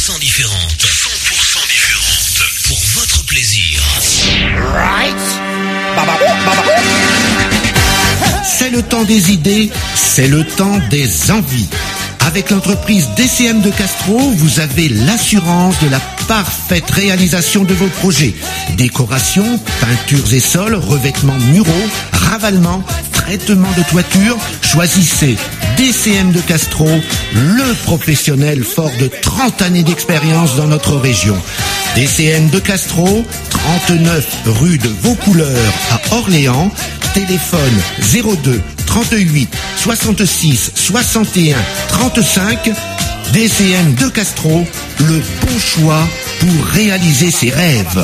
100% différente. 100% différente. Pour votre plaisir. Right. C'est le temps des idées, c'est le temps des envies. Avec l'entreprise DCM de Castro, vous avez l'assurance de la parfaite réalisation de vos projets. Décoration, peintures et sols, revêtements muraux, ravalement, traitement de toiture. Choisissez DCM de Castro, le professionnel fort de 30 années d'expérience dans notre région. DCM de Castro, 39 rue de Vaucouleurs à Orléans. Téléphone 02 38 66 61 35. DCM de Castro, le bon choix pour réaliser ses rêves.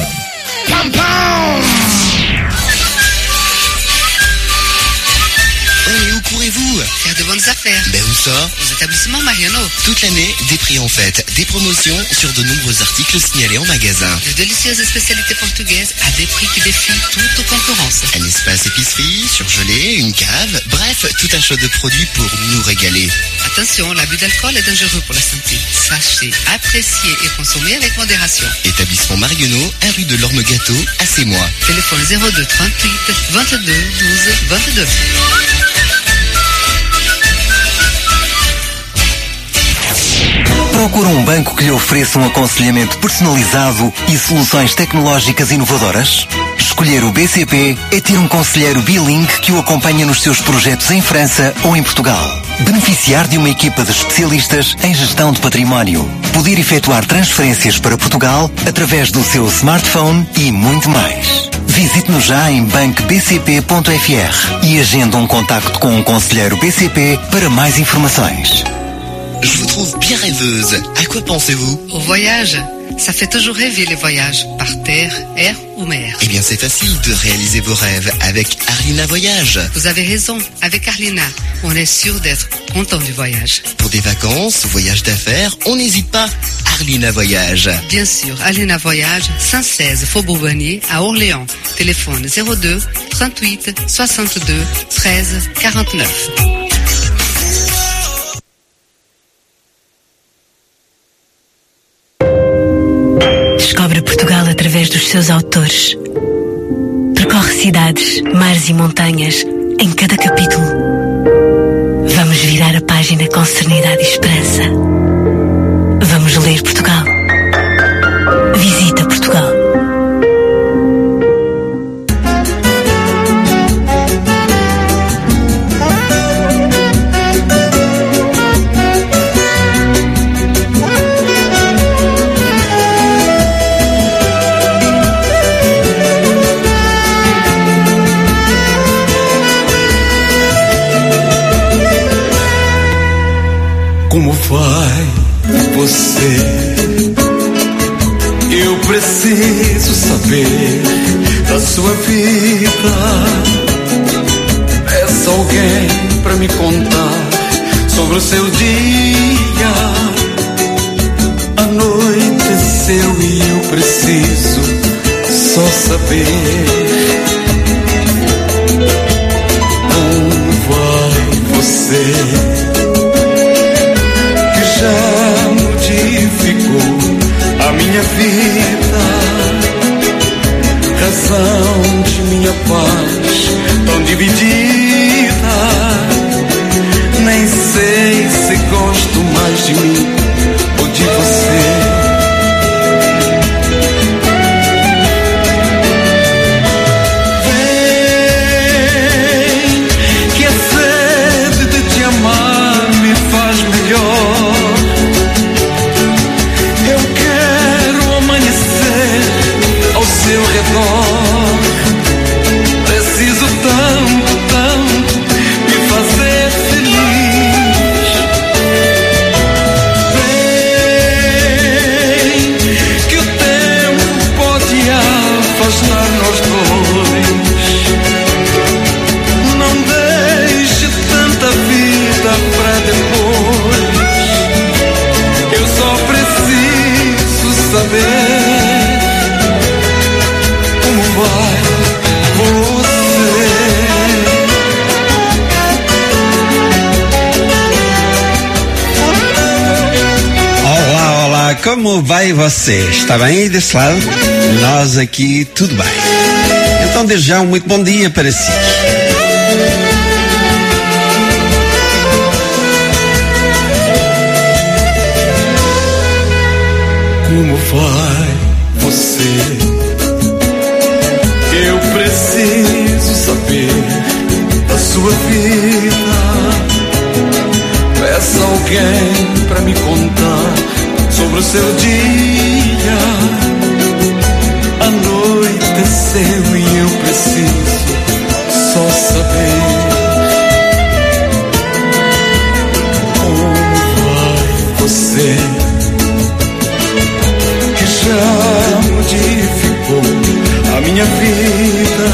Et où courez-vous? Faire de bonnes affaires. Ben où ça? Aux établissements Mariano. Toute l'année, des prix en fête, des promotions sur de nombreux articles signalés en magasin. De délicieuses spécialités portugaises à des prix qui défient toute concurrence. Un espace épicerie, surgelé, une cave, bref, tout un choix de produits pour nous régaler. Attention, l'abus d'alcool est dangereux pour la santé. Sachez, apprécier et consommer avec modération. Établissement Mariano, 1 rue de l'Orme-Gâteau, à Sémois. Téléphone 02 38 22 12 22. Procura banco que lhe ofereça aconselhamento personalizado e soluções tecnológicas inovadoras? Escolher o BCP é ter conselheiro bilingue que o acompanha nos seus projetos em França ou em Portugal. Beneficiar de uma equipa de especialistas em gestão de património. Poder efetuar transferências para Portugal através do seu smartphone e muito mais. Visite-nos já em bancobcp.fr e agende contacto com conselheiro BCP para mais informações. Je vous trouve bien rêveuse. À quoi pensez-vous? Au voyage. Ça fait toujours rêver les voyages, par terre, air ou mer. Eh bien, c'est facile de réaliser vos rêves avec Arlina Voyage. Vous avez raison, avec Arlina, on est sûr d'être content du voyage. Pour des vacances, voyages d'affaires, on n'hésite pas. Arlina Voyage. Bien sûr, Arlina Voyage, 116 Faubourg Bonnier, à Orléans. Téléphone 02 38 62 13 49. Descobre Portugal através dos seus autores. Percorre cidades, mares e montanhas em cada capítulo. Vamos virar a página com serenidade e esperança. Vamos ler Portugal. Visita Portugal. Como vai você? Eu preciso saber da sua vida. Peça alguém pra me contar sobre o seu dia. Anoiteceu e eu preciso só saber como vai você? Já modificou a minha vida, razão de minha paz tão dividida. Nem sei se gosto mais de mim ou de você. Vem, que a sede de te amar me faz melhor. Ao seu redor, preciso tanto, Como vai você? Está bem aí desse lado? Nós aqui, tudo bem. Então, desde já, um muito bom dia para si. Como vai você? Eu preciso saber da sua vida. Peça alguém pra me contar sobre o seu dia. A noite anoiteceu e eu preciso só saber como vai você, que já modificou a minha vida,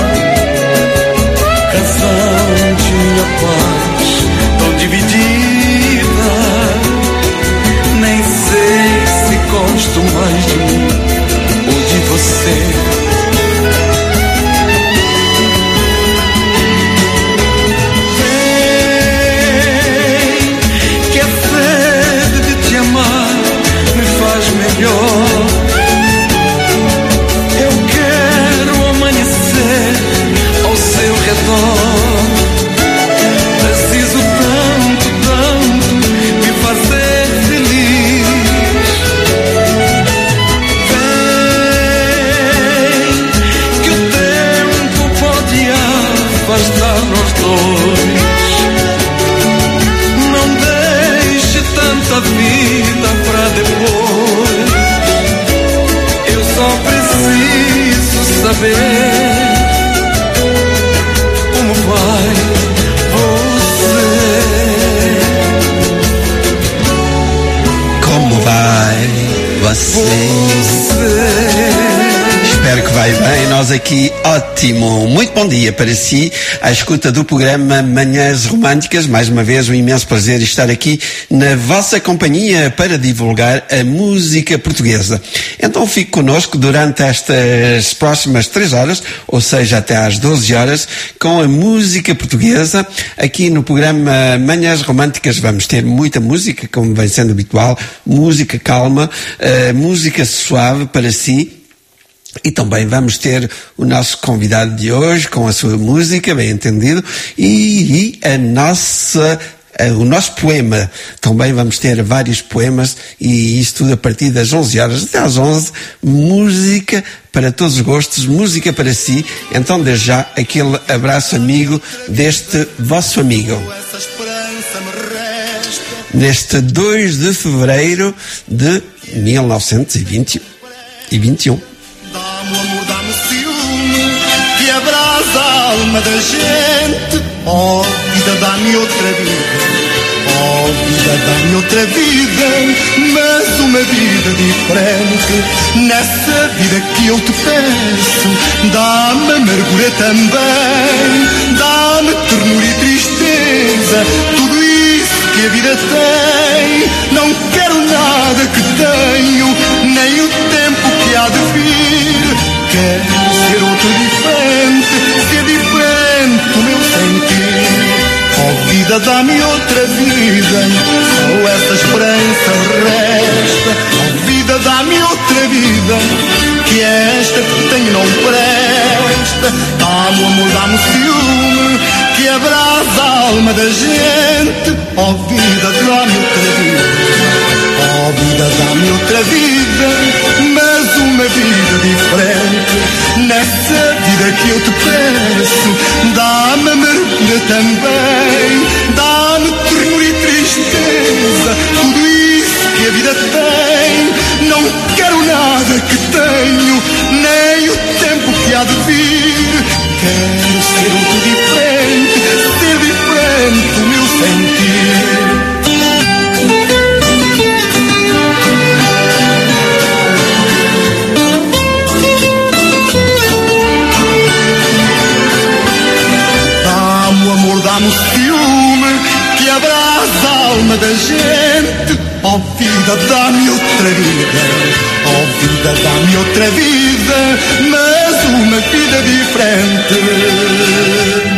razão de minha paz tão dividida. Nem sei se gosto mais de mim ou de você. Eu quero amanhecer ao seu redor. Preciso tanto, tanto me fazer feliz. Vem, que o tempo pode afastar nós dois. Não deixe tanta vida pra depois. Só preciso saber como vai você. Como vai você? Espero que vai bem, nós aqui, ótimo. Muito bom dia para si, à escuta do programa Manhãs Românticas. Mais uma vez, um imenso prazer estar aqui na vossa companhia para divulgar a música portuguesa. Então fique connosco durante estas próximas 3 horas, ou seja, até às 12 horas, com a música portuguesa. Aqui no programa Manhãs Românticas vamos ter muita música, como vem sendo habitual, música calma, música suave para si. E também vamos ter o nosso convidado de hoje com a sua música, bem entendido, e o nosso poema. Também vamos ter vários poemas, e isso tudo a partir das 11 horas até às 11, música para todos os gostos, música para si. Então, desde já, aquele abraço amigo deste vosso amigo. Neste 2 de fevereiro de 1921. Dá-me o amor, dá-me o ciúme que abrasa a alma da gente. Oh, vida, dá-me outra vida. Oh, vida, dá-me outra vida, mas uma vida diferente. Nessa vida que eu te peço, dá-me amargura também, dá-me ternura e tristeza, tudo isso que a vida tem. Não quero nada que tenho, nem o tempo que há de vir. Quero ser outro diferente, ser diferente o meu sentir. Oh, vida, dá-me outra vida, só essa esperança resta. Oh, vida, dá-me outra vida, que esta que tenho não presta. Dá-me o amor, dá-me o ciúme que abraça a alma da gente. Oh, vida, dá-me outra vida. Oh, vida, dá-me outra vida, mas uma vida diferente. Nessa vida que eu te peço, dá-me amargura também, dá-me ternura e tristeza, tudo isso que a vida tem. Não quero nada que tenho, nem o tempo que há de vir. Quero ser outro diferente, ser diferente o meu sentir. Dá-me o ciúme que abraça a alma da gente. Oh, vida, dá-me outra vida. Oh, vida, dá-me outra vida, mas uma vida diferente.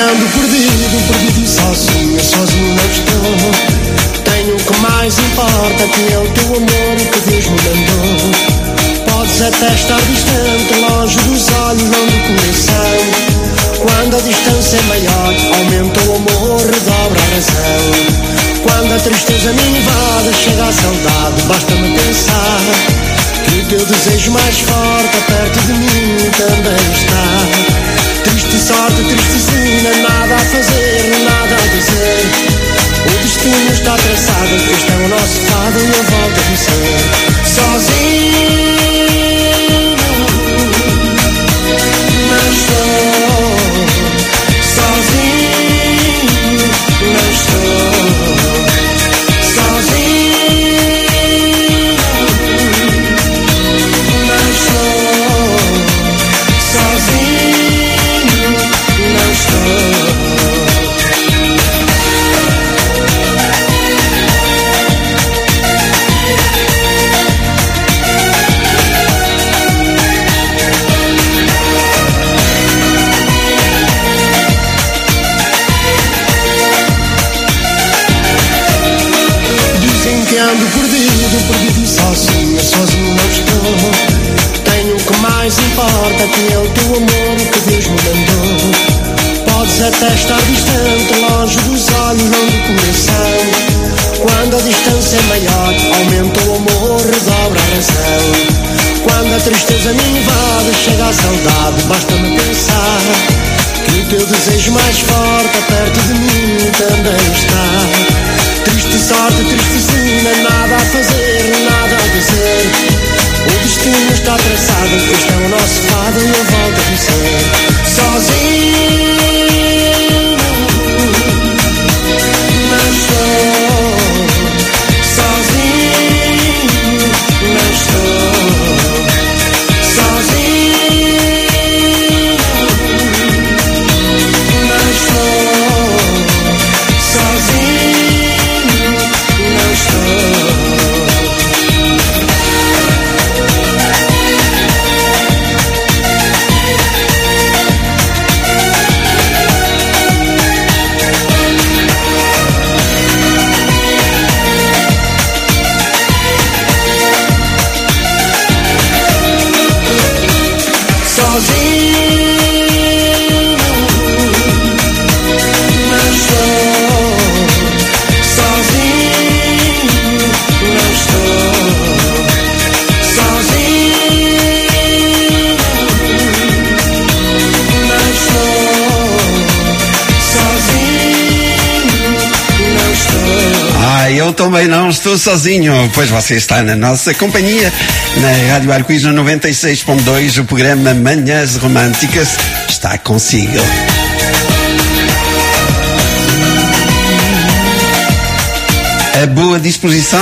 ando perdido e sozinho, sozinho não estou. Tenho o que mais importa, que é o teu amor que Deus me mandou. Podes até estar distante, longe dos olhos, não do coração. Quando a distância é maior, aumenta o amor, redobra a razão. Quando a tristeza me invade, chega a saudade, basta-me pensar que o teu desejo mais forte perto de mim também está. Triste sorte, tristezinha, nada a fazer, nada a dizer. O destino está traçado, este é o nosso fado e eu volto a dizer. Sozinho não estou, sozinho não estou, sozinho não estou, sozinho não estou. Ando perdido e sozinho, sozinho não estou. Tenho o que mais importa, que é o teu amor que Deus me mandou. Podes até estar distante, longe dos olhos, não do coração. Quando a distância é maior, aumenta o amor, redobra a razão. Quando a tristeza me invade, chega a saudade, basta-me pensar que o teu desejo mais forte perto de mim também está. Triste sorte, tristezinha, nada a fazer, nada a dizer. O destino está traçado, este é o nosso fado e eu volto a dizer. Sozinho não estou, sozinho não estou, sozinho não estou, sozinho não estou. Eu também não estou sozinho, pois você está na nossa companhia, na Rádio Arco-Íris no 96.2, o programa Manhãs Românticas está consigo. A boa disposição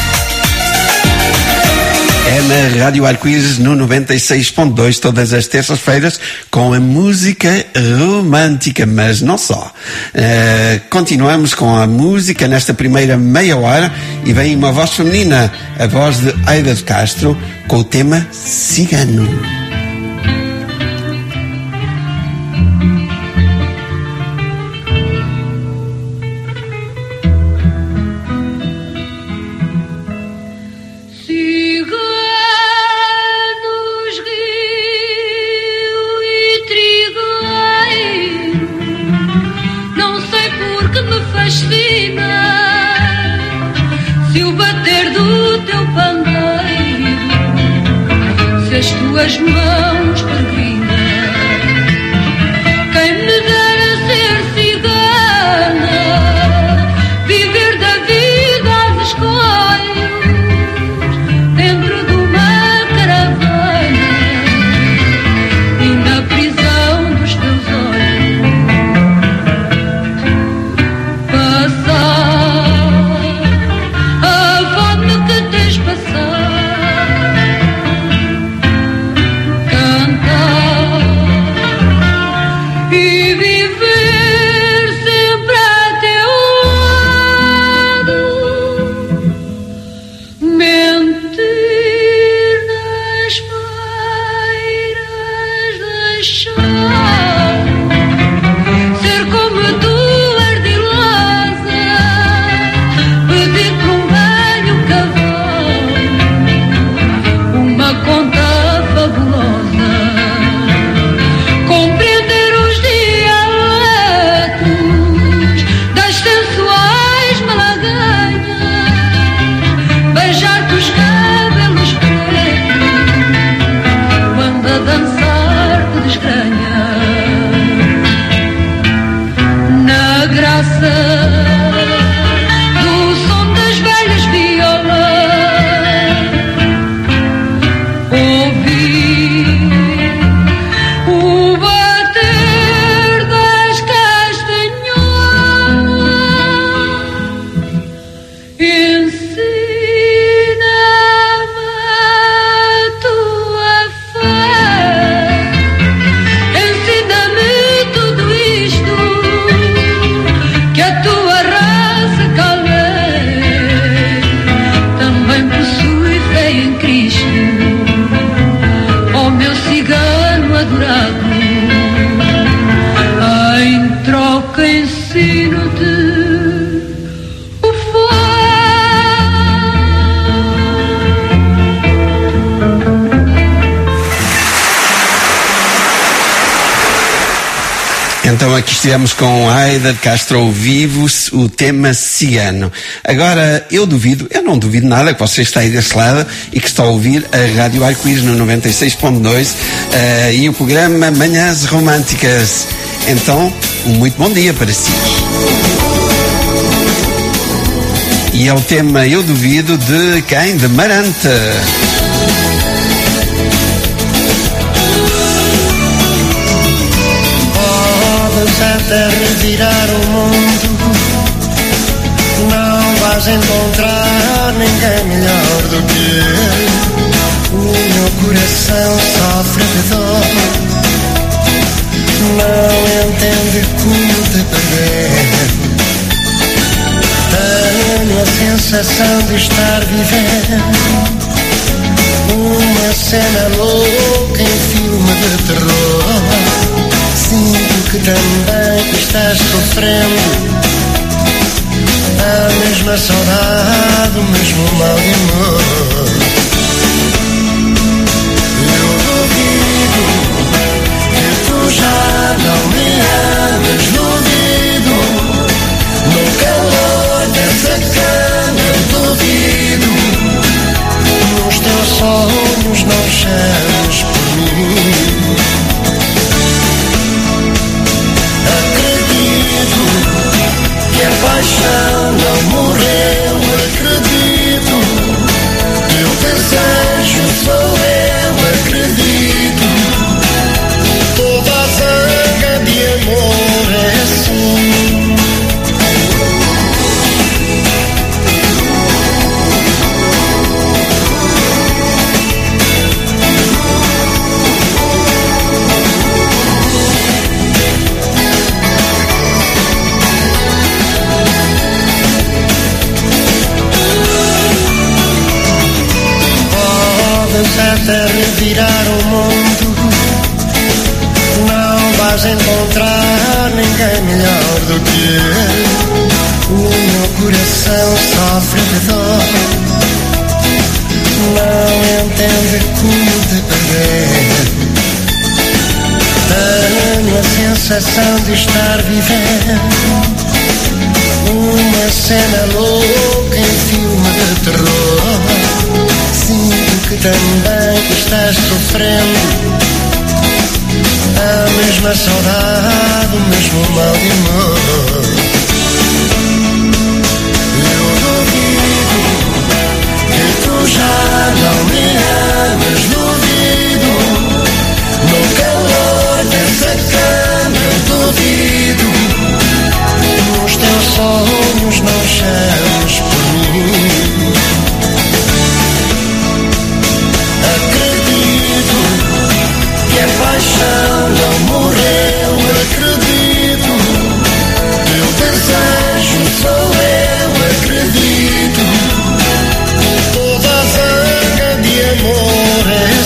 é na Rádio Arco-Íris no 96.2 todas as terças-feiras com a música romântica, mas não só. Continuamos com a música nesta primeira meia hora e vem uma voz feminina, a voz de Aida de Castro, com o tema Cigano. Tuas mãos peregrinas, quem me dera ser cigana, viver da vida aos escolhos, dentro de uma caravana e na prisão dos teus olhos, passar a fome que tens passado. Ser que ensino-te o Então aqui estivemos com Aida de Castro ao vivo, o tema Ciano. Agora, eu não duvido nada que você está aí desse lado e que está a ouvir a Rádio Arco-Íris no 96.2 e o programa Manhãs Românticas. Então, um muito bom dia para si. E é o tema Eu Duvido de quem? De Marante. Até revirar o mundo, não vais encontrar ninguém melhor do que eu. O meu coração sofre de dor, não entende como te perder. Tenho a sensação de estar vivendo uma cena louca em filme de terror. Sinto que também estás sofrendo a mesma saudade, o mesmo mal de amor. Eu duvido que tu já não me ames, duvido no calor dessa cama, eu duvido nos teus sonhos, não chames por mim. A paixão não morreu, acredito. Teu desejo sou eu, acredito. Toda a zanga de amor é assim. Até revirar o mundo, não vais encontrar ninguém melhor do que eu. O meu coração sofre de dor, não entende como te perder. Tenho a sensação de estar vivendo uma cena louca em filme de terror. Sinto que também estás sofrendo a mesma saudade, o mesmo mal de amor. Eu duvido que tu já não me ames, duvido no calor dessa cama, eu duvido nos teus sonhos, não chames por mim. Acredito que a paixão não morreu, acredito. Teu desejo sou eu, acredito. Toda a zanga de amor é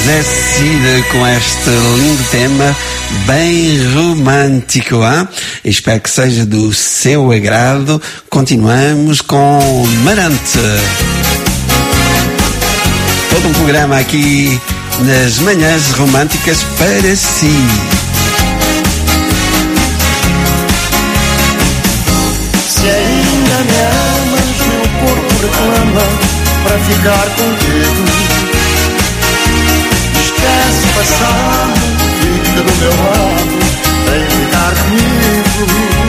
Zé Cid com este lindo tema bem romântico, hein? Espero que seja do seu agrado. Continuamos com Marante. Todo um programa aqui nas manhãs românticas para si. Se ainda me amas, meu corpo reclama para ficar contigo. Esquece o passado, fica do meu lado, vem ficar comigo.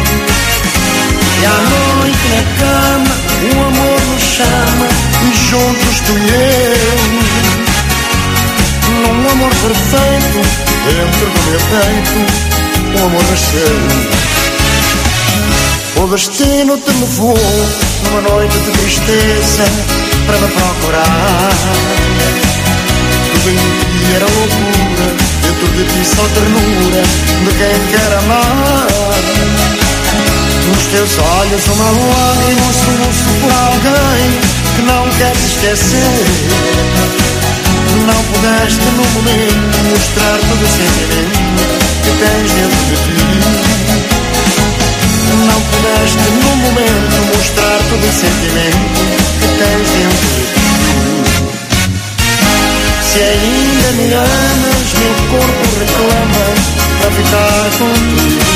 E à noite na cama, o amor nos chama e juntos tu e eu. Num amor perfeito, dentro do meu peito, o amor nasceu. O destino te levou numa noite de tristeza para me procurar. Tudo em ti era loucura, dentro de ti só ternura de quem quer amar. Nos teus olhos uma lágrima, um soluço por alguém que não queres esquecer. Não pudeste no momento mostrar todo o sentimento que tens dentro de ti. Não pudeste no momento mostrar todo o sentimento que tens dentro de ti. Se ainda me amas, meu corpo reclama para ficar contigo.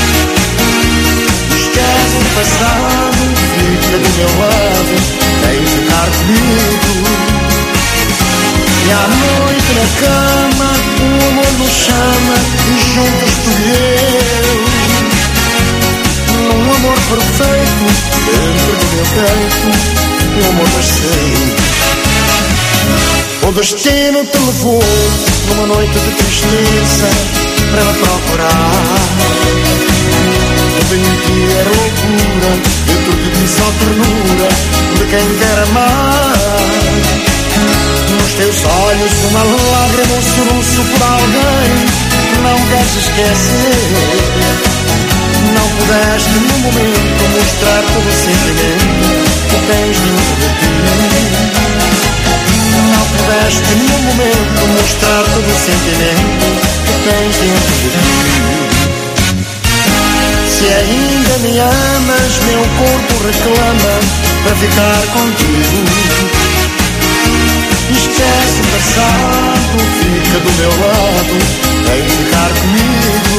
Esquece o passado, fica do meu lado, vem ficar comigo. E à noite na cama, o amor nos chama e juntos tu e eu. Um amor perfeito, dentro do meu peito, o amor nasceu. O destino te levou numa noite de tristeza para me procurar. Tudo em ti era loucura, dentro de ti só ternura de quem quer amar. Nos teus olhos uma lágrima, um soluço por alguém que não queres esquecer. Não pudeste no momento mostrar todo o sentimento que tens dentro de ti. Não pudeste no momento mostrar todo o sentimento que tens dentro de ti. Se ainda me amas, meu corpo reclama para ficar contigo. Esquece o passado, fica do meu lado, vem ficar comigo.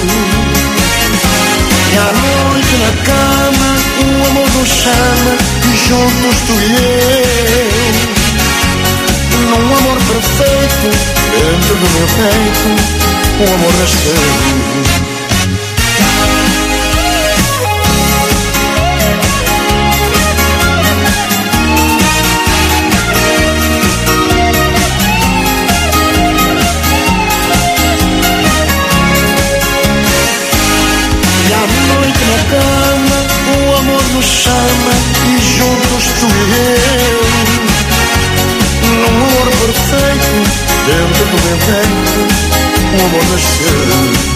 E à noite na cama, o amor nos chama e juntos tu e eu. Num amor perfeito, dentro do meu peito, o amor nasceu. Chama e juntos tu e eu. Num amor perfeito, dentro do meu peito, o amor nasceu.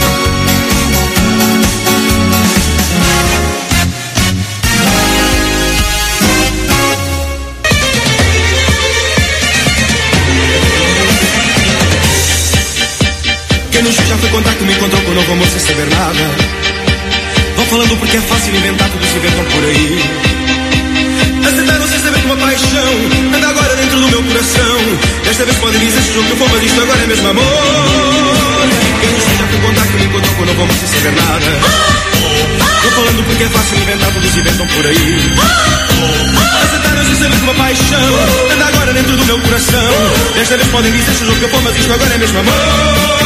Quem nos viu já foi contar que me encontrou com o novo amor sem saber nada. Vão falando porque é fácil inventar, tudo se inventam por aí. Aceitaram sem saber que uma paixão anda agora dentro do meu coração. Desta vez podem dizer se o que for, mas isto agora é mesmo amor. Quem nos viu já foi contar que me encontrou com o novo amor sem saber nada. Vão falando porque é fácil inventar, tudo se inventam por aí. Aceitaram sem saber que uma paixão anda agora dentro do meu coração. Desta vez podem dizer se o que for, mas isto agora é mesmo amor.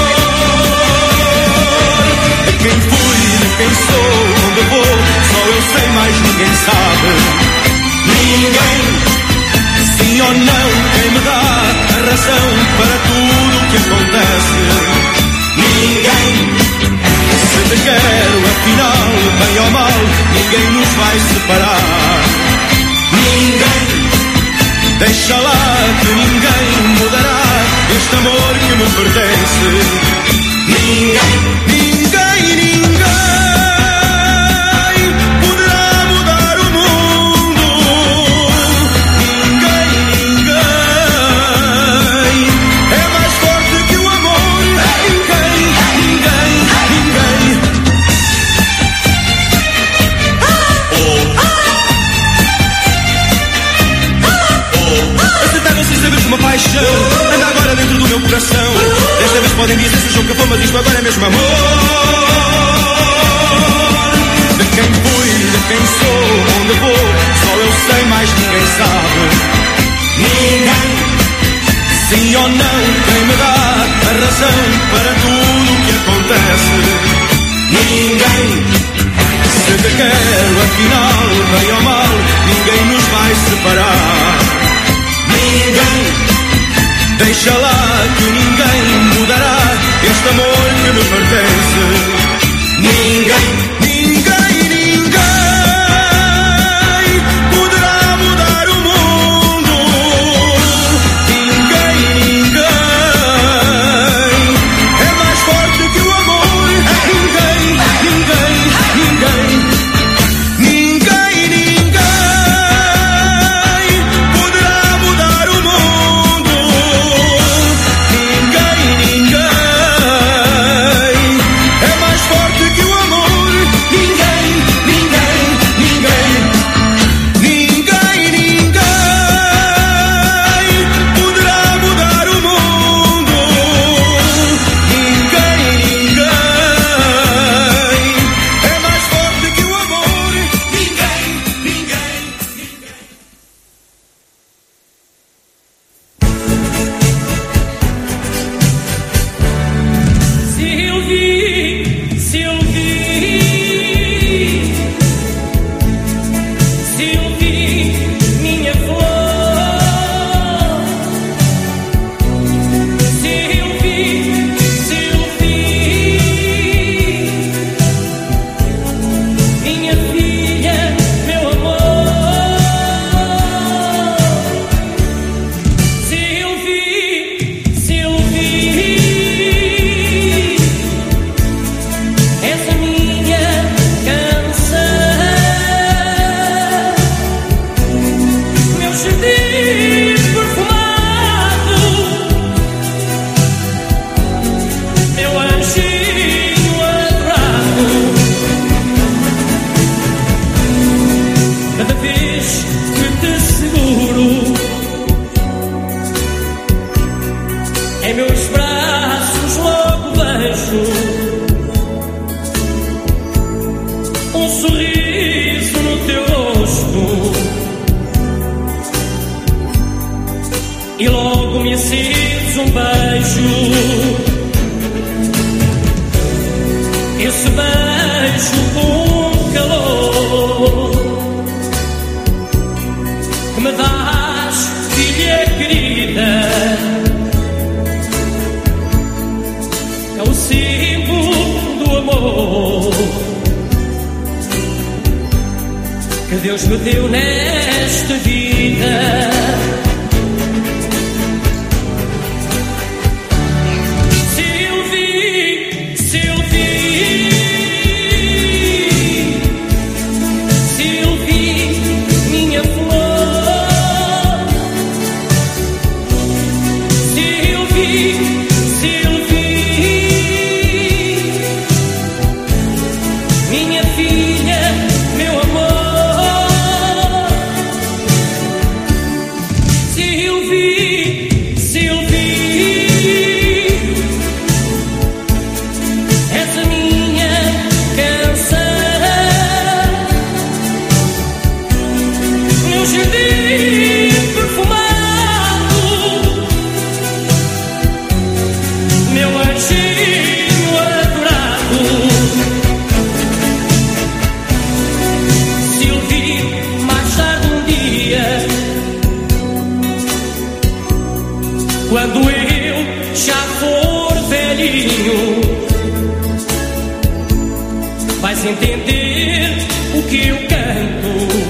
Quem fui, quem sou, onde vou, só eu sei, mais ninguém sabe. Ninguém, sim ou não, quem me dá a razão para tudo o que acontece. Ninguém, se te quero, afinal, bem ou mal, ninguém nos vai separar. Ninguém, deixa lá que ninguém mudará este amor que me pertence. Ninguém, ninguém, ninguém poderá mudar o mundo. Ninguém, ninguém é mais forte que o Cada vez podem dizer se o jogo que for, mas isto agora é mesmo amor. De quem fui, de quem sou, onde vou, só eu sei, mais ninguém sabe. Ninguém, sim ou não, quem me dá a razão para tudo o que acontece. Ninguém, se te quero afinal, bem ou mal, ninguém nos vai separar. Ninguém, deixa lá que ninguém mudará este amor que me pertence. Ninguém, ninguém, ninguém poderá mudar o mundo. Ninguém, ninguém é mais forte que o amor. Ninguém, ninguém, ninguém. Ninguém, ninguém poderá mudar o mundo. Ninguém, ninguém é mais forte que o amor. Ninguém, ninguém, ninguém. Ninguém, ninguém poderá mudar o mundo. Ninguém, ninguém é mais forte que o amor. Ninguém, ninguém. Sylvie, Sylvie, Sylvie, minha flor. Sylvie, Sylvie, minha filha, meu amor. Sylvie, Sylvie, essa minha canção, meu jardim perfumado, meu anjinho adorado. Cada vez que te seguro em meus braços, logo vejo um sorriso no teu rosto e logo me acendes um beijo. Esse beijo com calor que me dás, filha querida, é o símbolo do amor que Deus me deu nesta vida. Sylvie, Sylvie, Sylvie, minha flor. Sylvie, Sylvie, minha filha, meu amor. Sylvie, Sylvie, essa minha canção, meu jardim perfumado, meu anjinho adorado. Sylvie, mais tarde um dia, quando eu já for velhinho, vais entender o que eu canto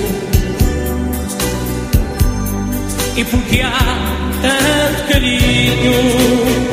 e porque há tanto carinho.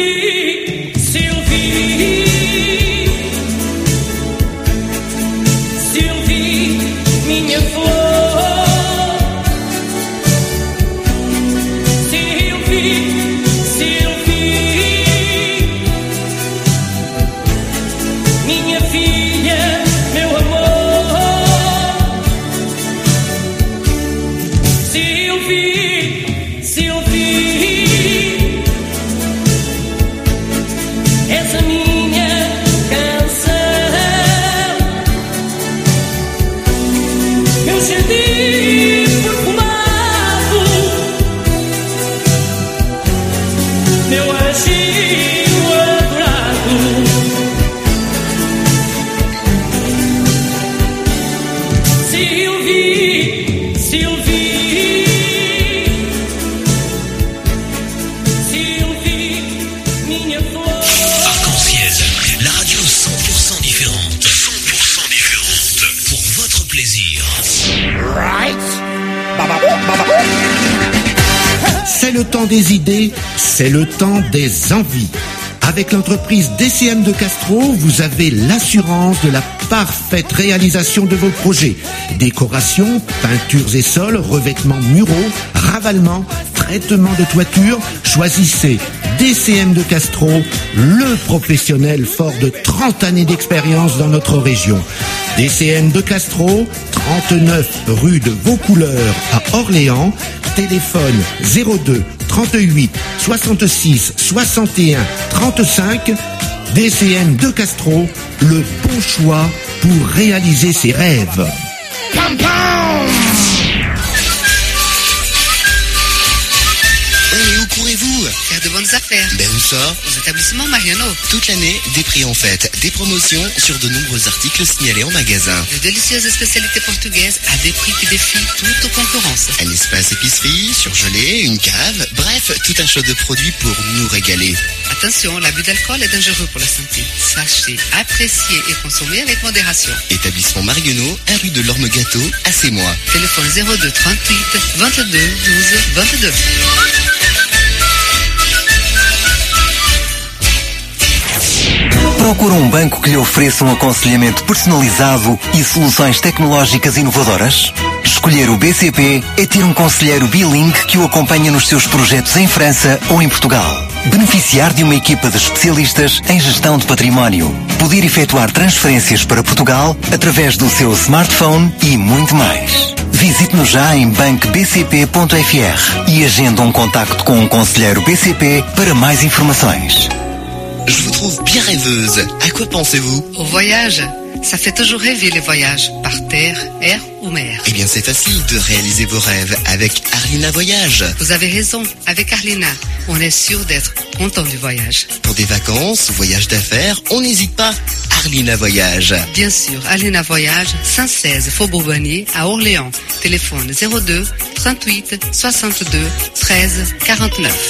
C'est le temps des idées, c'est le temps des envies. Avec l'entreprise DCM de Castro, vous avez l'assurance de la parfaite réalisation de vos projets. Décoration, peintures et sols, revêtements muraux, ravalement, traitement de toiture. Choisissez DCM de Castro, le professionnel fort de 30 années d'expérience dans notre région. DCM de Castro, 39 rue de Vaucouleurs à Orléans. Téléphone 02 38 66 61 35. DCM de Castro, le bon choix pour réaliser ses rêves. Pam pam. Et où courez-vous? Faire de bonnes affaires. Ben où ça? Aux établissements Mariano. Toute l'année, des prix en fête, des promotions sur de nombreux articles signalés en magasin. De délicieuses spécialités portugaises à des prix qui défient toute concurrence. Un espace épicerie, surgelé, une cave, bref, tout un choix de produits pour nous régaler. Attention, l'abus d'alcool est dangereux pour la santé. Sachez, apprécier et consommer avec modération. Établissement Marguenot, 1 rue de l'Orme-Gâteau, à Sémois. Téléphone 02 38 22 12 22. Procura um banco que lhe ofereça um aconselhamento personalizado e soluções tecnológicas inovadoras? Escolher o BCP é ter um conselheiro bilingue que o acompanha nos seus projetos em França ou em Portugal. Beneficiar de uma equipa de especialistas em gestão de património. Poder efetuar transferências para Portugal através do seu smartphone e muito mais. Visite-nos já em bancobcp.fr e agenda um contacto com um conselheiro BCP para mais informações. Je vous trouve bien rêveuse. À quoi pensez-vous? Au voyage. Ça fait toujours rêver les voyages, par terre, air ou mer. Eh bien, c'est facile de réaliser vos rêves avec Arlina Voyage. Vous avez raison, avec Arlina, on est sûr d'être content du voyage. Pour des vacances, voyages d'affaires, on n'hésite pas. Arlina Voyage. Bien sûr, Arlina Voyage, 116 Faubourg Bonnier à Orléans. Téléphone 02 38 62 13 49.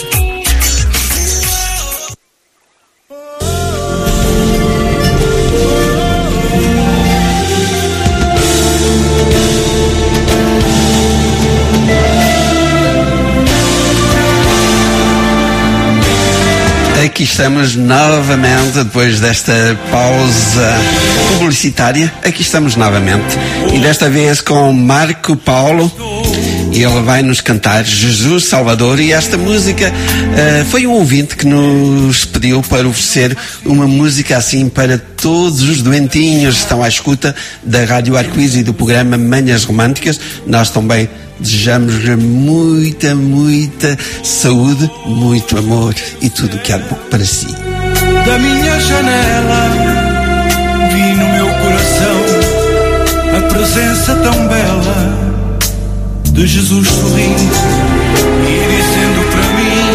Aqui estamos novamente, depois desta pausa publicitária, aqui estamos novamente. E desta vez com Marco Paulo, e ele vai nos cantar Jesus Salvador. E esta música foi um ouvinte que nos pediu para oferecer uma música assim para todos os doentinhos que estão à escuta da Rádio Arco-Íris e do programa Manhãs Românticas. Nós também desejamos-lhe muita, muita saúde, muito amor e tudo o que há de bom para si. Da minha janela vi no meu coração a presença tão bela de Jesus sorrindo e dizendo para mim: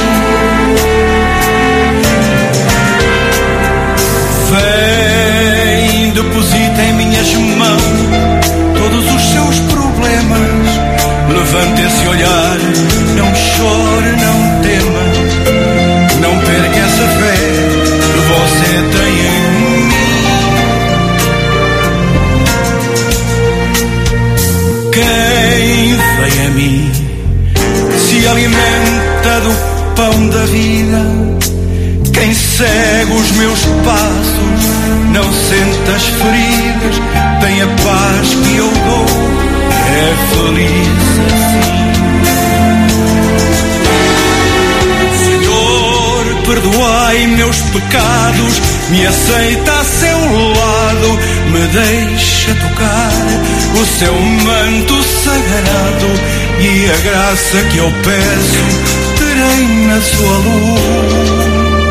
vem, deposita em minhas mãos todos os seus problemas. Levante esse olhar, não chore, não tema, não perca essa fé que você tem em mim. Quem vem a mim se alimenta do pão segue os meus passos, não sente as feridas, tem a paz que eu dou, é feliz assim. Senhor, perdoai meus pecados, me aceita a seu lado, me deixa tocar o seu manto sagrado, e a graça que eu peço terei na sua luz.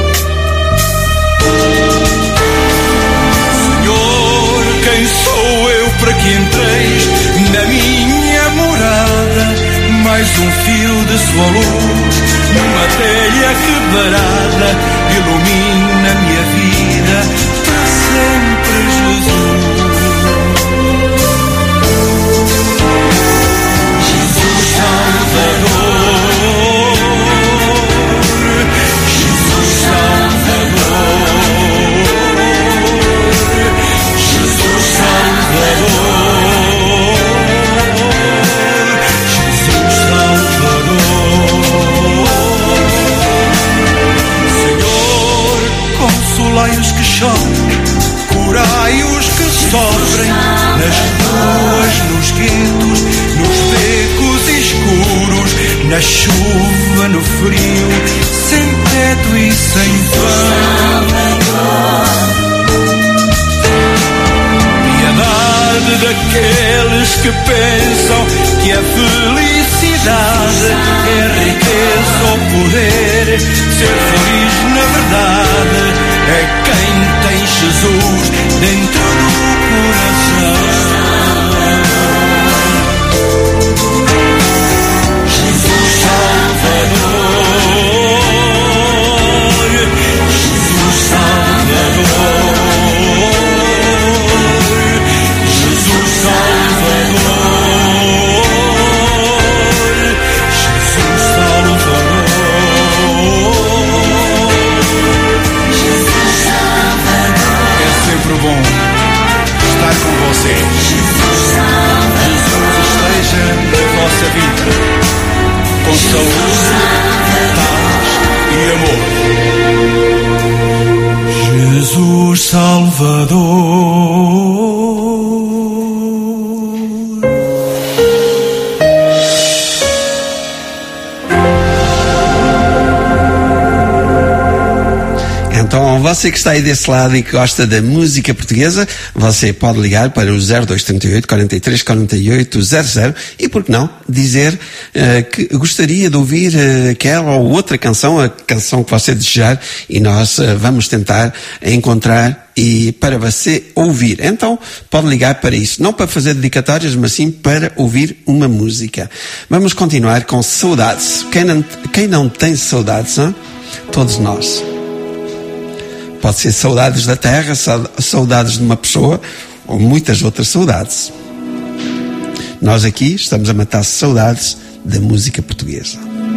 Senhor, quem sou eu para que entreis na minha morada? Mais um fio de sua luz, numa telha quebrada, ilumina minha vida para sempre, Jesus. Jesus Salvador, Jesus Salvador, Jesus Salvador, Jesus Salvador. Senhor, consolai os que choram, curai os que sofrem, nas ruas, nos guetos, nos becos escuros, na chuva, no frio, sem teto e sem pão. Piedade daqueles que pensam que a felicidade é riqueza ou poder, ser feliz na verdade é quem tem Jesus dentro do coração. Jesus Salvador, Jesus Salvador, Jesus Salvador, Jesus Salvador. É sempre bom estar com você. Jesus esteja na vossa vida, com saúde, paz e amor. Jesus Salvador. Então, você que está aí desse lado e que gosta da música portuguesa, você pode ligar para o 0238 43 48 00 e, por que não, dizer que gostaria de ouvir aquela ou outra canção, a canção que você desejar, e nós vamos tentar encontrar e para você ouvir. Então, pode ligar para isso. Não para fazer dedicatórias, mas sim para ouvir uma música. Vamos continuar com saudades. Quem não tem saudades, hein? Todos nós. Pode ser saudades da terra, saudades de uma pessoa, ou muitas outras saudades. Nós aqui estamos a matar saudades da música portuguesa.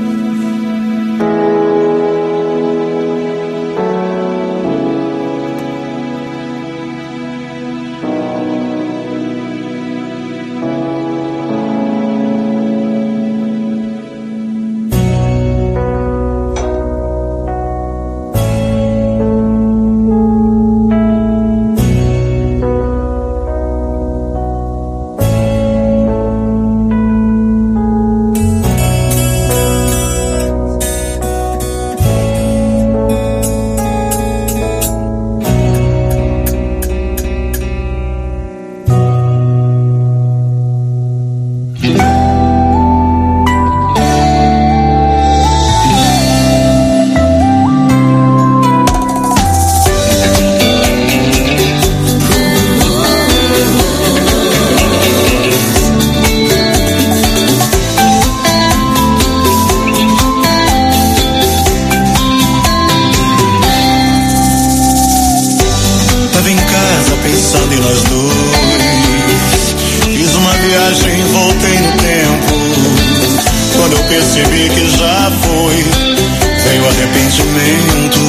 percebi que já foi, veio arrependimento.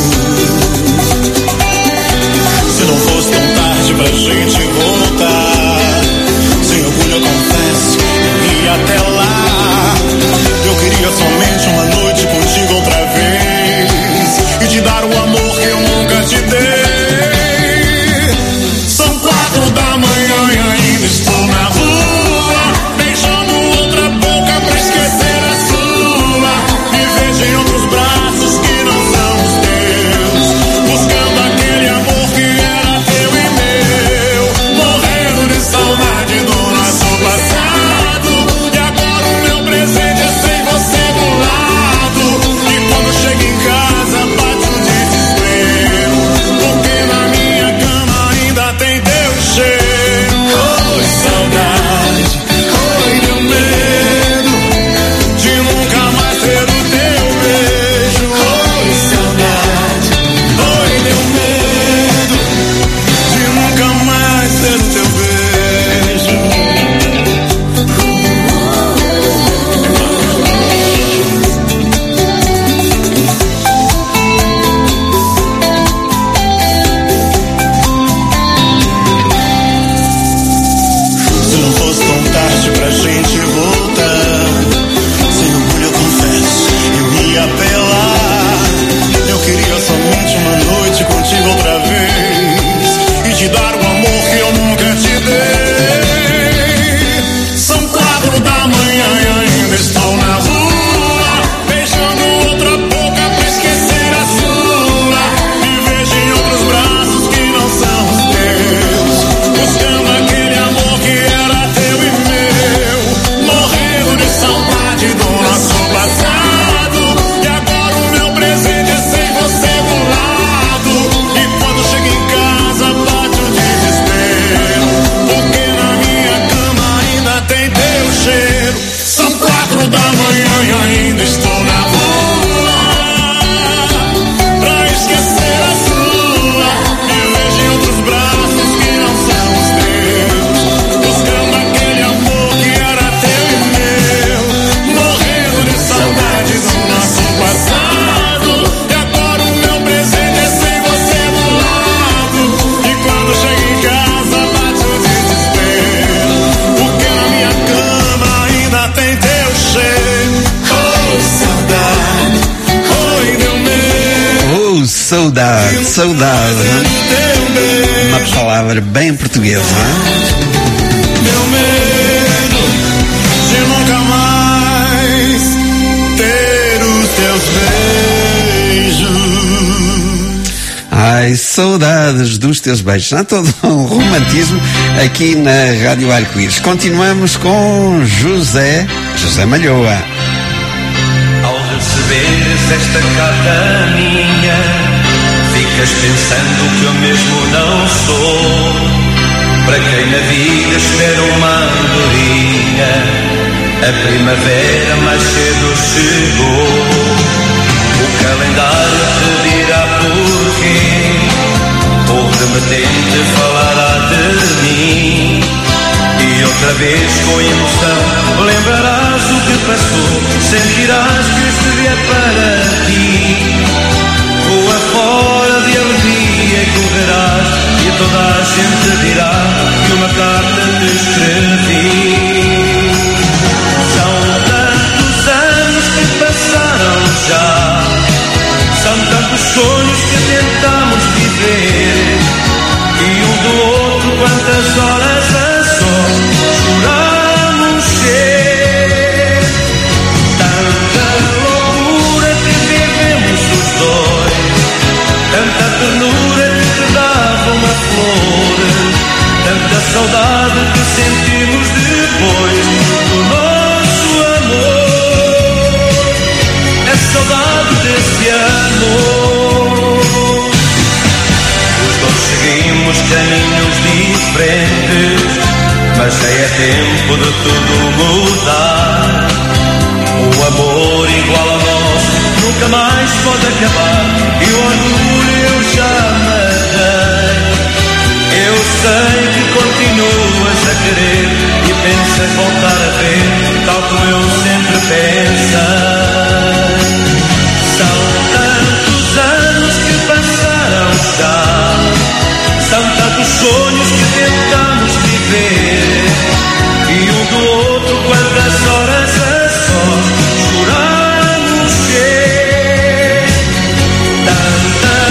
Se não fosse tão tarde pra gente voltar, sem orgulho eu confesso, eu ia até lá. Eu queria somente uma noite contigo outra vez e te dar o amor amor que eu nunca te dei. São 4 da manhã e ainda estou na rua, beijando outra boca pra esquecer a sua. Me vejo em outros braços que não são os teus, buscando aquele amor que era teu e meu, morrendo de saudade do nosso passado. E agora o meu presente é sem você do lado. E quando chego em casa bate um desespero, porque na minha cama ainda tem teu cheiro. Oi, saudade, oi, meu medo de nunca mais ter o teu beijo. Oi, saudade, oi, meu medo de nunca mais ter o teu beijo. Se não fosse tão tarde pra gente voltar, sem orgulho eu confesso, eu ia apelar. Eu queria somente uma noite contigo outra vez e te dar o amor que eu nunca te dei. São 4 da manhã e ainda estou na rua, beijando outra boca pra esquecer a sua. Me vejo em outros braços que não são os teus, buscando aquele amor que era teu e meu, morrendo de saudade do nosso passado. E agora o meu presente é sem você do lado. E quando chego em casa bate um desespero, porque na minha cama ainda tem teu cheiro. São 4 da manhã e ainda estou na rua, pra esquecer a sua. Me vejo em outros braços que não são os teus, buscando aquele amor que era teu e meu, morrendo de saudade do nosso passado. E agora o meu presente é sem você do lado. E quando chego em casa bate o desespero, porque na minha cama ainda tem teu cheiro. Oh, saudade, oi, meu medo. Oh, saudade, saudade. Uma palavra bem portuguesa. Meu medo de nunca mais ter os teus beijos. Ai, saudades dos teus beijos. Há todo um romantismo aqui na Rádio Arco-Íris. Continuamos com José Malhoa. Ao receberes esta carta minha, ficas pensando que eu mesmo não sou. Para quem na vida espera uma andorinha, a primavera mais cedo chegou. O calendário te dirá porquê, o remetente falará de mim. E outra vez com emoção lembrarás o que passou, sentirás que este dia é para ti. Rua fora de alegria e correrás, e toda a gente dirá que uma carta te escrevi. São tantos anos que passaram já, são tantos sonhos que tentamos viver, e um do outro quantas horas a só choramos ser. Tanta loucura que vivemos os dois, tanta ternura que te dava uma flor, tanta saudade que sentimos depois do nosso amor. É saudade desse amor. Os dois seguimos caminhos diferentes, mas já é tempo de tudo mudar. O amor igual ao nosso nunca mais pode acabar, e o orgulho eu já matei. Eu sei que continuas a querer e pensas voltar a ver, tal como eu sempre pensei. São tantos anos que passaram já, são tantos sonhos que tentamos viver, e um do outro quantas horas a só choramos ser. Tanta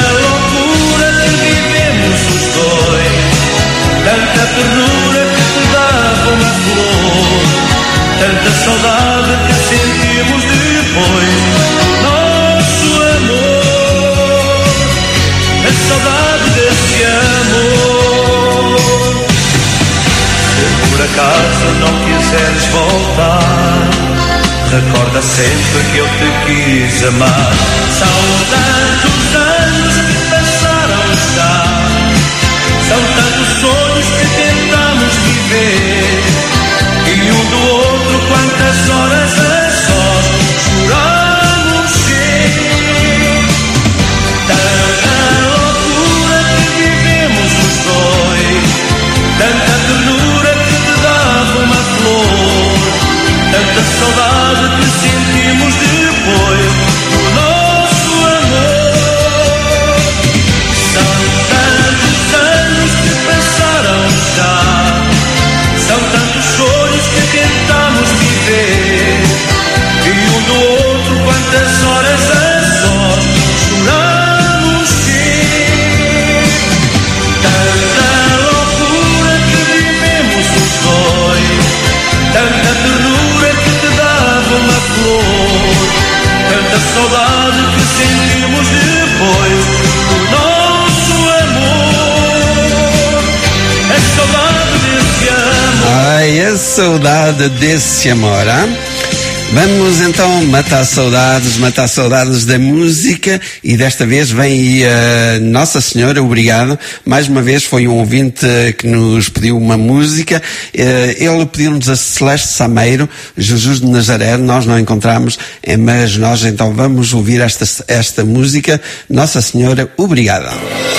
saudade desse amor. Se por acaso não quiseres voltar, recorda sempre que eu te quis amar. São tantos anos que passaram já, são tantos sonhos que tentamos viver, e um do outro quantas horas a sós choramos ser. Tanta loucura que vivemos os dois, tanta ternura que te dava uma flor, tanta saudade que sentimos depois do nosso amor. São tantos anos que passaram já, são tantos sonhos que tentamos viver, e um do outro quantas horas a sós choramos ser. Tanta loucura que vivemos os dois, tanta ternura que te dava uma flor, tanta saudade que sentimos depois do nosso amor. É saudade desse amor. Ai, a saudade desse amor, hein? Vamos então matar saudades da música, e desta vez vem aí a Nossa Senhora, obrigado. Mais uma vez foi um ouvinte que nos pediu uma música. Ele pediu-nos a Celeste Sameiro, Jesus de Nazaré, nós não encontramos, mas nós então vamos ouvir esta música, Nossa Senhora, obrigada.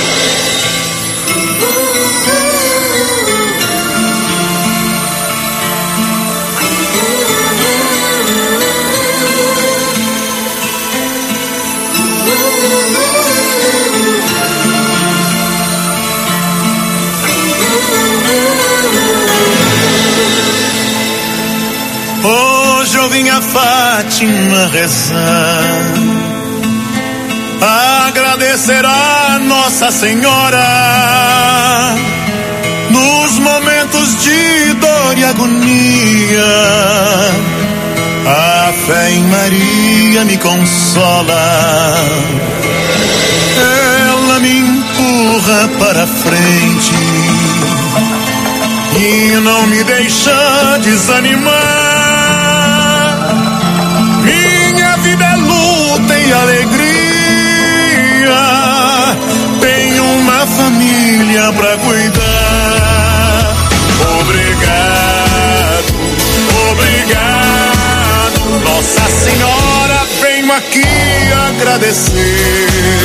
Hoje eu vim a Fátima rezar, agradecer a Nossa Senhora nos momentos de dor e agonia. A fé em Maria me consola, ela me empurra para frente e não me deixa desanimar. Minha vida é luta e alegria, tenho uma família pra cuidar. Obrigado, obrigado, Nossa Senhora, venho aqui agradecer.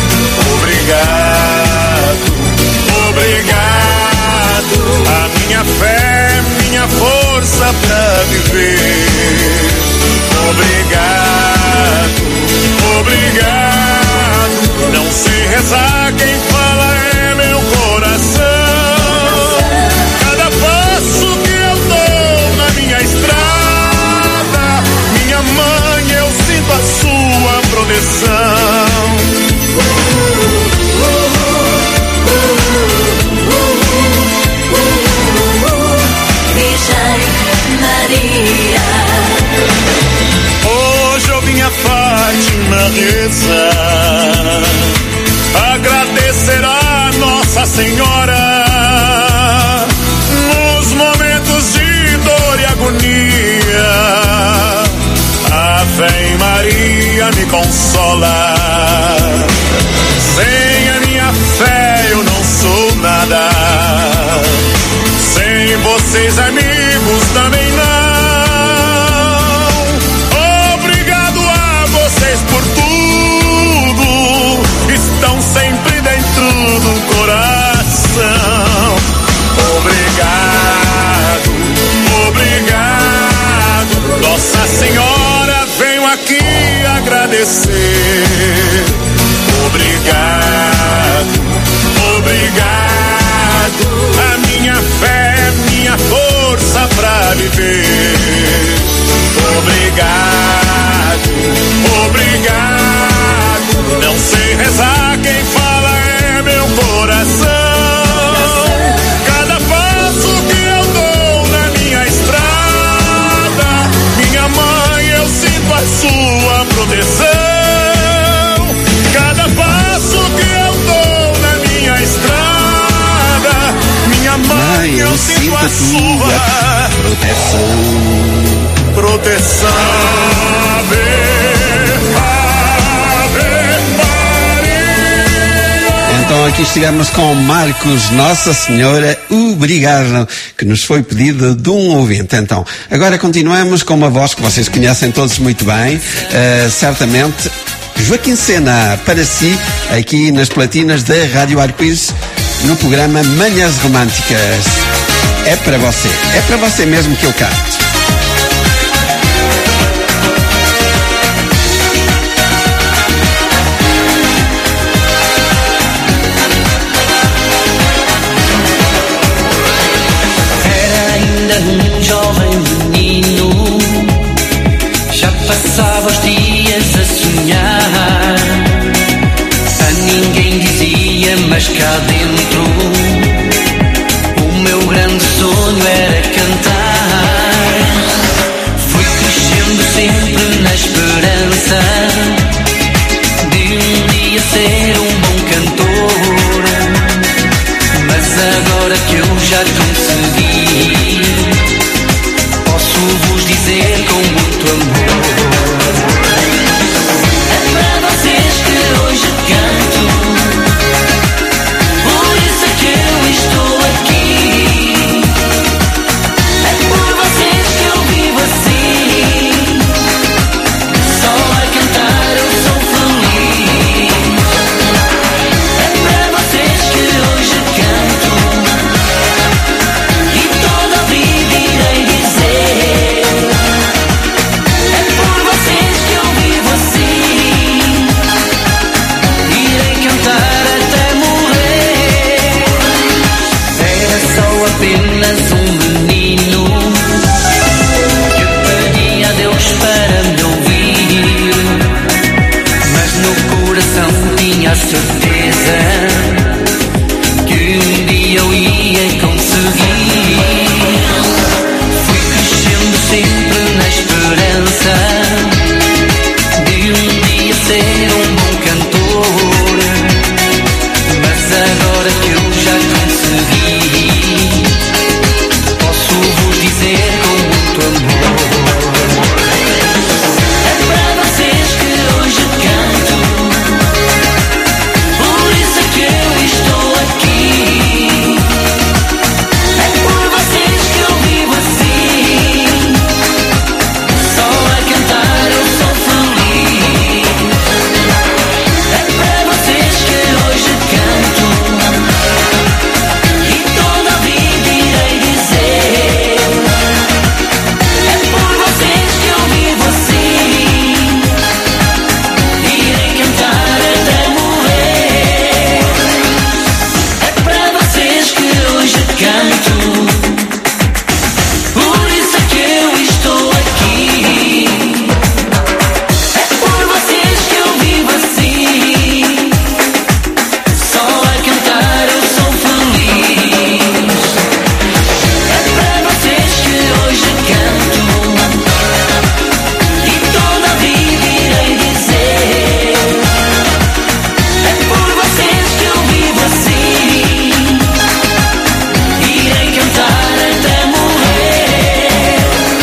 Obrigado, obrigado, a minha fé, minha força pra viver. Obrigado, obrigado, não sei rezar, quem fala é meu coração. Cada passo que eu dou na minha estrada, minha mãe, eu sinto a sua proteção. Virgem Maria, hoje eu vim a Fátima rezar, agradecer a Nossa Senhora nos momentos de dor e agonia. A fé em Maria me consola, sem a minha fé eu não sou nada, sem vocês amigos também não. Obrigado a vocês por tudo, estão sempre dentro do coração. Obrigado, obrigado, Nossa Senhora, venho aqui agradecer. Obrigado, obrigado, a minha fé, minha força pra viver. Obrigado, obrigado, não sei rezar, quem fala é meu coração. Cada passo que eu dou na minha estrada, minha mãe, eu sinto a sua proteção. Cada passo que Santa tua proteção. Então aqui chegamos com Marcos, Nossa Senhora, obrigado, que nos foi pedido de um ouvinte. Então, agora continuamos com uma voz que vocês conhecem todos muito bem, certamente, Joaquim Sena, para si, aqui nas platinas da Rádio Arco-Íris, no programa Manhãs Românticas. É para você mesmo que eu canto. Um jovem menino já passava os dias a sonhar. A ninguém dizia, mas cá dentro o meu grande sonho era cantar. Fui crescendo sempre na esperança de um dia ser um bom cantor. Mas agora que eu já consegui, posso vos dizer com muito amor: é para vocês que hoje canto, por isso é que eu estou aqui. É por vocês que eu vivo assim, só a cantar eu sou feliz. É para vocês que hoje canto, e toda a vida irei dizer: é por vocês que eu vivo assim, irei cantar até morrer. Era só apenas um menino que pedia a Deus para me ouvir, mas no coração tinha a certeza que um dia eu ia conseguir. Fui crescendo sempre na esperança de um dia ser um bom cantor. Mas agora que eu já consegui, posso vos dizer com muito amor: é para vocês que hoje canto, por isso é que eu estou aqui. É por vocês que eu vivo assim, só a cantar eu sou feliz. É para vocês que hoje canto, e toda a vida irei dizer: é por vocês que eu vivo assim, irei cantar até morrer. É para vocês que hoje canto, por isso é que eu estou aqui. É por vocês que eu vivo assim, só a cantar eu sou feliz. É para vocês que hoje canto, e toda a vida irei dizer: é por vocês que eu vivo assim, irei cantar até morrer.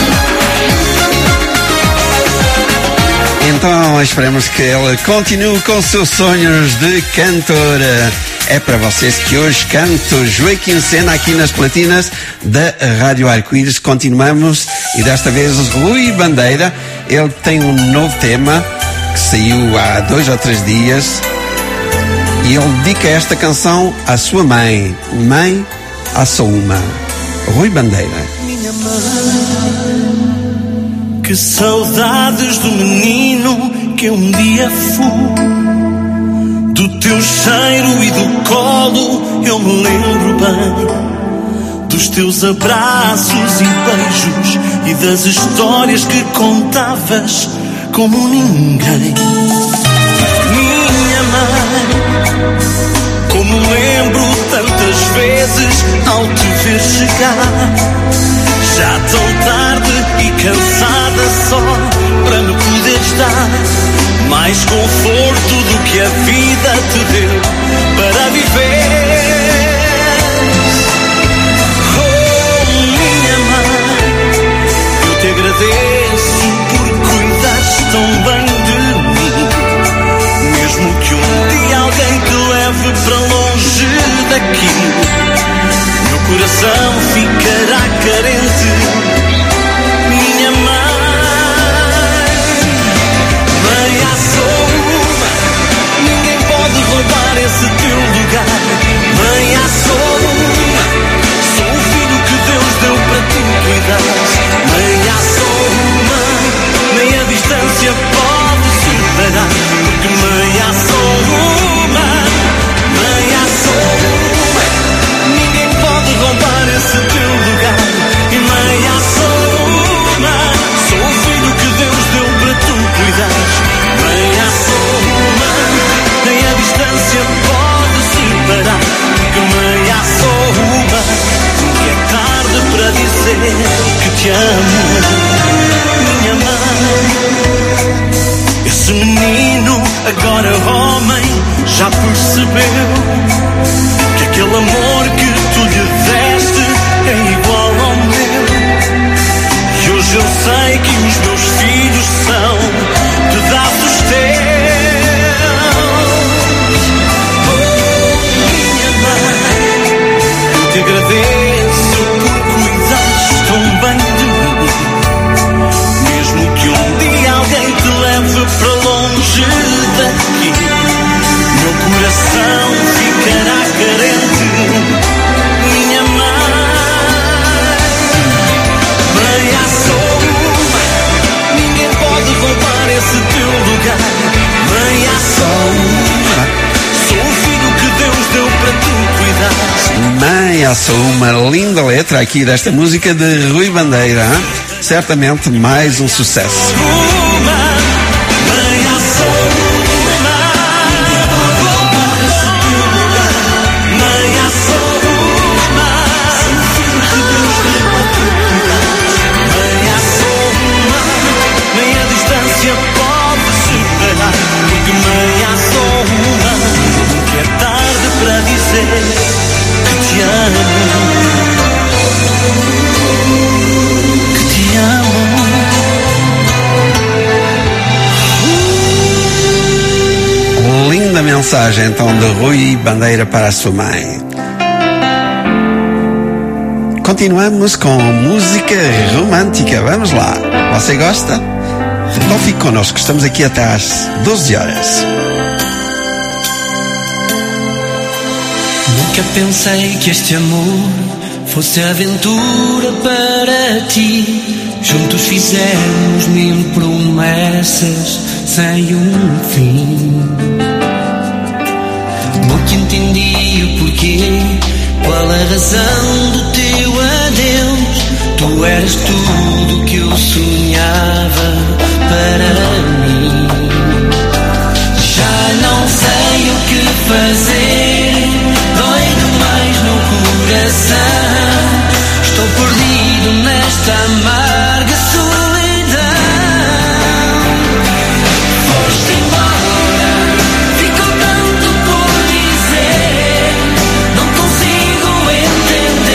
Então esperemos que ela continue com seus sonhos de cantora. É para vocês que hoje canto Joaquim Sena aqui nas platinas da Rádio Arco-Íris. Continuamos e desta vez Rui Bandeira. Ele tem um novo tema que saiu há 2 ou 3 dias e ele dedica esta canção à sua mãe. Mãe, há só uma. Rui Bandeira. Minha mãe, que saudades do menino que um dia fui. Do teu cheiro e do colo eu me lembro bem, dos teus abraços e beijos e das histórias que contavas como ninguém. Minha mãe, como lembro tantas vezes ao te ver chegar, já tão tarde e cansada só para me poderes dar mais conforto do que a vida te deu para viver. Oh daqui, meu coração ficará carente. Minha mãe, Maria Soma, ninguém pode roubar esse teu lugar. Maria Soma, sou o filho que Deus deu para tu cuidares. Maria Soma, nem a distância pode superar, porque Maria Soma, Maria Soma, ninguém pode roubar esse teu lugar. E Maria Soma, sou o filho que Deus deu para tu cuidares. Maria Soma, nem a distância pode separar, porque Maria Soma, nunca é tarde para dizer que te amo. Minha mãe, esse menino, agora homem, já percebeu que aquele amor que tu lhe deste é igual ao meu. E hoje eu sei que os meus filhos são pedaços teus. Oh, minha mãe, eu te agradeço por cuidares tão bem de mim. Mesmo que um dia alguém te leve para longe daqui, meu coração ficará carente. Minha mãe, Maria Soma, ninguém pode roubar esse teu lugar. Maria Soma, sou o filho que Deus deu para tu cuidares. Maria Soma, linda letra aqui desta música de Rui Bandeira, hein? Certamente mais um sucesso. Linda mensagem então de Rui Bandeira para a sua mãe. Continuamos com música romântica. Vamos lá. Você gosta? Então fique connosco. Estamos aqui até às 12 horas. Nunca pensei que este amor fosse aventura para ti. Juntos fizemos 1000 promessas sem um fim. Nunca entendi o porquê, qual a razão do teu adeus. Tu eras tudo que eu sonhava para mim. Já não sei o que fazer, dói demais no coração. Estou perdido nesta amarga solidão. Foste embora, ficou tanto por dizer. Não consigo entender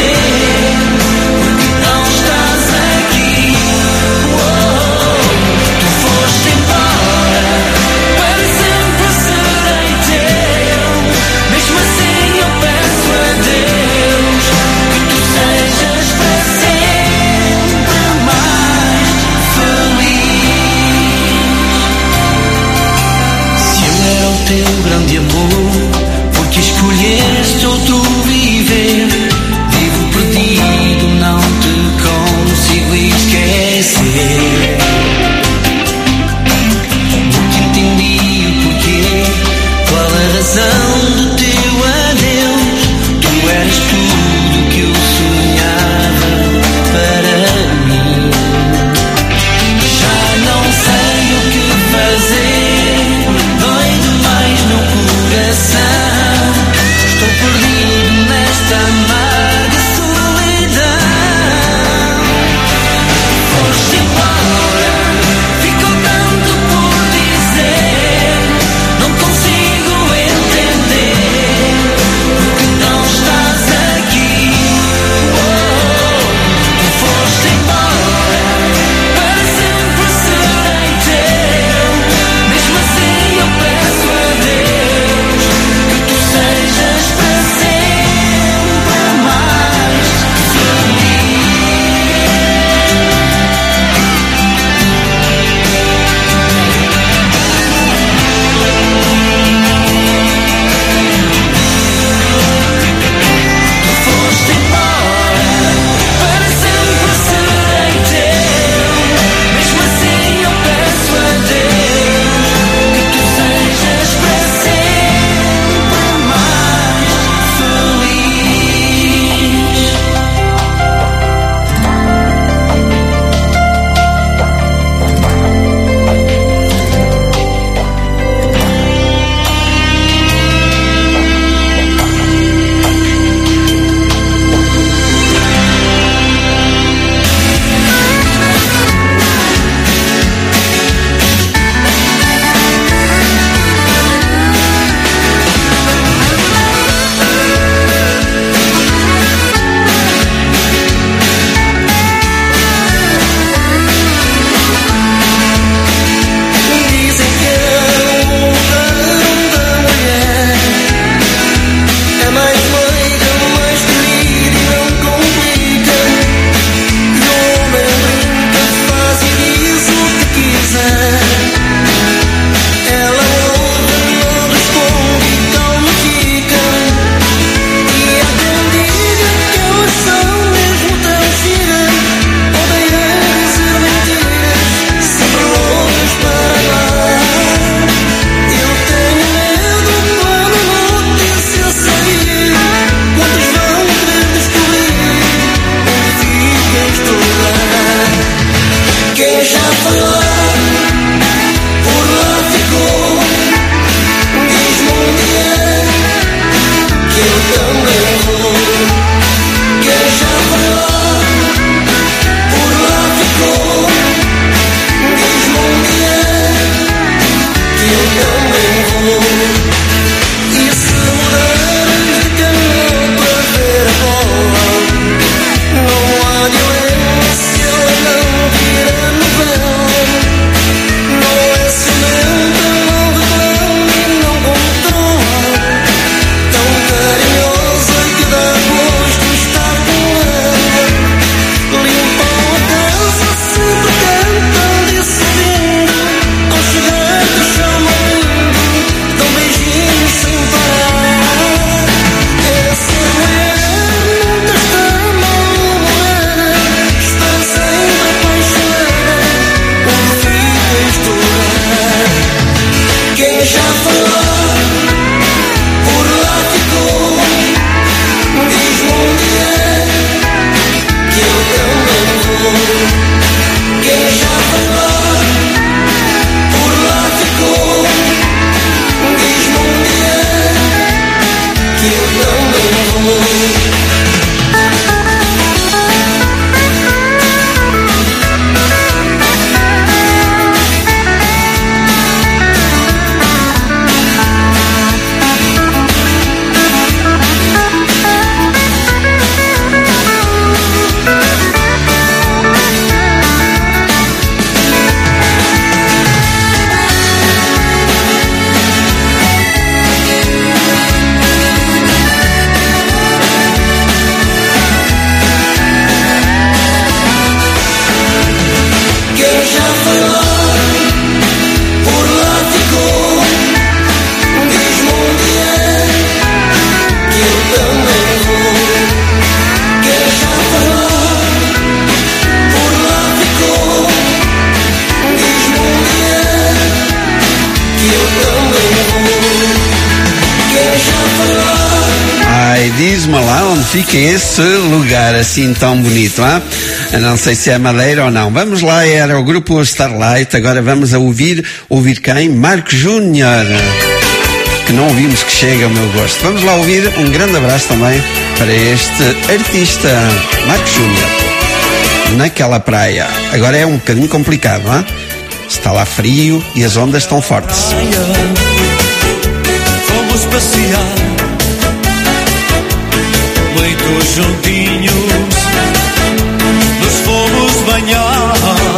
diz-me lá onde fica esse lugar assim tão bonito, hein? Eu não sei se é Madeira ou não. Vamos lá, era o grupo Starlight. Agora vamos a ouvir quem? Marco Júnior, que não ouvimos, que chega ao meu gosto. Vamos lá ouvir. Um grande abraço também para este artista, Marco Júnior. Naquela praia. Agora é um bocadinho complicado, hein? Está lá frio e as ondas estão fortes. Fomos passear muito juntinhos, nos fomos banhar,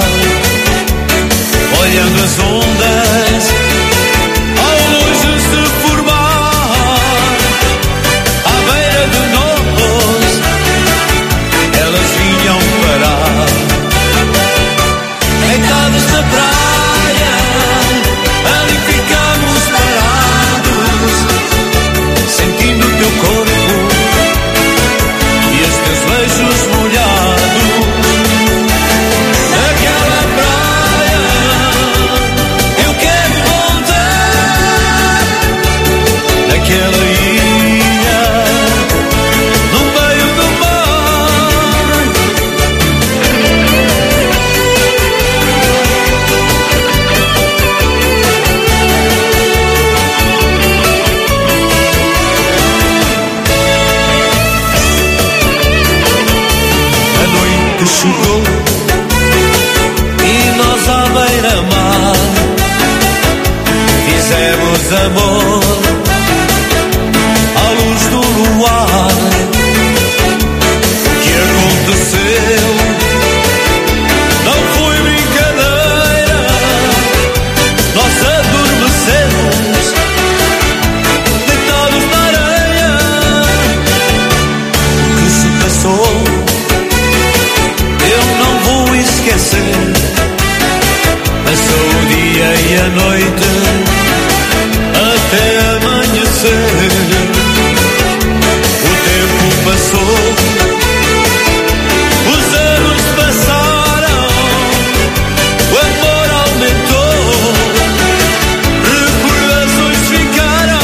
olhando as ondas ao longe se formar, à beira de nós elas vinham parar, deitados na praia, ali ficamos parados, sentindo o teu corpo e os teus beijos molhados. Naquela praia eu quero voltar, naquela ilha no meio do mar. A noite chegou e nós à beira-mar fizemos amor à luz do luar. O que aconteceu não foi brincadeira, nós adormecemos deitados na areia. O que se passou eu não vou esquecer. Passou o dia e a noite até amanhecer. O tempo passou, os anos passaram, o amor aumentou, recordações ficaram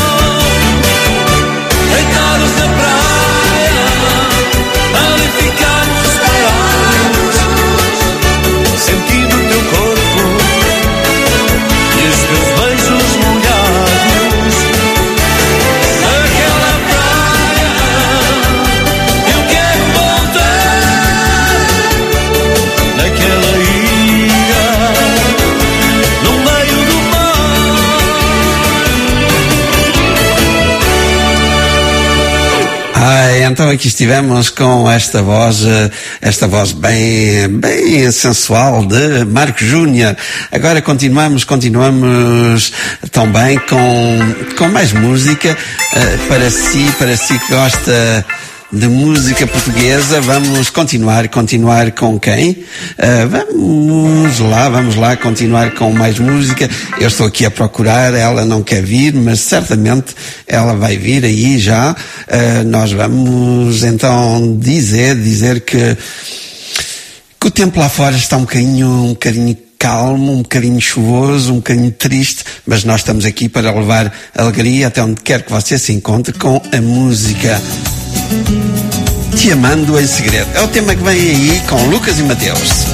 deitados na praia, ali ficamos parados, sentindo o teu corpo e os teus beijos molhados. Naquela praia eu quero voltar, naquela ilha no meio do Então aqui estivemos com esta voz bem sensual de Marco Júnior. Agora continuamos também com mais música para si que gosta de música portuguesa. Vamos continuar com quem? Vamos lá continuar com mais música. Eu estou aqui a procurar, ela não quer vir, mas certamente ela vai vir aí já. Nós vamos então dizer que o tempo lá fora está um bocadinho calmo, um bocadinho chuvoso, um bocadinho triste, mas nós estamos aqui para levar alegria até onde quer que você se encontre com a música. Te Amando em Segredo. É o tema que vem aí com Lucas e Mateus.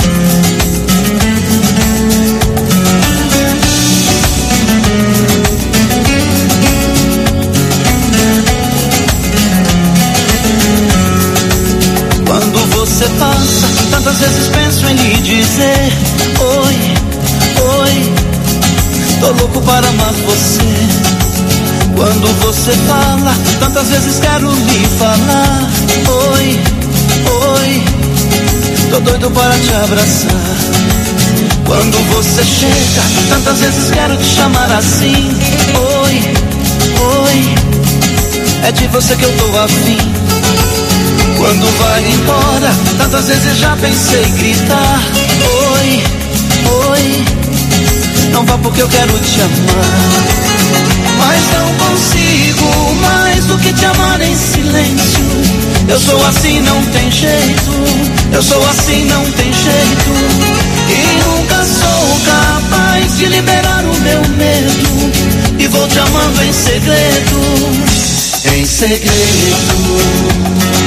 Quando você passa, tantas vezes penso em lhe dizer: oi, oi, tô louco para amar você. Quando você fala, tantas vezes quero lhe falar: oi, oi, tô doido para te abraçar. Quando você chega, tantas vezes quero te chamar assim: oi, oi, é de você que eu tô afim. Quando vai embora, tantas vezes já pensei em gritar: oi, oi, não vá porque eu quero te amar. Mas não consigo mais do que te amar em silêncio. Eu sou assim, não tem jeito. Eu sou assim, não tem jeito. E nunca sou capaz de liberar o meu medo. E vou te amando em segredo. em segredo.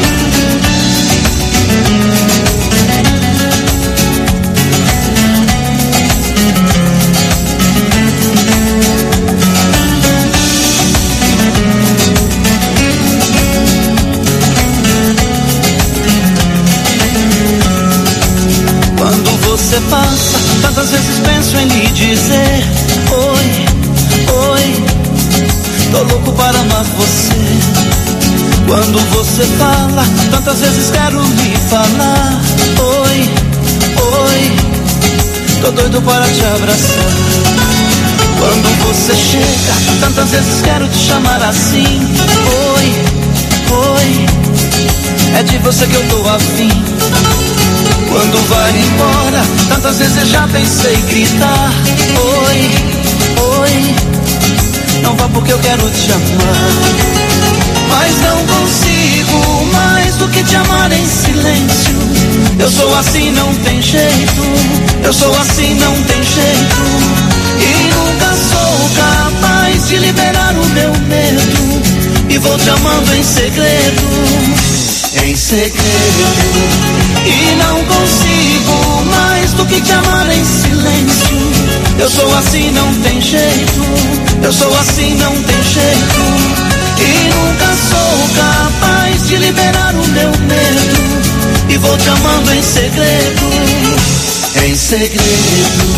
Você passa, tantas vezes penso em lhe dizer oi, oi, tô louco para amar você. Quando você fala, tantas vezes quero lhe falar oi, oi, tô doido para te abraçar. Quando você chega, tantas vezes quero te chamar assim oi, oi, é de você que eu tô afim. Quando vai embora, tantas vezes já pensei gritar oi, oi, não vá porque eu quero te amar. Mas não consigo mais do que te amar em silêncio. Eu sou assim, não tem jeito. Eu sou assim, não tem jeito. E nunca sou capaz de liberar o meu medo. E vou te amando em segredo, em segredo. E não consigo mais do que te amar em silêncio. Eu sou assim, não tem jeito. Eu sou assim, não tem jeito. E nunca sou capaz de liberar o meu medo. E vou te amando em segredo, em segredo.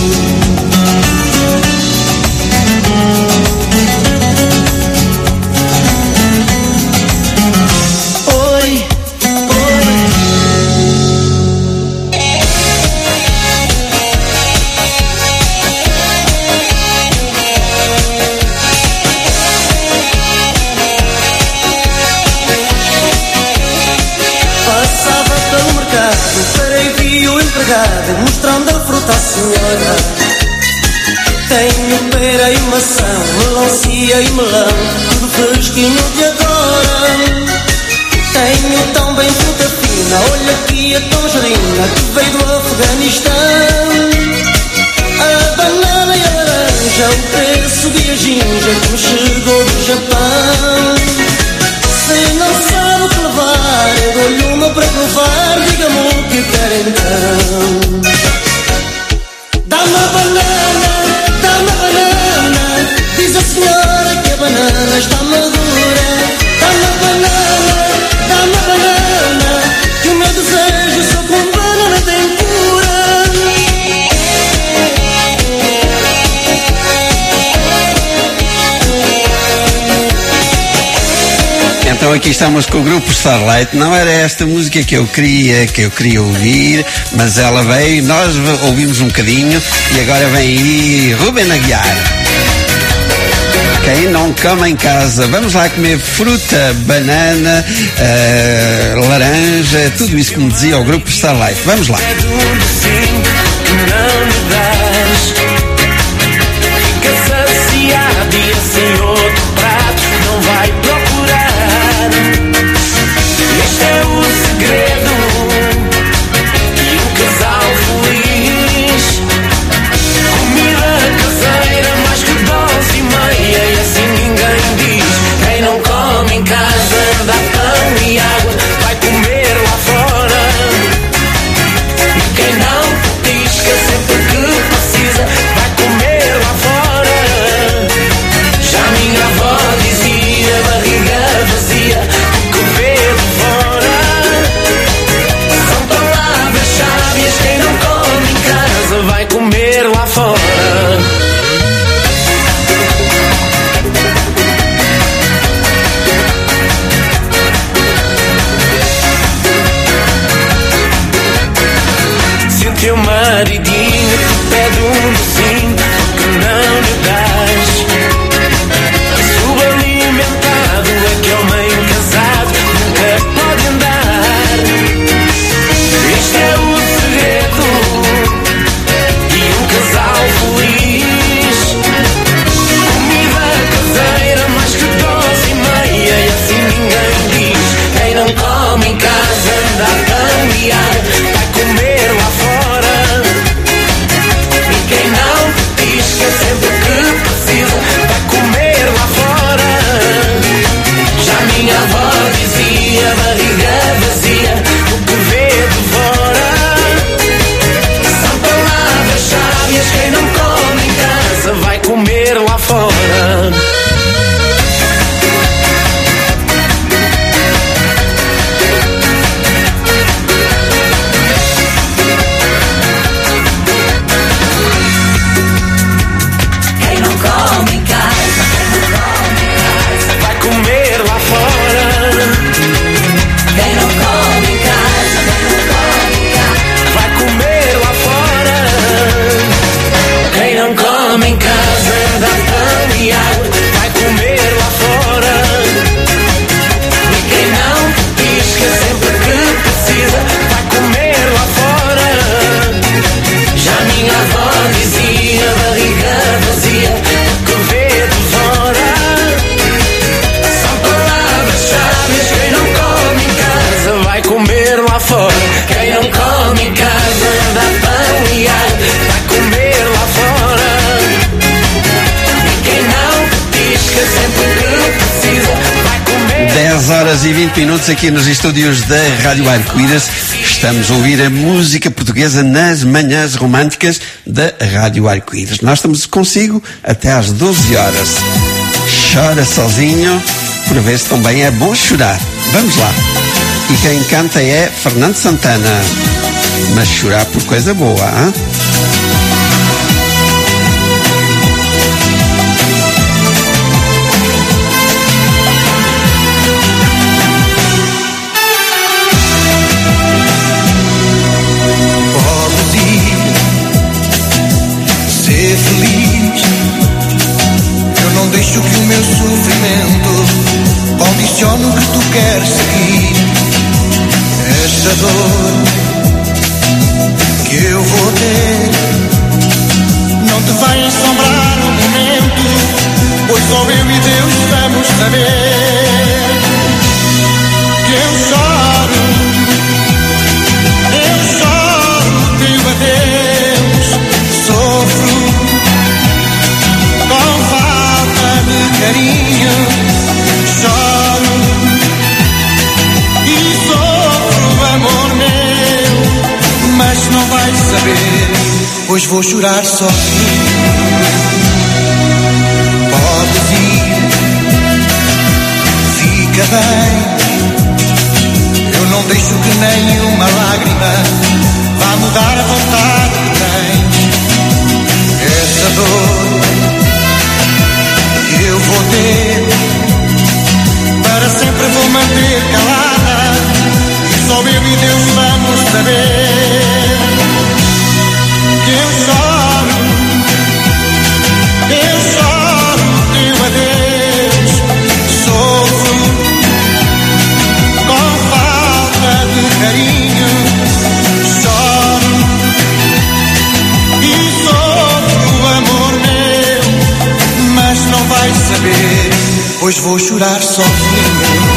mostrando a fruta à senhora. Tenho pera e maçã, melancia e melão, tudo fresquinho de agora. Tenho também fruta fina, olha aqui a tangerina que veio do Afeganistão. A banana e a laranja, o preço de a ginja que me chegou do Japão. Se não sabe o que levar, eu dou-lhe uma para provar, diga-me o que quer então. Dá-me a banana, diz a senhora que a banana está madura. Dá-me a banana, que o meu desejo só com banana tempura. Então aqui estamos com o grupo Starlight. Não era esta música que eu queria ouvir, mas ela veio, nós ouvimos um bocadinho e agora vem aí Ruben Aguiar. Quem não come em casa, vamos lá comer fruta, banana, laranja, tudo isso como dizia o grupo Starlight. Vamos lá. Fica saciado e assim outro prato não vai procurar. Este é o segredo de um casal feliz. Comida caseira mais que dose e meia, e assim ninguém diz. Quem não come em casa dá pão e água, vai comer lá fora. E quem não petisca sempre que precisa, vai comer lá fora. Já minha avó dizia, barriga vazia, o que vê de fora. São palavras sábias, quem não come em casa, vai comer lá fora. Se o teu maridinho te pede um docinho, que não lhe dás? Subalimentado é que homem casado nunca pode andar. Este é o segredo de um casal feliz. Comida caseira mais que dose e meia, e assim ninguém diz. Quem não come em casa dá pão e água, vai comer lá fora. minha avó dizia, barriga vazia, o que vê devora. São palavras sábias, quem não come em casa vai comer lá fora. Quem não come em casa dá pão e ar, vai comer lá fora. E quem não pisca sempre que precisa vai comer. 10h20 aqui nos estúdios da Rádio Arco-Íris. Estamos a ouvir a música portuguesa nas manhãs românticas da Rádio Arco-Íris. Nós estamos consigo até às 12 horas. Chora sozinho, por vezes também é bom chorar. Vamos lá. E quem canta é Fernando Santana. Mas chorar por coisa boa, hein? Podes ir, ser feliz. Eu não deixo que o meu sofrimento condicione o que tu queres seguir. Esta dor que eu vou ter não te vai assombrar um momento, pois só eu e Deus vamos saber que eu choro teu adeus, sofro com falta de carinho, choro amor meu, mas não vais saber, pois vou chorar sozinho. Podes ir, fica bem, eu não deixo que nenhuma lágrima vá mudar a vontade que tens. Essa dor que eu vou ter, para sempre vou manter calada. Só eu e Deus vamos saber que eu choro teu adeus, sofro com falta de carinho, choro e sofro, amor meu, mas não vais saber, pois vou chorar sozinho.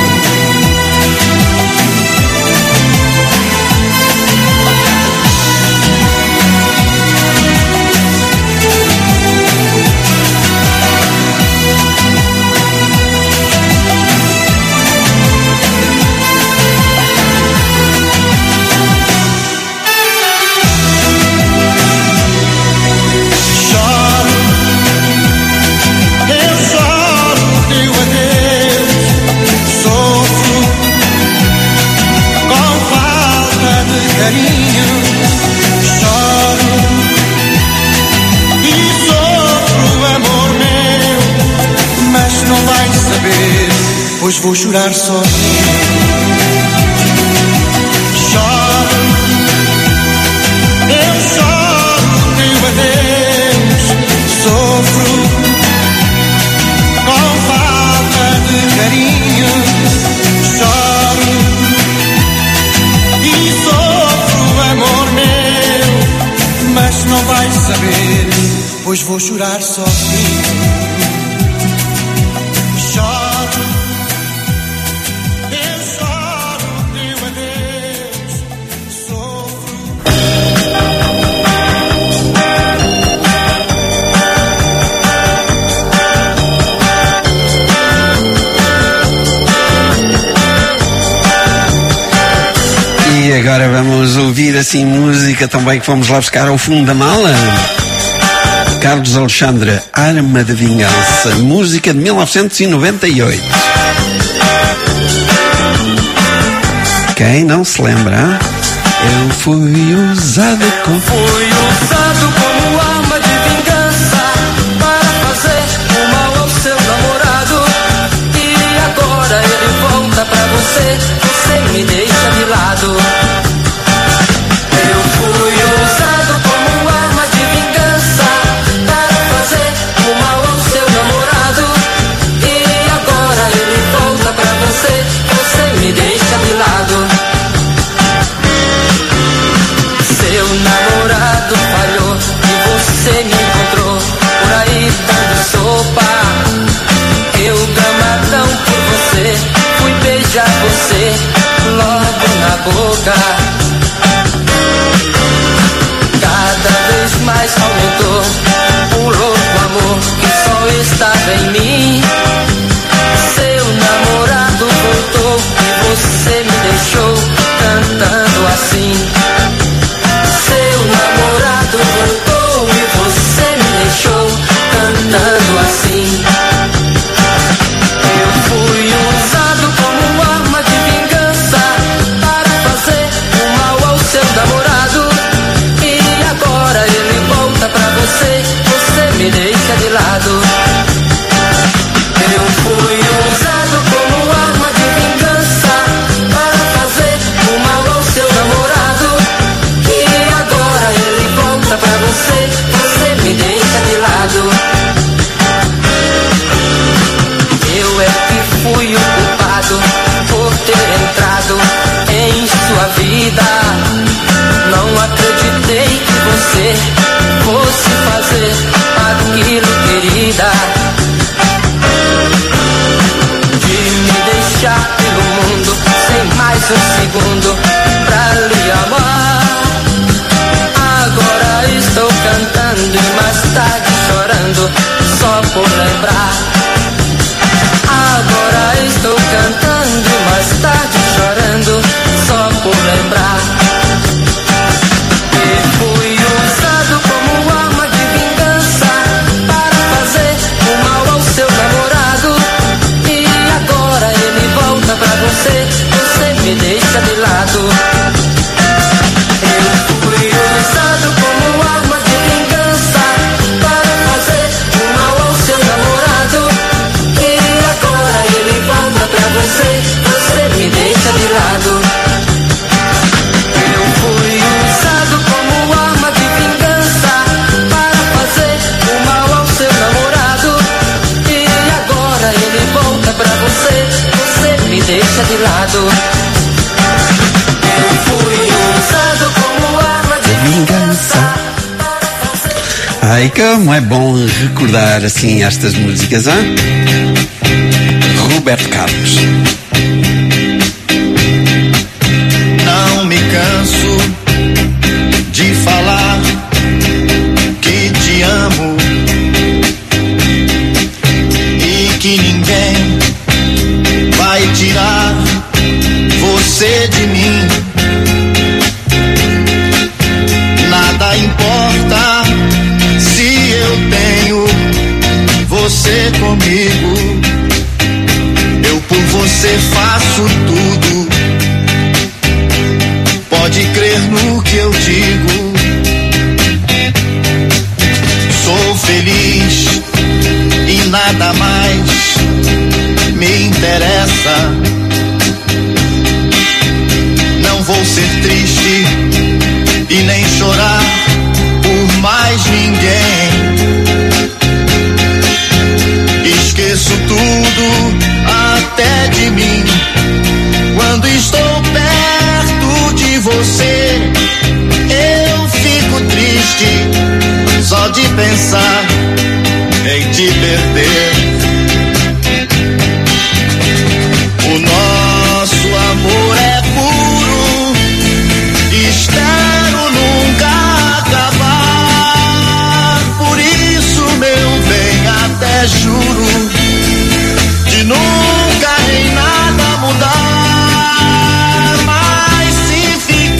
Pois vou chorar sozinho. Choro, eu choro teu adeus, sofro com falta de carinho, choro e sofro, amor meu, mas não vais saber, pois vou chorar sozinho. E agora vamos ouvir assim música também que fomos lá buscar ao fundo da mala. Carlos Alexandre, Arma de Vingança, música de 1998. Quem não se lembra? Eu fui usado como... Fui usado como arma de vingança para fazer o mal ao seu namorado. E agora ele volta pra você, você me deixa de lado. Eu fui usado como arma de vingança para fazer o mal ao seu namorado. E agora ele volta pra você, você me deixa de lado. Seu namorado falhou e você me encontrou por aí dando sopa. Eu gramadão por você, fui beijar você logo na boca. Cada vez mais aumentou o louco amor que só estava em mim. Seu namorado voltou e você me deixou cantando assim. Seu namorado voltou e você me deixou cantando assim. Eu fui usado como arma de vingança para fazer o mal ao seu namorado. E agora ele volta pra você, você me deixa de lado. Eu fui usado como arma de vingança para fazer o mal ao seu namorado. E agora ele volta pra você, você me deixa de lado. Eu é que fui o culpado por ter entrado em sua vida. Não acreditei que você fosse fazer aquilo, querida, de me deixar pelo mundo sem mais um segundo pra lhe amar. Agora estou cantando e mais tarde chorando só por lembrar. Agora estou cantando e mais tarde chorando só por lembrar. E fui usado como arma de vingança para fazer o mal ao seu namorado. E agora ele volta pra você, você me deixa de lado. Eu fui usado como arma de vingança para fazer o mal ao seu namorado. E agora ele volta pra você, você me deixa de lado. Eu fui usado como arma de vingança para fazer o mal ao seu namorado. E agora ele volta pra você, você me deixa de lado. Eu fui usado como arma de Vingança. Ai, como é bom recordar assim estas músicas, hein? Roberto Carlos. Não me canso de falar que te amo e que ninguém vai tirar você de mim. Nada importa se eu tenho você comigo. Eu por você faço tudo. Pode crer no que eu digo. Sou feliz e nada mais me interessa. Não vou ser triste e nem chorar por mais ninguém. Esqueço tudo até de mim quando estou perto de você. Eu fico triste só de pensar em te perder. O nosso amor é puro, espero nunca acabar. Por isso, meu bem, até juro de nunca em nada mudar. Mas se ficar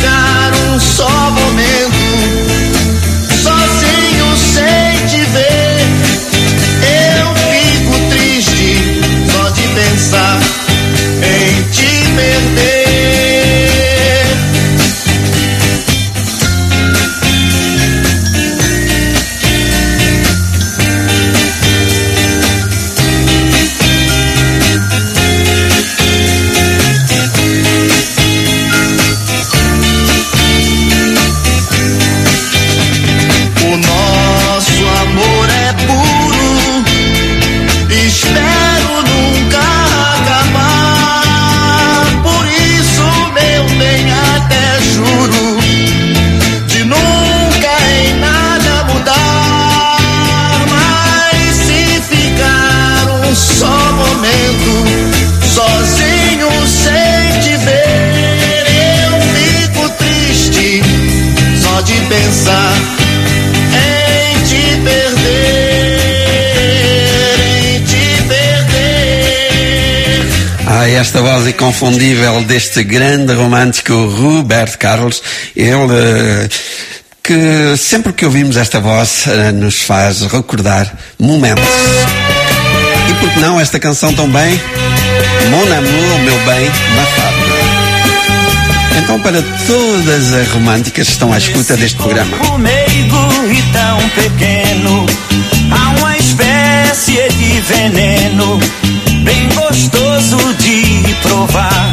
esta voz inconfundível deste grande romântico Roberto Carlos. Ele que sempre que ouvimos esta voz nos faz recordar momentos. E por que não esta canção também? Mon amour, meu bem, ma femme. Então, para todas as românticas que estão à escuta deste programa. Corpo meigo e tão pequeno, há uma espécie de veneno bem gostoso de provar.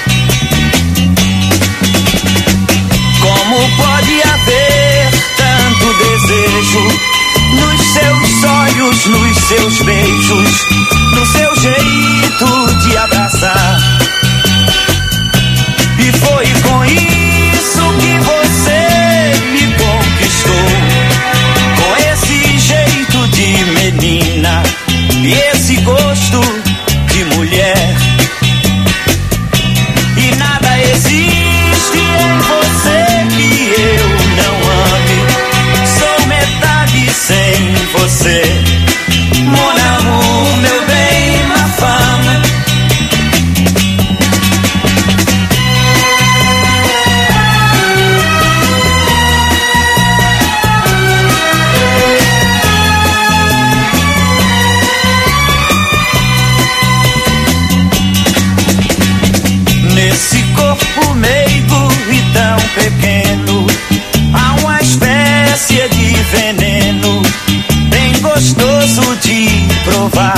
Como pode haver tanto desejo nos seus olhos, nos seus beijos, no seu jeito de abraçar? E foi com isso que você me conquistou, com esse jeito de menina e esse gosto de mulher. E nada existe em você que eu não ame, sou metade sem você. Mon amour, meu bem, ma femme. Nesse corpo meigo e tão pequeno, há uma espécie de veneno bem gostoso de provar.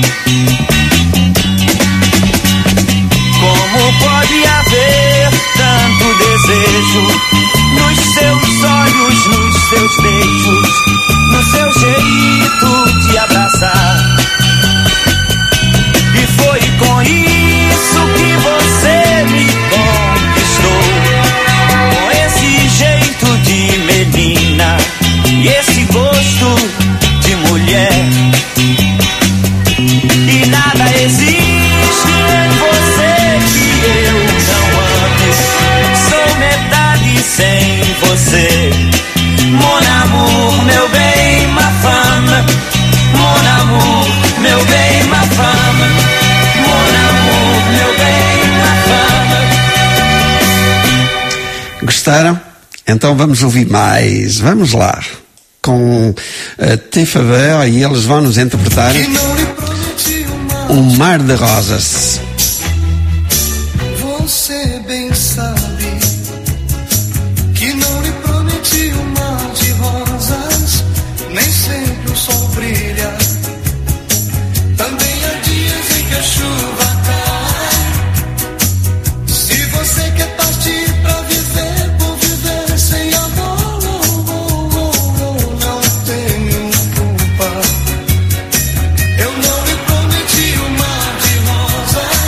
Como pode haver tanto desejo nos seus olhos, nos seus beijos, no seu jeito de abraçar? E foi com isso que você me conquistou, com esse jeito de menina e esse gosto de mulher. E nada existe em você que eu não ame, sou metade sem você. Mon amour, meu bem, ma femme. Mon amour, meu bem, ma femme. Mon amour, meu bem, ma femme. Gostaram? Então vamos ouvir mais. Vamos lá. Com Te Faveur, e eles vão nos interpretar Um Mar de Rosas. Você bem sabe que não lhe prometi um mar de rosas, nem sempre o sol brilha. Também há dias em que a chuva cai. Se você quer partir pra viver por viver sem amor, não tenho culpa. Eu não lhe prometi um mar de rosas,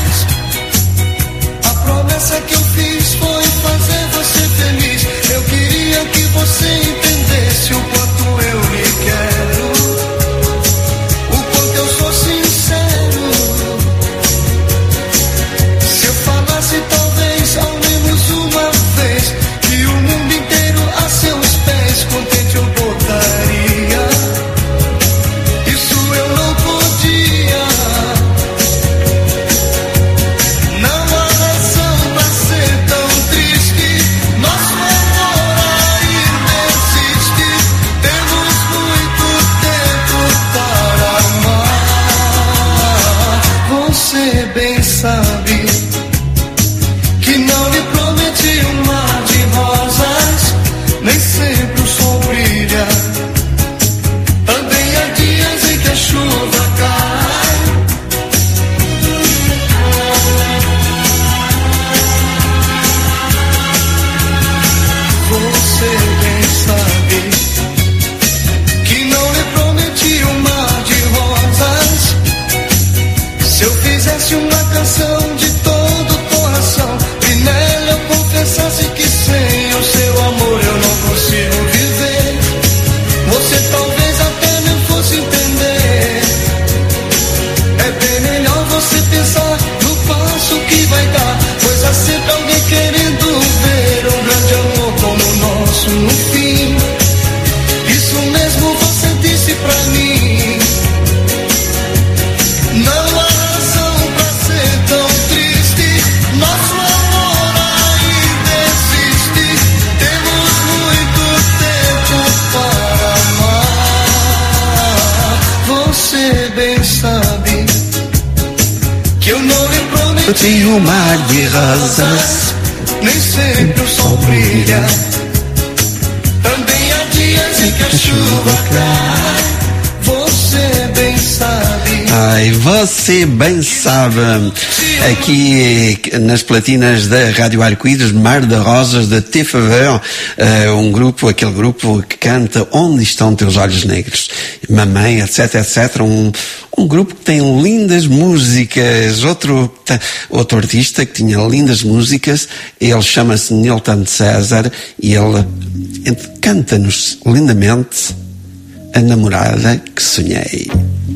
e o mar de rosas. Nem sempre o sol brilha, também há dias em que a chuva cai. Você bem sabe. Ai, você bem sabe. Aqui nas platinas da Rádio Arco-Íris, Mar de Rosas, de Te Faveur, aquele grupo que canta Onde Estão Teus Olhos Negros, Mamãe, etc, etc. Um grupo que tem lindas músicas. Outro artista que tinha lindas músicas, ele chama-se Nilton César e ele canta-nos lindamente A Namorada que Sonhei.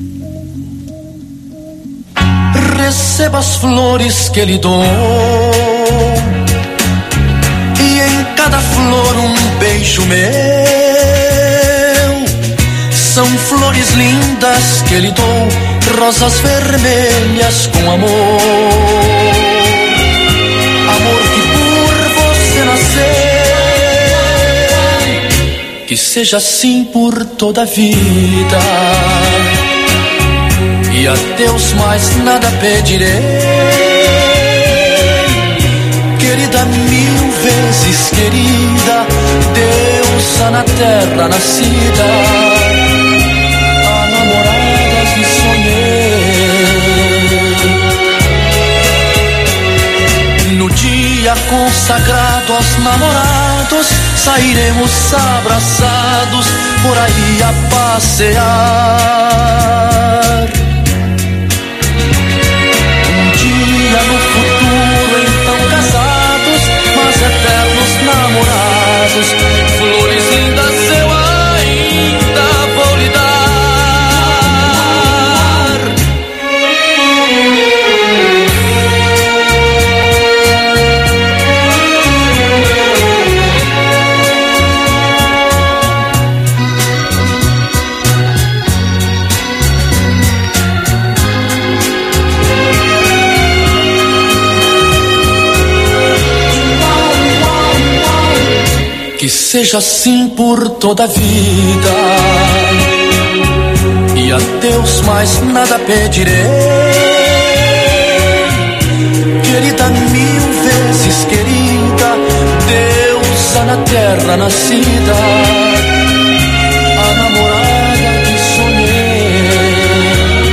Receba as flores que lhe dou, e em cada flor um beijo meu. São flores lindas que lhe dou, rosas vermelhas com amor. Amor que por você nasceu, que seja assim por toda a vida. E a Deus mais nada pedirei, querida, mil vezes querida, deusa na terra nascida, a namorada que sonhei. No dia consagrado aos namorados, sairemos abraçados por aí a passear. No futuro, então casados, mas eternos namorados, flores lindas eu ainda vou lhe dar. Que seja assim por toda a vida, e a Deus mais nada pedirei, querida, mil vezes querida, deusa na terra nascida, a namorada que sonhei,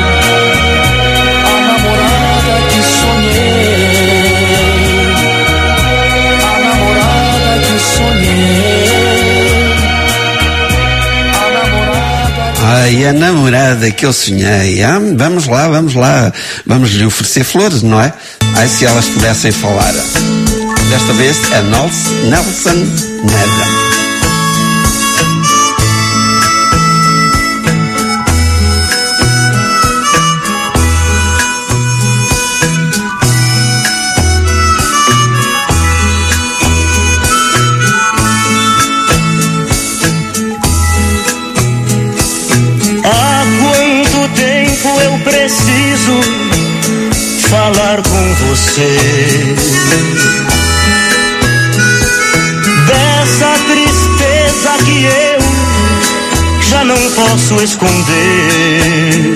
a namorada que sonhei, a namorada que sonhei. Ai, a namorada que eu sonhei. Vamos lá. Vamos lhe oferecer flores, não é? Ai, se elas pudessem falar. Desta vez é Nelson Neda. Preciso falar com você dessa tristeza que eu já não posso esconder.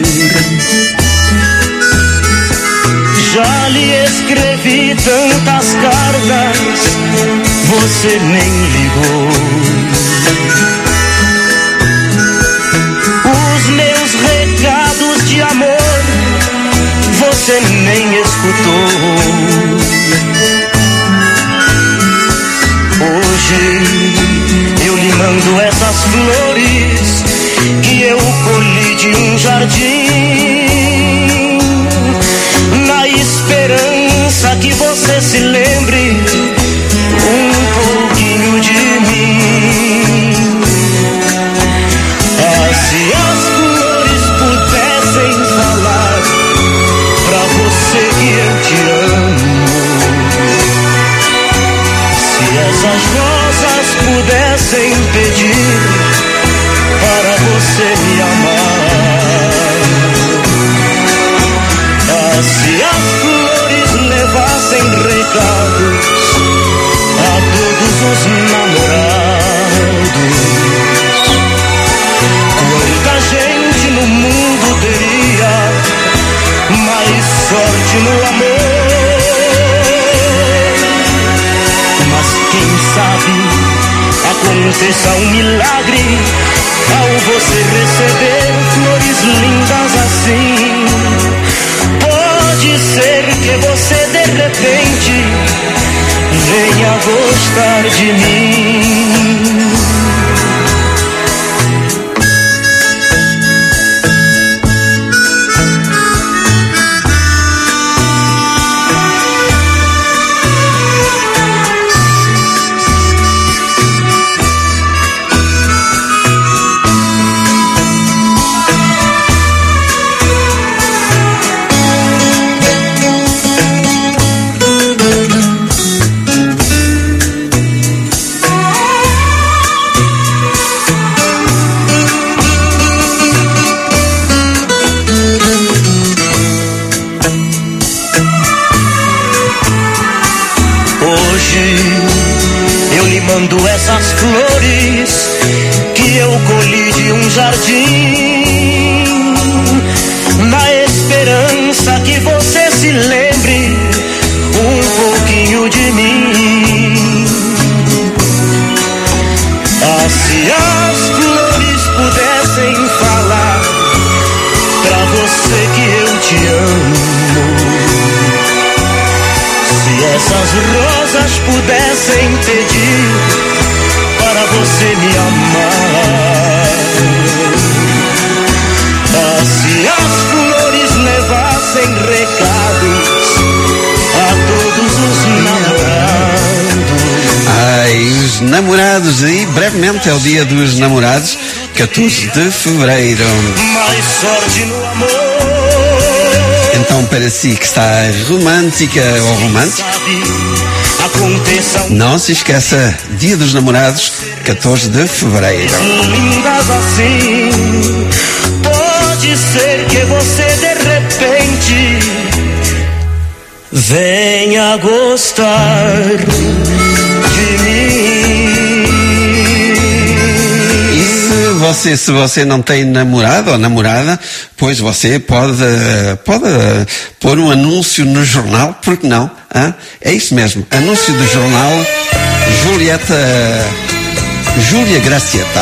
Já lhe escrevi tantas cartas, você nem ligou. Os meus recados de amor você nem escutou. Hoje eu lhe mando essas flores que eu colhi de um jardim, na esperança que você se lembre um pouquinho de mim. Ah, se as flores pudessem falar pra você que eu te amo, se essas rosas pudessem pedir para você me amar, ah, se as flores levassem recados a todos os namorados, quanta gente no mundo teria mais sorte no amor. aconteça um milagre ao você receber flores lindas assim. Pode ser que você de repente venha gostar de mim. Mando essas flores que eu colhi de um jardim, na esperança que você se lembre um pouquinho de mim. Ah, se as flores pudessem falar pra você que eu te amo, se essas rosas pudessem pedir para você me amar, ah, se as flores levassem recados a todos os namorados. Ai, os namorados, e brevemente é o dia dos namorados, 14 de fevereiro. Mais sorte no amor. Então, para si que está romântica ou romântico, não se esqueça, dia dos namorados, 14 de fevereiro. Lindas assim, pode ser que você de repente venha gostar de mim. Se você não tem namorado ou namorada, pois você pode pôr um anúncio no jornal, por que não? Hein? É isso mesmo, anúncio do jornal Júlia Gracieta.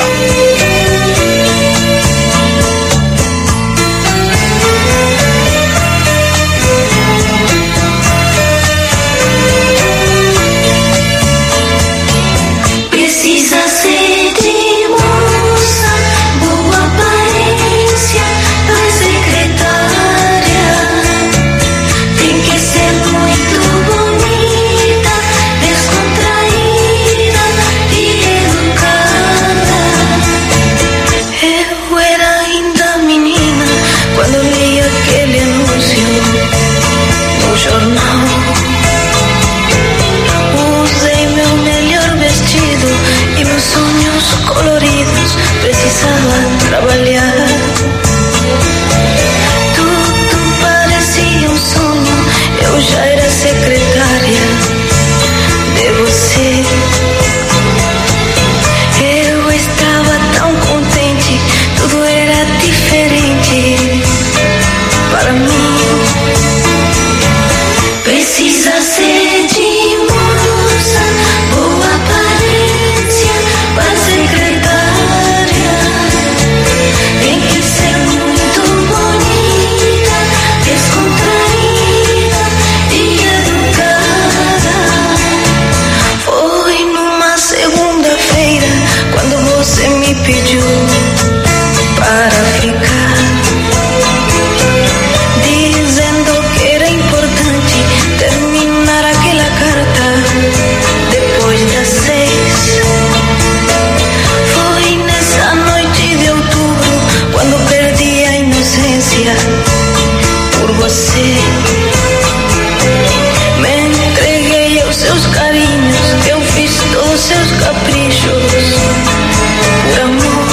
Coloridos, precisaba trabalhar. Tudo parecia um sonho, eu já era secretária de você. Eu estava tão contente, tudo era diferente para mim. Precisa ser de moça, boa aparência, para secretária. Tem que ser muito bonita, descontraída e educada. Foi numa segunda-feira quando você me pediu para ficar, dizendo que era importante terminar aquela carta depois das 6. Foi nessa noite de outubro quando perdi a inocência por você. Me entreguei aos seus carinhos, eu fiz todos os seus caprichos por amor.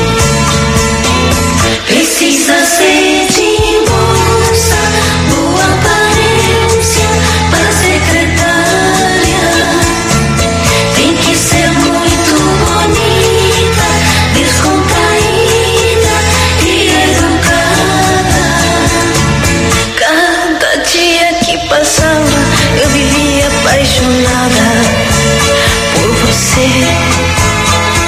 Precisa ser de moça, boa aparência, para secretária. Tem que ser muito bonita, descontraída e educada. Cada dia que passava eu vivia apaixonada por você.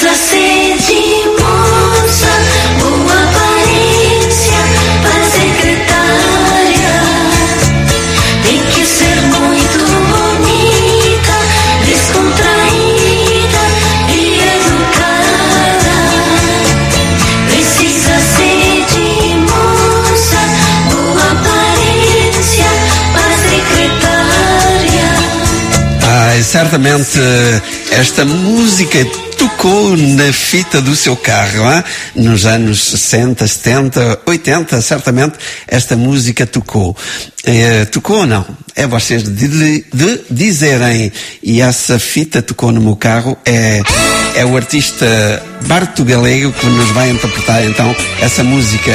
Precisa ser de moça, boa aparência para secretária. Tem que ser muito bonita, descontraída e educada. Precisa ser de moça, boa aparência para secretária. Ai, certamente esta música tocou na fita do seu carro, hein? Nos anos 60, 70, 80, certamente esta música tocou. Tocou ou não? É vocês de dizerem. E essa fita tocou no meu carro. É o artista Barto Galego que nos vai interpretar então essa música.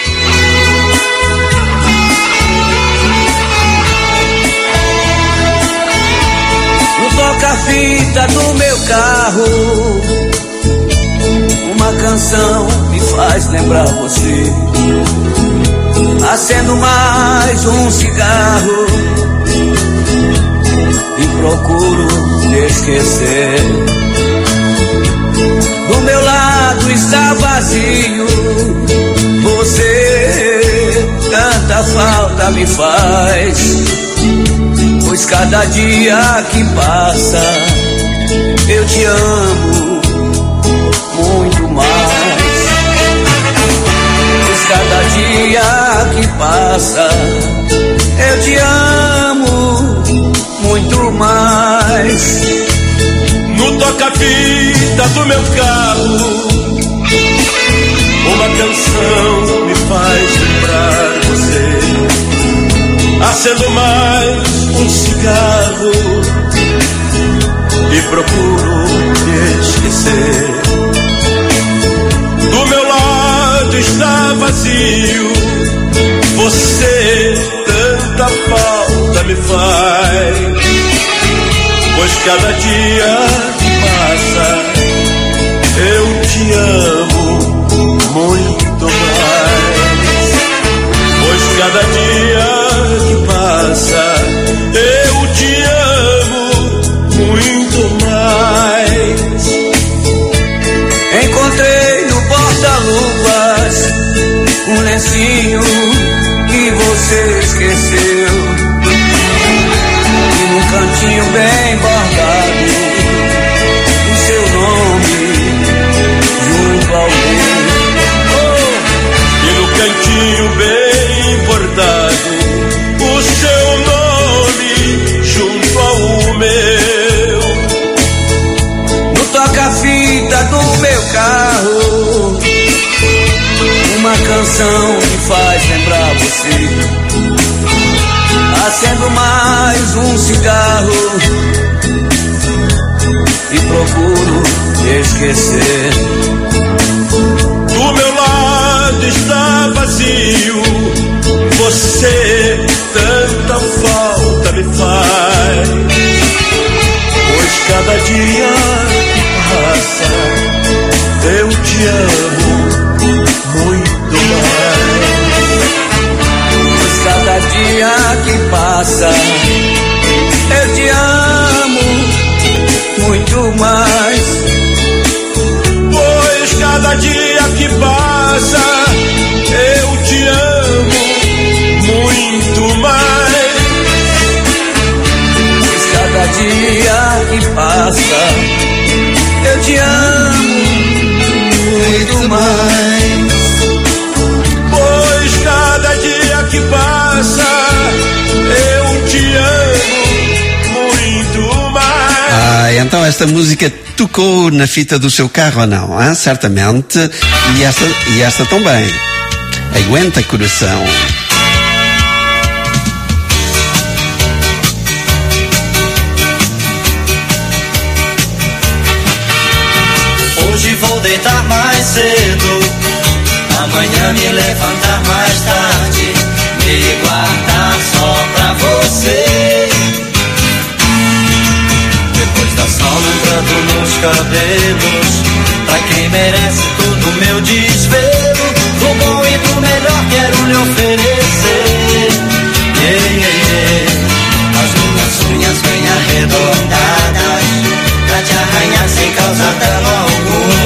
Toca a fita do meu carro, uma canção me faz lembrar você. Acendo mais um cigarro e procuro esquecer. Do meu lado está vazio, você tanta falta me faz. Pois cada dia que passa eu te amo muito mais. Pois cada dia que passa eu te amo muito mais. No toca-fita do meu carro, uma canção me faz lembrar você. Acendo mais um cigarro e procuro te esquecer. Do meu lado está vazio, você tanta falta me faz. Pois cada dia que passa eu te amo muito mais. Pois cada dia que passa eu te amo muito mais. Encontrei no porta-luvas um lencinho que você esqueceu, e num cantinho bem bordado o seu nome junto ao meu. E no cantinho bem bordado o seu nome junto ao meu. No toca-fita do meu carro, uma canção me faz lembrar você. Acendo mais um cigarro e procuro esquecer. Do meu lado está vazio, você tanta falta me faz. Pois cada dia que passa eu te amo muito mais. Pois cada dia que passa eu te amo muito mais. Pois cada dia que passa eu te amo muito mais. Pois cada dia que passa eu te amo muito mais. Pois cada dia que passa eu te amo muito mais. Ah, então esta música tocou na fita do seu carro ou não? Hein? Certamente. E esta também. Aguenta, coração. Hoje vou deitar mais cedo, amanhã me levantar mais tarde, me guardar só pra você. Depois da sol entrando nos cabelos, pra quem merece todo meu desvelo, do bom e do melhor quero lhe oferecer. As minhas unhas bem arredondadas, pra te arranhar sem causar dano algum.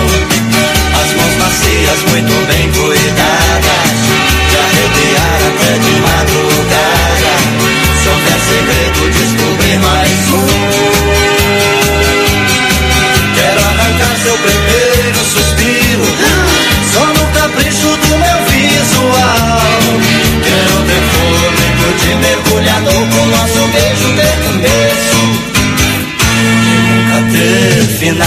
final.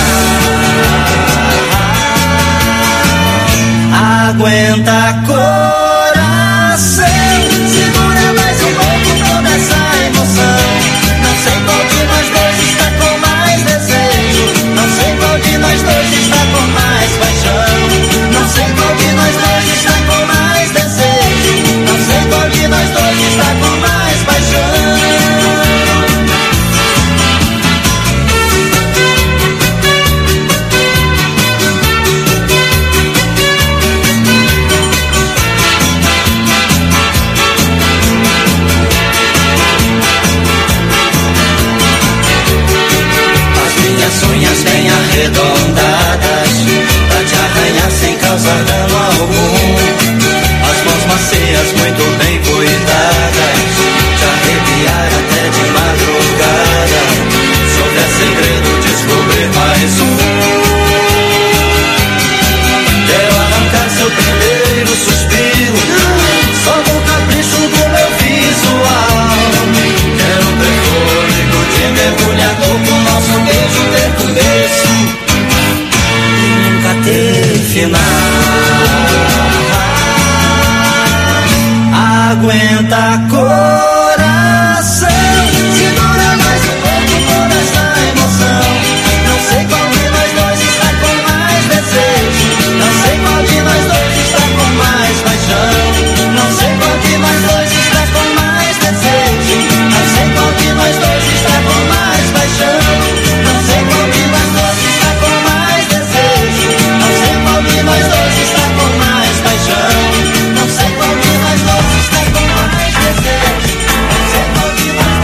Aguenta coração, segura mais um pouco toda essa emoção. Não sei qual de nós dois está com mais desejo, não sei qual de nós dois está com mais paixão, não sei qual de nós dois está com mais desejo, não sei qual de nós dois está com mais paixão. Unhas bem arredondadas pra te arranhar sem causar dano algum. As mãos macias muito bem cuidadas, te arrepiar até de madrugada. Se houver segredo, descobrir mais um. Quero arrancar seu primeiro suspiro, só no capricho do meu visual. Quero ter fôlego de mergulhador com nosso beijo ter começo e nunca ter final. Aguenta coração, segura mais um pouco toda essa emoção. Não sei qual de nós dois está com mais desejo, não sei qual de nós dois está com mais paixão, não sei qual de nós dois está com mais desejo, não sei qual de nós dois está com mais paixão, não sei qual de nós dois está com mais desejo, não sei qual de nós dois está com mais paixão, não sei qual de nós dois está com mais desejo, não sei qual de nós.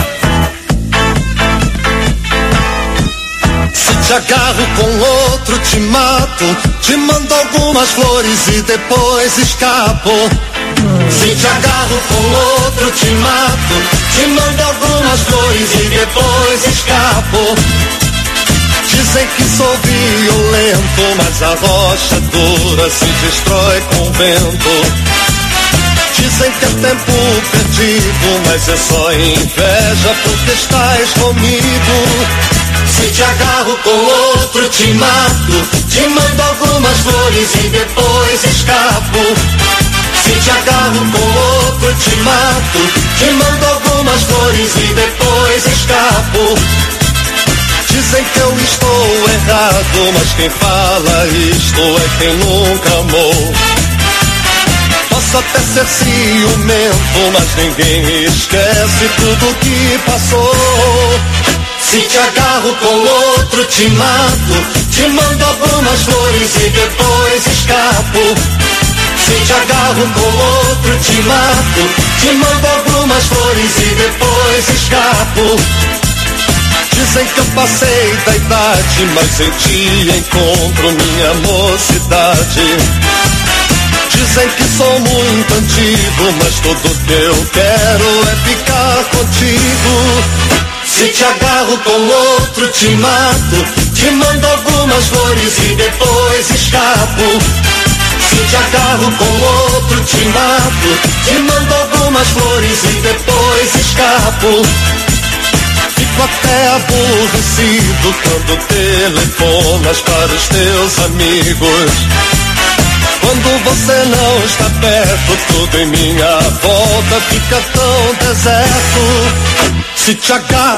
Se te agarro com outro te mato, te mando algumas flores e depois escapo. Se te agarro com outro te mato, te mando algumas flores e depois escapo. Dizem que sou violento, mas a rocha dura se destrói com o vento. Dizem que é tempo perdido, mas é só inveja porque estás comigo. Se te agarro com outro te mato, te mando algumas flores e depois escapo. Se te agarro com outro te mato, te mando algumas flores e depois escapo. Dizem que eu estou errado, mas quem fala isto é quem nunca amou. Posso até ser ciumento, mas ninguém esquece tudo que passou. Se te agarro com outro te mato, te mando algumas flores e depois escapo. Se te agarro com outro te mato, te mando algumas flores e depois escapo. Dizem que eu passei da idade, mas em ti encontro minha mocidade. Dizem que sou muito antigo, mas tudo que eu quero é ficar contigo. Se te agarro com outro te mato, te mando algumas flores e depois escapo. Se te agarro com outro te mato, te mando algumas flores e depois escapo. Fico até aborrecido quando telefonas para os teus amigos. Quando você não está perto, tudo em minha volta fica tão deserto. Se te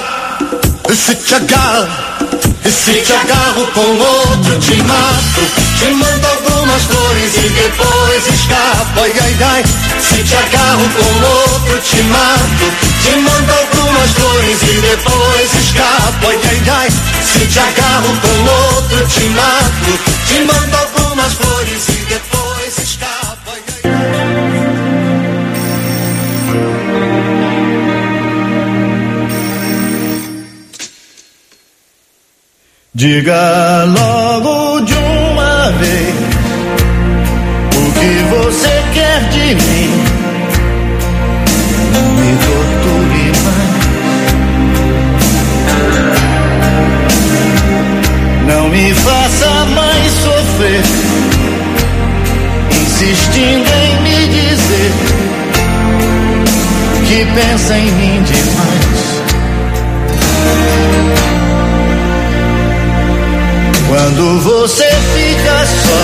agarro com outro te mato, te mando algumas flores e depois escapo. Ai, ai, ai. Se te agarro com outro te mato, te mando algumas flores e depois escapo. Ai, ai, ai. Se te agarro com outro te mato, te mando algumas flores e depois escapo. Ai, ai, ai. Diga logo de uma vez o que você quer de mim. Não me torture mais, não me faça mais sofrer, insistindo em me dizer que pensa em mim demais. Quando você fica só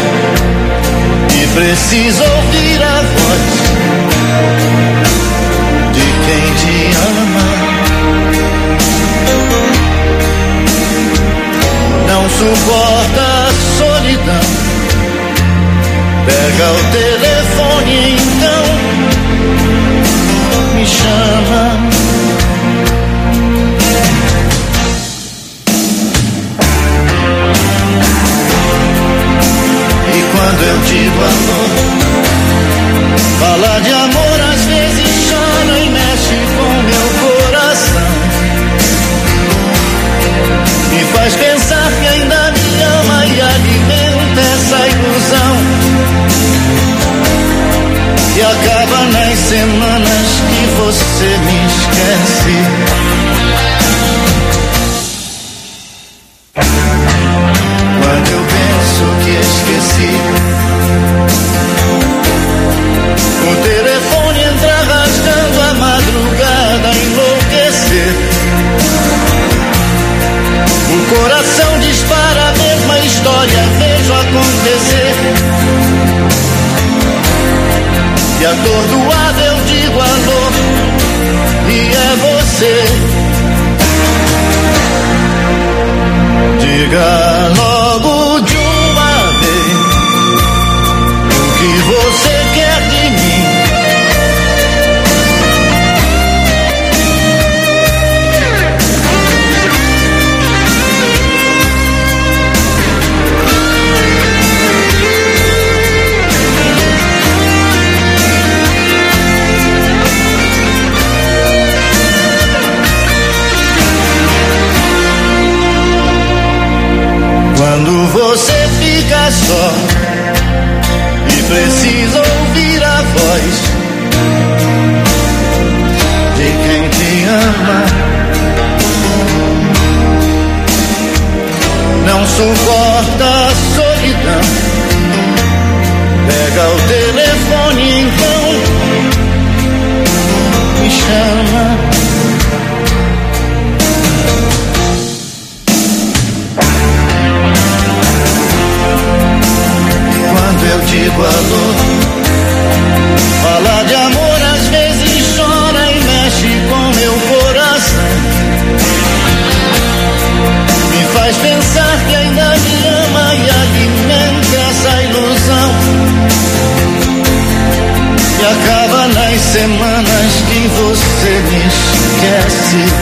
e precisa ouvir a voz de quem te ama, não suporta a solidão, pega o telefone então, me chama. Quando eu digo amor, fala de amor, às vezes chora e mexe com meu coração. Me faz pensar que ainda me ama e alimenta essa ilusão. E acaba nas semanas que você me esquece. Quando eu penso que esqueci, o telefone entra rasgando a madrugada a enlouquecer. O coração dispara a mesma história, vejo acontecer. E atordoado eu digo alô, e é você. Diga logo de uma vez o que você quer de mim. Quando você fica só e precisa ouvir a voz de quem te ama, não suporta a solidão, pega o telefone então, me chama. Eu digo alô, fala de amor, às vezes chora e mexe com meu coração. Me faz pensar que ainda me ama e alimenta essa ilusão. E acaba nas semanas que você me esquece.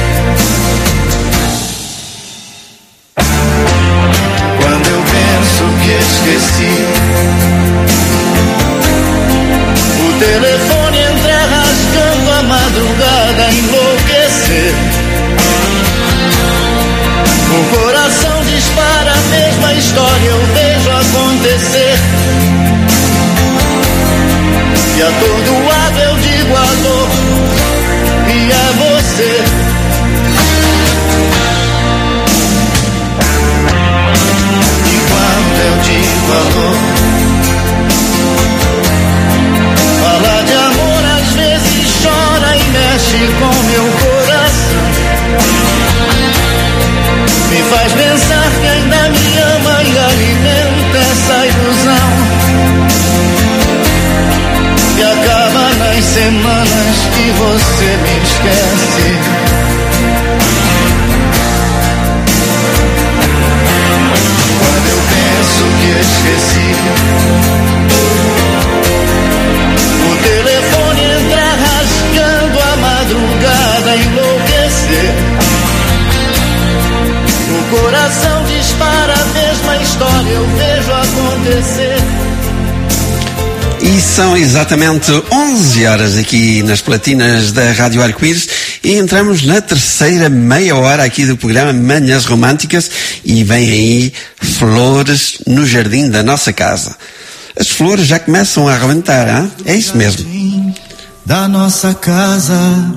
Quando eu penso que esqueci, o telefone entra rasgando a madrugada a enlouquecer. O coração dispara a mesma história, eu vejo acontecer. E atordoado eu digo alô, e é você. Eu digo alô, fala de amor, às vezes chora e mexe com meu coração. Me faz pensar que ainda me ama e alimenta essa ilusão. E acaba nas semanas que você me esquece. Que esqueci, o telefone entra rasgando a madrugada a enlouquecer. O coração dispara a mesma história, eu vejo acontecer. E são exatamente 11 horas aqui nas platinas da Rádio Arco-Íris e entramos na terceira meia hora aqui do programa Manhãs Românticas e vem aí flores no jardim da nossa casa. As flores já começam a arrebentar, hein? É isso mesmo. Da nossa casa.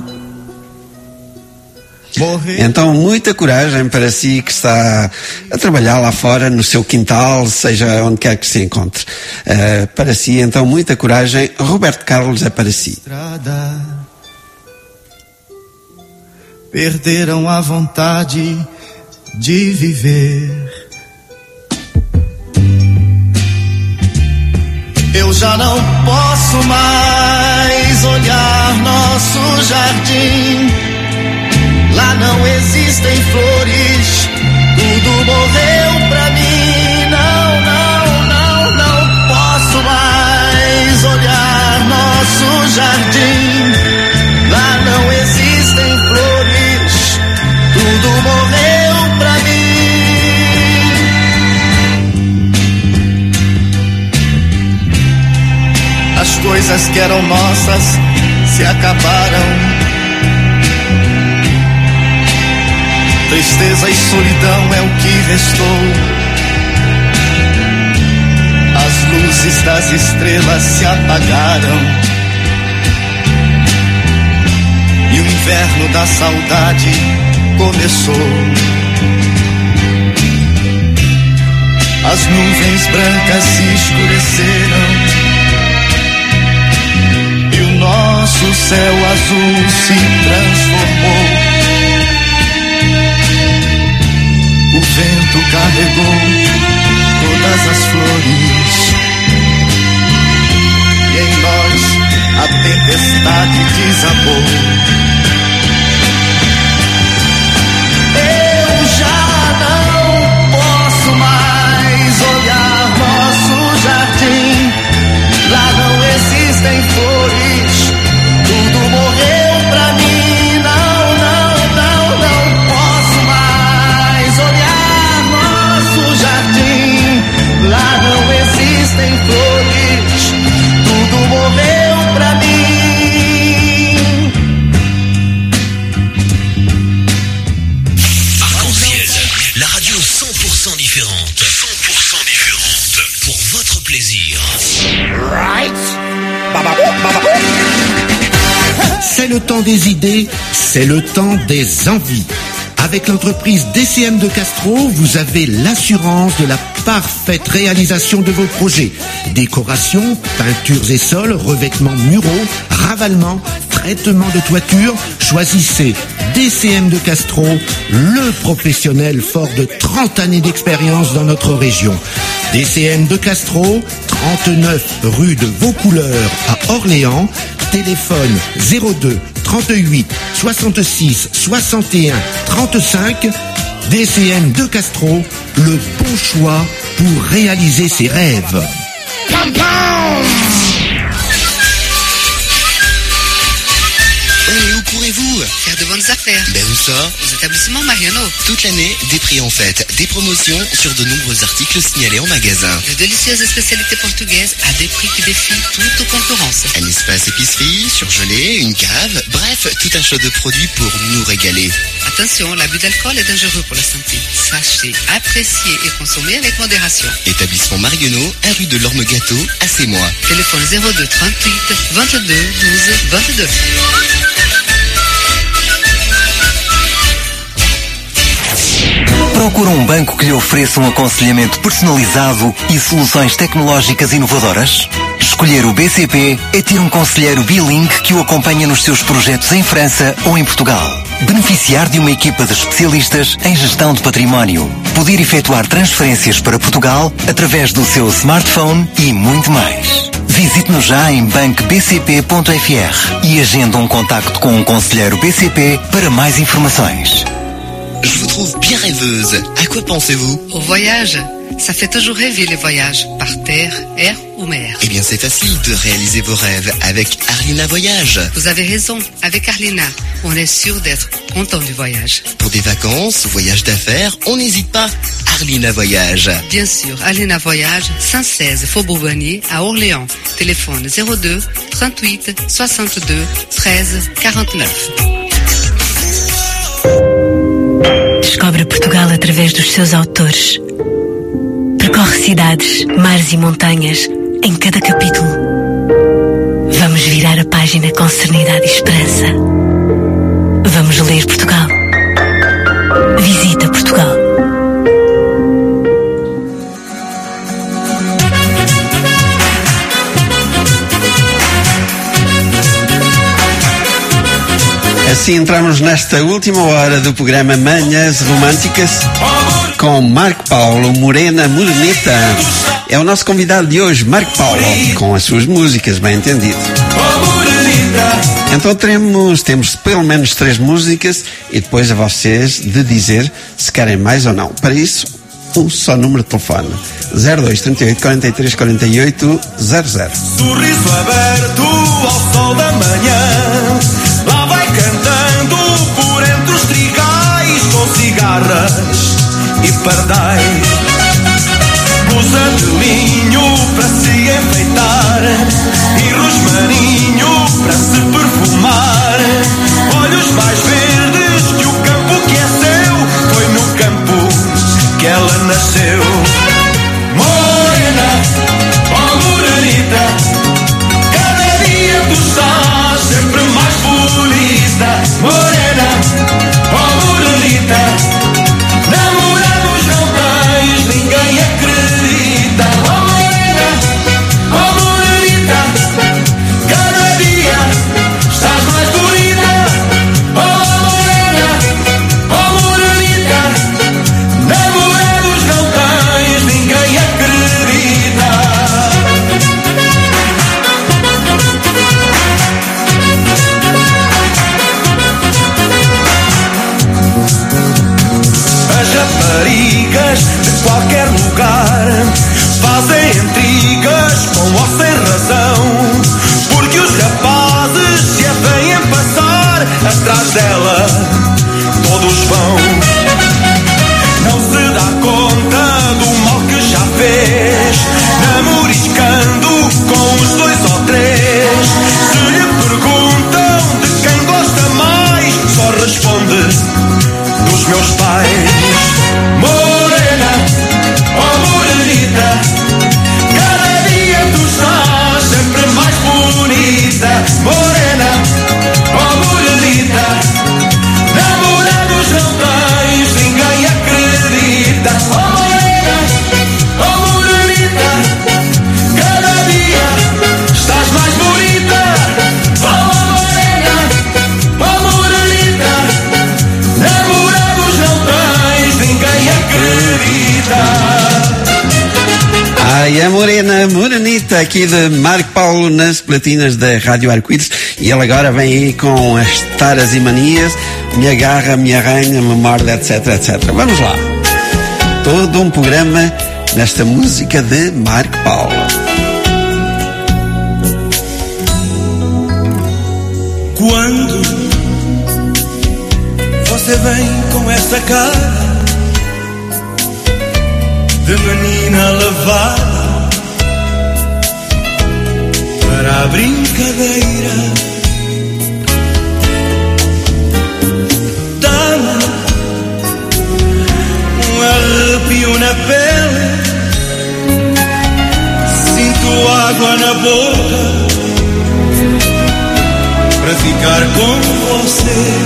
Então, muita coragem para si que está a trabalhar lá fora, no seu quintal, seja onde quer que se encontre. Para si, então, muita coragem. Roberto Carlos é para si. Perderam a vontade de viver. Eu já não posso mais olhar nosso jardim. Lá não existem flores, tudo morreu pra mim. Não, não, não, não posso mais olhar nosso jardim. Lá não existem flores, tudo morreu pra mim. As coisas que eram nossas se acabaram. Tristeza e solidão é o que restou. As luzes das estrelas se apagaram. E o inverno da saudade começou. As nuvens brancas se escureceram. E o nosso céu azul se transformou. O vento carregou todas as flores. E em nós a tempestade desabou. Eu já não posso mais olhar nosso jardim. Lá não existem flores, tudo morreu pra mim. Não, não, não, não posso mais olhar nosso jardim. Lá não existem flores, tudo morreu pra mim. Arc-en-Ciel, la radio 100% différente. 100% différente. Pour votre plaisir. C'est le temps des idées, c'est le temps des envies. Avec l'entreprise DCM de Castro, vous avez l'assurance de la parfaite réalisation de vos projets. Décoration, peintures et sols, revêtements muraux, ravalement, traitement de toiture. Choisissez DCM de Castro, le professionnel fort de 30 années d'expérience dans notre région. DCM de Castro, 39 rue de Vaucouleurs à Orléans. Téléphone 02 38 66 61 35. DCM de Castro, le bon choix pour réaliser ses rêves. Et où courez-vous? Faire de bonnes affaires. Ben où ça? Aux établissements Mariano. Toute l'année, des prix en fête, des promotions sur de nombreux articles signalés en magasin. De délicieuses spécialités portugaises à des prix qui défient toute concurrence. Un espace épicerie, surgelé, une cave, bref, tout un choix de produits pour nous régaler. Attention, l'abus d'alcool est dangereux pour la santé. Sachez, apprécier et consommer avec modération. Établissement Marionneau, 1 rue de l'Orme-Gâteau, à Sémois. Téléphone 02 38 22 12 22. Procura um banco que lhe ofereça um aconselhamento personalizado e soluções tecnológicas inovadoras? Escolher o BCP é ter um conselheiro bilingue que o acompanha nos seus projetos em França ou em Portugal. Beneficiar de uma equipa de especialistas em gestão de património. Poder efetuar transferências para Portugal através do seu smartphone e muito mais. Visite-nos já em bancbcp.fr e agenda um contacto com um conselheiro BCP para mais informações. Je vous trouve bien rêveuse. À quoi pensez-vous? Au voyage. Ça fait toujours rêver les voyages, par terre, air ou mer. Eh bien, c'est facile de réaliser vos rêves avec Arlina Voyage. Vous avez raison, avec Arlina, on est sûr d'être content du voyage. Pour des vacances, voyages d'affaires, on n'hésite pas. Arlina Voyage. Bien sûr, Arlina Voyage, 116 Faubourg Bonnier à Orléans. Téléphone 02 38 62 13 49. Descobre Portugal através dos seus autores. Percorre cidades, mares e montanhas em cada capítulo. Vamos virar a página com serenidade e esperança. Vamos ler Portugal. Visita Portugal. Assim entramos nesta última hora do programa Manhãs Românticas com Marco Paulo Morena Morenita. é o nosso convidado de hoje, Marco Paulo, com as suas músicas, bem entendido. Então temos pelo menos 3 músicas e depois a vocês de dizer se querem mais ou não. Para isso, um só número de telefone: 02 38 43 48 00. Sorriso aberto ao sol da manhã, lá vai cantando por entre os trigais, com cigarras e pardais, blusa de linho para se enfeitar e rosmaninho para se perfumar, olhos mais verdes que o campo que é seu, foi no campo que ela nasceu. Morena, oh morenita, cada dia tu estás sempre mais bonita. Morena, oh morenita, namoramos não tens, ninguém acredita. Oh morena, oh morenita, cada dia estás mais bonita. Oh morena, oh morenita, namoramos não tens, ninguém acredita. As raparigas de qualquer lugar fazem intrigas com ou sem razão, porque os rapazes se a vêm passar atrás dela, todos vão. Não se dá conta do mal que já fez, namoriscando com os 2 ou 3. Se lhe perguntam de quem gosta mais, só responde dos meus pais. Morena, oh morenita, cada dia tu estás sempre mais bonita. Morena, oh morenita, namorados não tens, ninguém acredita. Oh morena, oh morenita, cada dia estás mais bonita. Oh morena, oh morenita, namorados não tens, ninguém acredita. Ai, a morena, morenita, aqui de Marco Paulo nas platinas da Rádio Arco-Íris. E ele agora vem aí com as taras e manias, me agarra, me arranha, me morde, etc, etc. Vamos lá. Todo um programa nesta música de Marco Paulo. Quando você vem com essa cara de menina levada para a brincadeira, dá-me um arrepio na pele, sinto água na boca para ficar com você.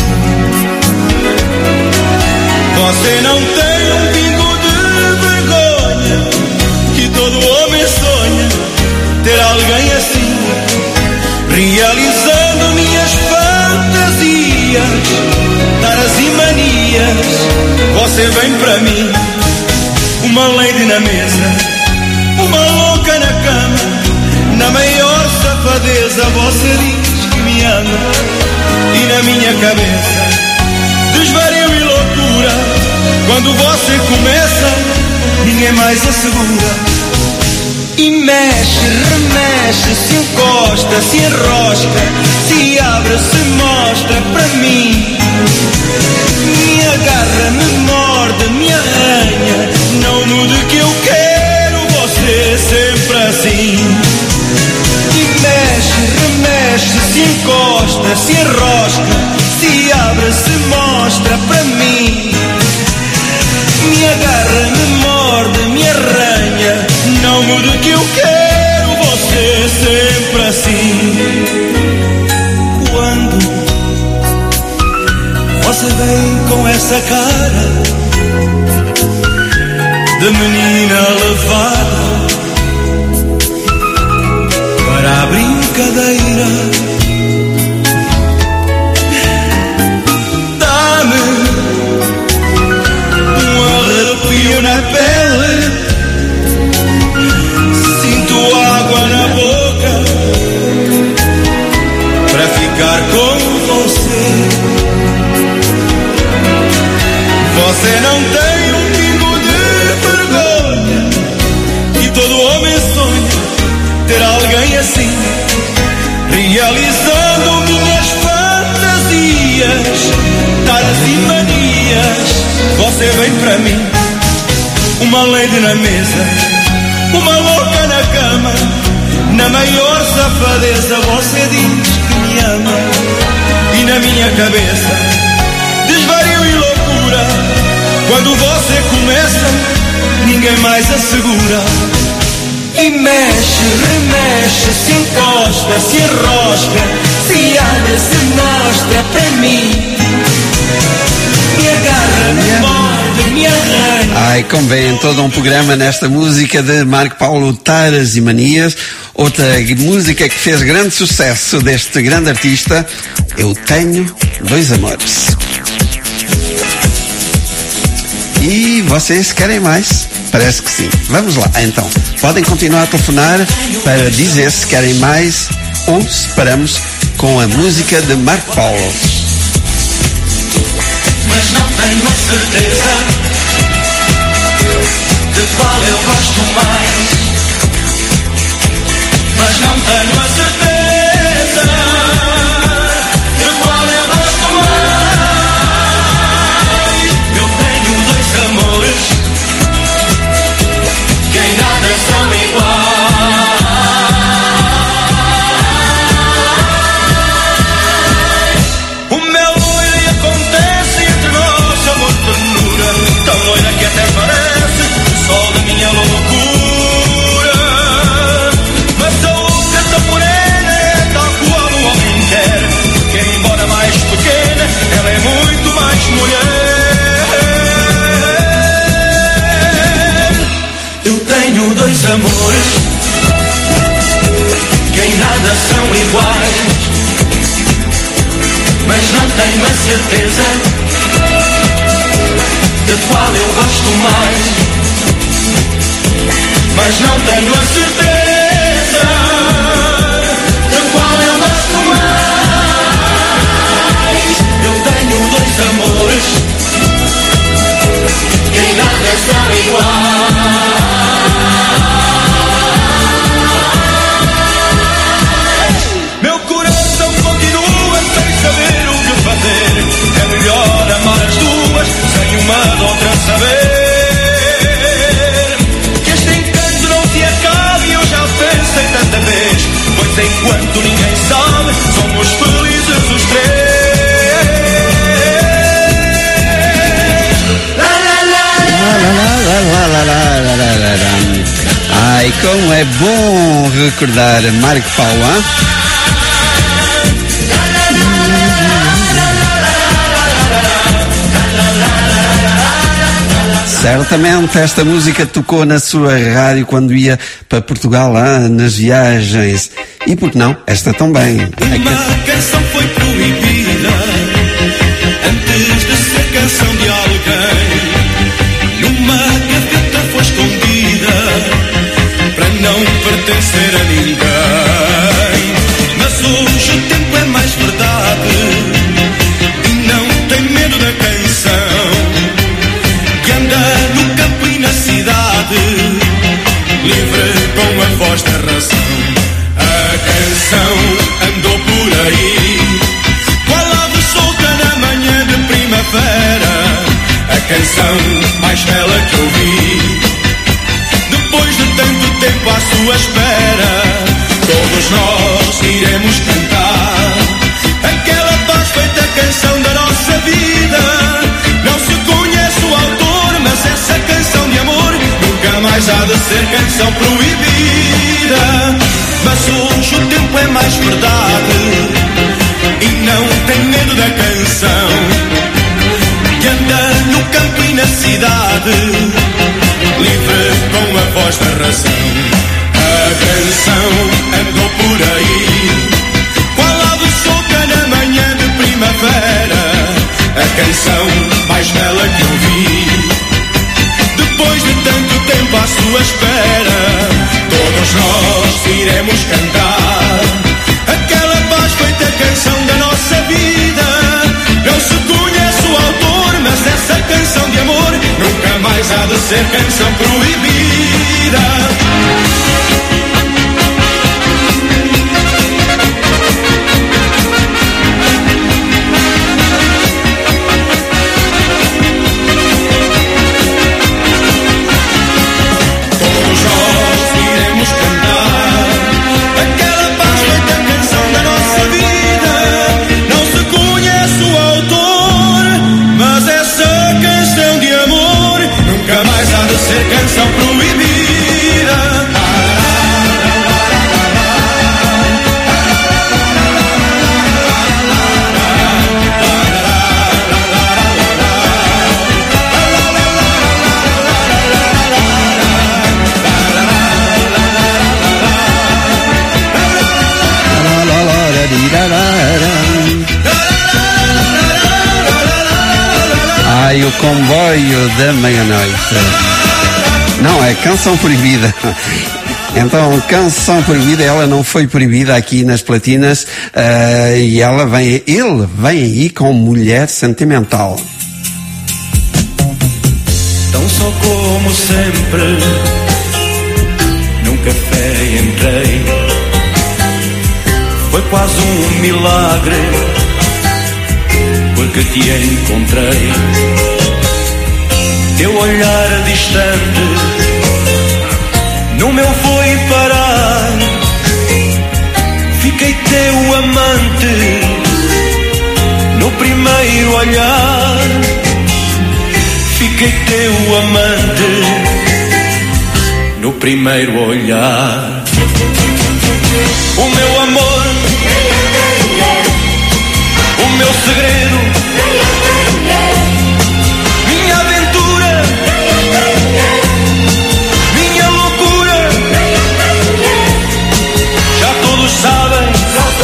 Você não tem um pingo de vergonha, que todo homem sonha ter alguém assim, realizando minhas fantasias, taras e manias. Você vem pra mim, uma lady na mesa, uma louca na cama, na maior safadeza. Você diz que me ama e na minha cabeça desvario e loucura. Quando você começa, ninguém mais assegura. E mexe, remexe, se encosta, se enrosca, se abre, se mostra pra mim. Me agarra, me morde, me arranha, não mude que eu quero você sempre assim. E mexe, remexe, se encosta, se enrosca, se abre, se mostra pra mim. Me agarra, me morde, me arranha, não mude que eu quero você sempre assim. Quando você vem com essa cara de menina levada para a brincadeira, dá-me um arrepio na pele, ter alguém assim, realizando minhas fantasias, taras e manias. Você vem pra mim, uma lady na mesa, uma louca na cama. Na maior safadeza você diz que me ama, e na minha cabeça desvario e loucura. Quando você começa, ninguém mais assegura. E mexe, remexe, se encosta, se enrosca, se abre, se mostra pra mim. Me agarra, me morde, me arranha. Ai, convém todo um programa nesta música de Marco Paulo, Taras e Manias. Outra música que fez grande sucesso deste grande artista, Eu Tenho Dois Amores. E vocês querem mais? Parece que sim. Vamos lá, então. Podem continuar a telefonar para dizer se querem mais ou se paramos com a música de Marco Paulo. Mas não tenho a certeza de qual eu gosto mais. Mas não tenho a certeza de qual eu gosto mais. Eu tenho dois amores que em nada são iguais. O meu olho acontece entre nós, amor, ternura, tão loira que até parece o sol da minha loucura. Mas a outra tão morena é tal qual o homem quer, que embora mais pequena, ela é muito mais mulher. Eu tenho dois amores que em nada são iguais. Mas não tenho a certeza de qual eu gosto mais. Mas não tenho a certeza de qual eu gosto mais. Eu tenho dois amores que em nada são iguais. Meu coração continua sem saber o que fazer. É melhor amar as duas sem uma da outra saber. Que este encanto não se acabe, eu já pensei tanta vez. Pois enquanto ninguém sabe, somos felizes os três. La la la la. Ai, como é bom recordar Marco Paulo, hein? Certamente esta música tocou na sua rádio quando ia para Portugal, nas viagens. E por que não? Esta também. Uma canção foi proibida antes de ser canção de alguém. Numa gaveta foi escondida para não pertencer a ninguém. Mas hoje o tempo é mais verdade e não tem medo da canção que anda no campo e na cidade, livre com a voz da razão. A canção andou por aí, qual ave solta na manhã de primavera. A canção mais bela que eu vi, depois de tanto tempo à sua espera. Todos nós iremos cantar aquela paz feita canção da nossa vida. Não se conhece o autor, mas essa canção de amor nunca mais há de ser canção proibida. Mas hoje o tempo é mais verdade e não tem medo da canção que anda no campo e na cidade, livre com a voz da razão. A canção andou por aí, qual ave solta na manhã de primavera. A canção mais bela que eu vi, depois de tanto tempo à sua espera. Todos nós iremos cantar aquela paz feita canção da nossa vida. Não se conhece o autor, mas essa canção de amor nunca mais há de ser canção proibida. comboio da meia-noite. Não, é Canção Proibida. Então, Canção Proibida, ela não foi proibida aqui nas Platinas, e ele vem aí com Mulher Sentimental. Tão só como sempre, num café entrei, foi quase um milagre, porque te encontrei. Teu olhar distante no meu foi parar, fiquei teu amante no primeiro olhar. Fiquei teu amante no primeiro olhar. O meu amor, o meu segredo, minha aventura, minha loucura. Já todos sabem,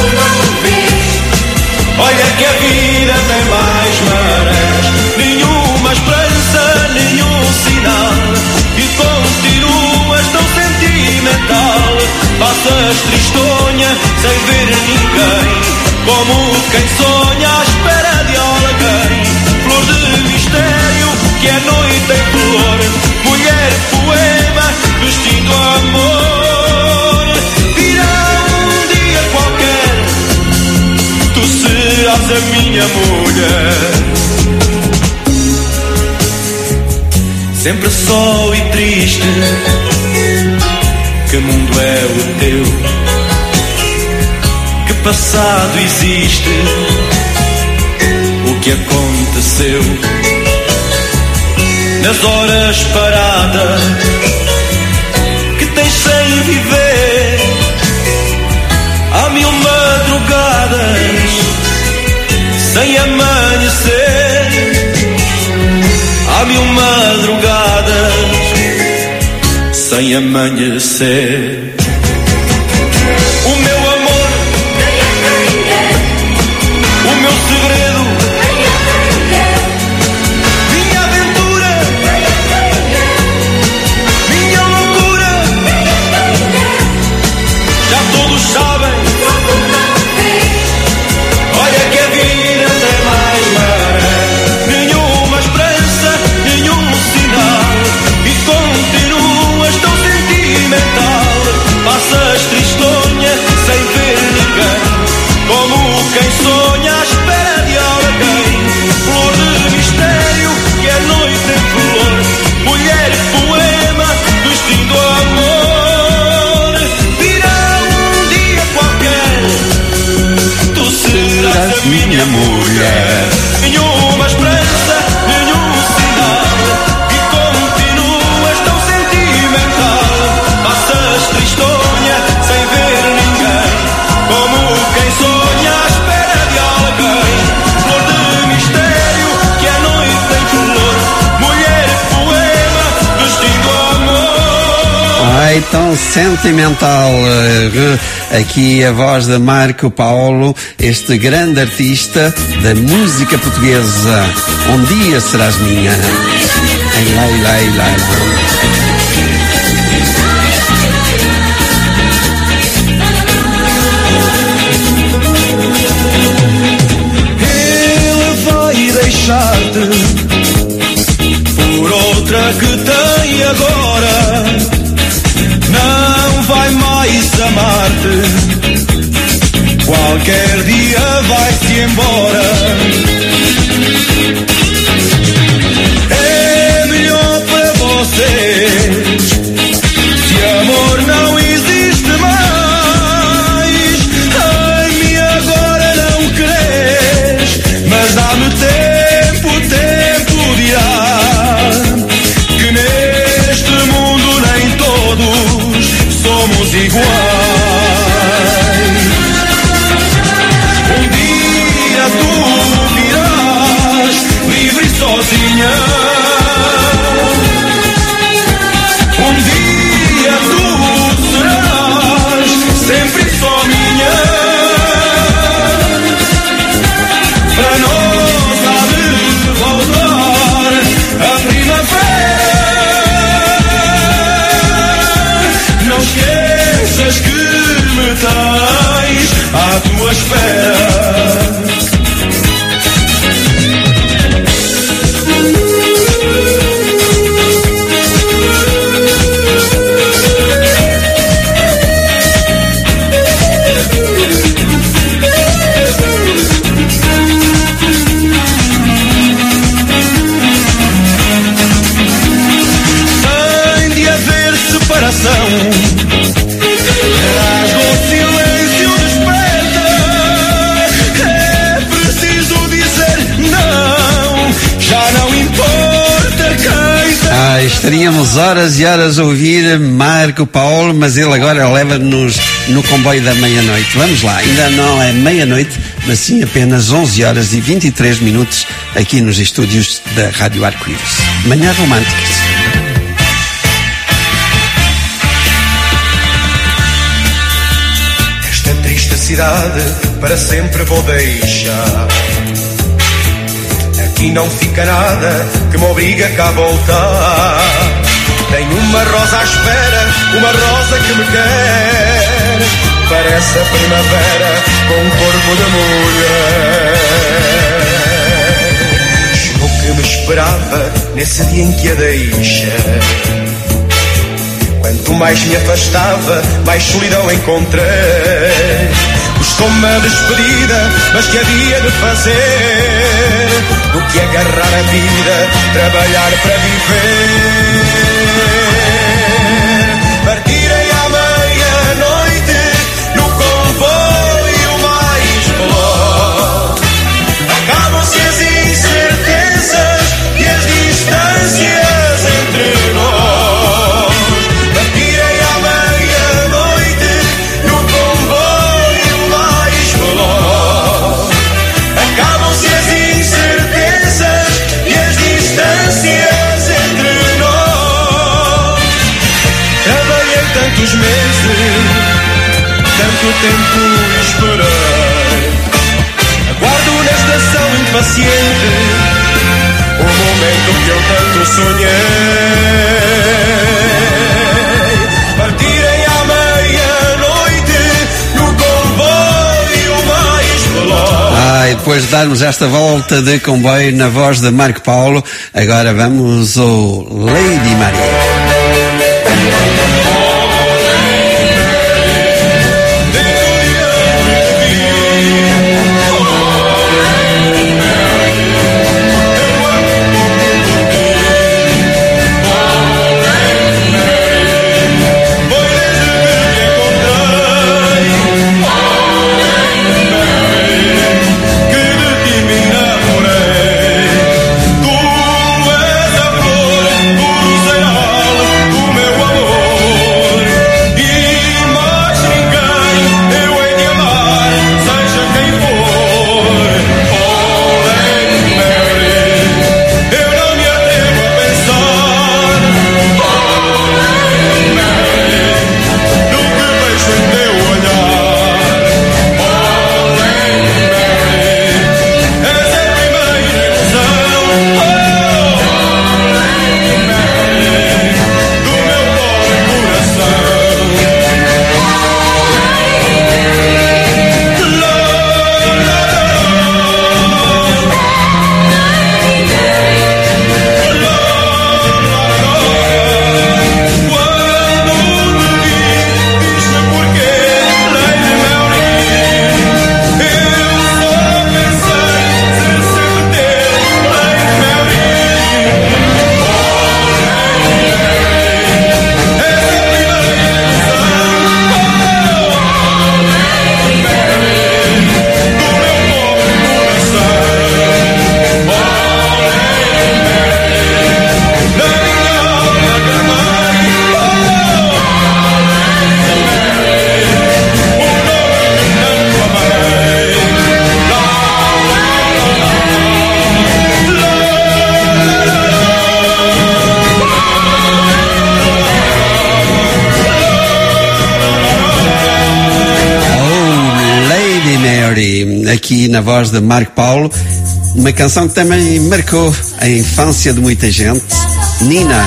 olha que a vida tem mais marés. Nenhuma esperança, nenhum sinal, e continuas tão sentimental. Passas tristonha sem ver ninguém, como quem sonha à espera de alguém. Flor de mistério que a noite tem flor, mulher poema vestido amor. Virá um dia qualquer, tu serás a minha mulher. Sempre só e triste, que mundo é o teu? Que passado existe? O que aconteceu? Nas horas paradas que tens sem viver, há 1000 madrugadas sem amanhecer. Há 1000 madrugadas sem amanhecer. O meu amor, o meu segredo, minha aventura, minha loucura. Já todos sabem, olha que a vida tem mais maré. Nenhuma esperança, nenhum sinal, e continuas tão sentimental. Passas tristonha sem ver ninguém, como quem sonha à espera de alguém. Flor de mistério que a noite tem flor, mulher poema vestindo amor. Virá um dia qualquer, tu serás a minha mulher. Nenhuma esperança, nenhum sinal, e continuas tão sentimental. Passas tristonha sem ver ninguém, como quem sonha à espera de alguém. Flor de mistério que a noite tem flor, mulher poema vestindo amor. Ai, tão sentimental. Aqui a voz de Marco Paulo, este grande artista da música portuguesa. Um dia serás minha. Ai, lai, lai, lai, lai. Ele vai deixar-te por outra que tem agora. Não vai mais amar-te, qualquer dia vai-se embora. É melhor para vocês, se amor não existe mais. Ai-me agora não queres, mas dá-me tempo dirá, que neste mundo nem todos somos iguais. Um dia tu virás livre e sozinha. Um dia tu serás sempre só minha. Para nós há de voltar tens à tua espera. Sem de haver separação, rasga o silêncio, desperta. É preciso dizer não, já não importa quem tem. Estaríamos horas e horas a ouvir Marco Paulo, mas ele agora leva-nos no comboio da meia-noite. Vamos lá, ainda não é meia-noite, mas sim apenas 11 horas e 23 minutos aqui nos estúdios da Rádio Arco-Íris. Manhãs Românticas. Esta triste cidade para sempre vou deixar. Aqui não fica nada que me obriga cá a voltar. Tenho uma rosa à espera, uma rosa que me quer. Parece a primavera com um corpo de mulher. Chegou que me esperava nesse dia em que a deixei. Quanto mais me afastava, mais solidão encontrei. Custou-me a despedida, mas que havia de fazer? Do que agarrar a vida, trabalhar para viver. Partirei à meia-noite no comboio mais veloz. Acabam-se as incertezas e as distâncias entre nós. Partirei à meia-noite no comboio mais veloz. Acabam-se as incertezas e as distâncias entre nós. Trabalhei tantos meses, tanto tempo esperei. Aguardo na estação impaciente o momento que eu tanto sonhei. Partirei à meia-noite no comboio mais veloz. E depois de darmos esta volta de comboio na voz de Marco Paulo, agora vamos ao Lady Maria. Aqui na voz de Marco Paulo, uma canção que também marcou a infância de muita gente, Nina.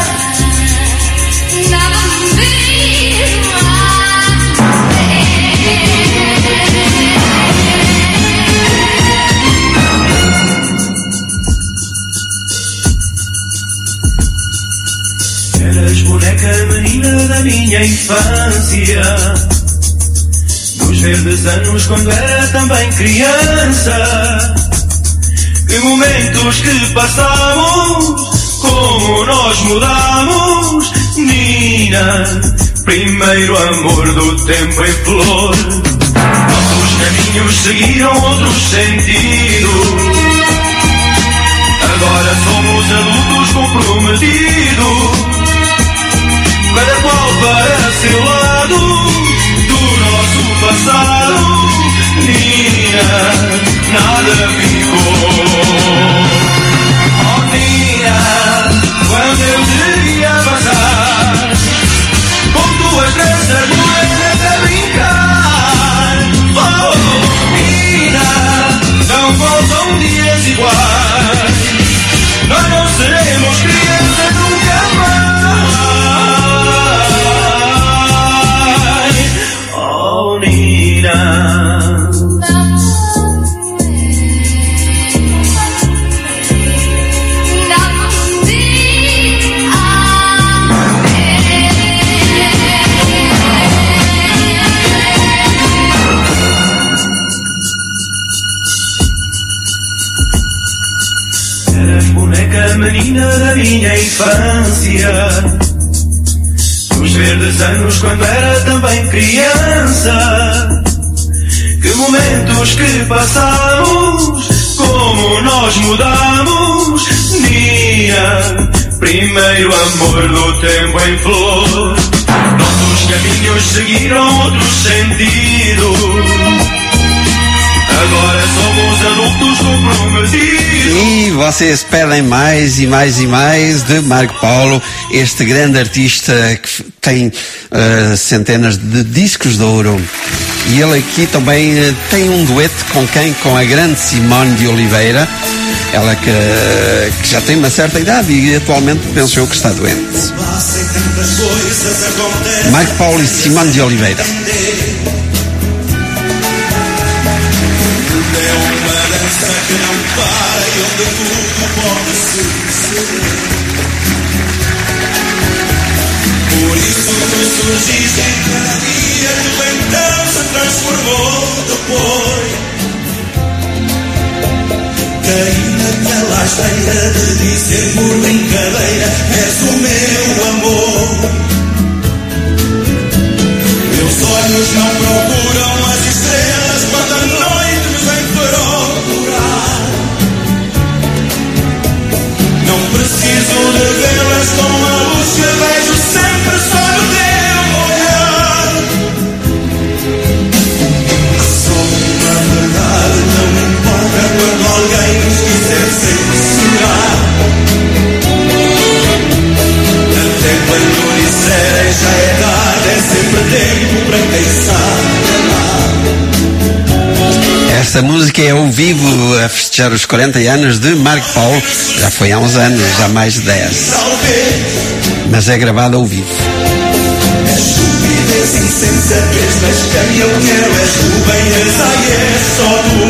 infância, dos verdes anos quando era também criança. Que momentos que passamos, como nós mudamos, Nina, primeiro amor do tempo em flor. Nossos caminhos seguiram outros sentidos, agora somos adultos comprometidos, cada qual para seu lado do nosso passado. Nina, nada ficou. Oh Nina, quando eu te ia passar com tuas tranças morenas a brincar, oh Nina, não voltam dias iguais, nós não seremos crianças nunca mais. Oh Nina, boneca menina da minha infância, dos verdes anos quando era também criança. Que momentos que passamos, como nós mudamos, Nina, primeiro amor do tempo em flor. Nossos caminhos seguiram outros sentidos, agora somos adultos comprometidos. E vocês pedem mais e mais e mais de Marco Paulo, este grande artista que tem centenas de discos de ouro. E ele aqui também tem um dueto com quem? Com a grande Simone de Oliveira, ela que já tem uma certa idade e atualmente penso eu que está doente. Marco Paulo e Simone de Oliveira. É uma dança que não para e onde tudo pode suceder. Por isso tu surgiste em cada dia, tu então se transformou depois. Caí naquela asneira de dizer por brincadeira, és o meu amor. Meus olhos não procuram as estrelas quando a noite nos vem procurar. Não preciso de vê-las com a luz que vejo sempre só no teu olhar. Só uma verdade não me importa quando alguém nos quiser censurar. Até quando disserem já é tarde, é sempre tempo para quem sabe amar. Esta música é ao vivo a festejar os 40 anos de Marco Paulo. Já foi há uns anos, já mais de 10. Mas é gravada ao vivo. É estupidez, insensatez, mas quem eu quero és tu, bem és, ai, é só tu.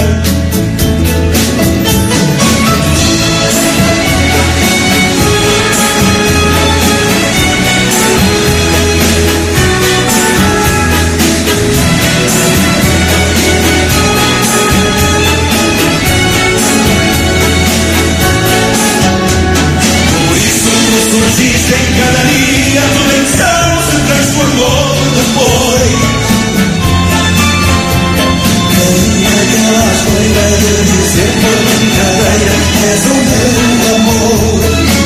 Surgiste em cada dia, tua menção se transformou depois. Caí naquela asneira de dizer por brincadeira, és o meu amor.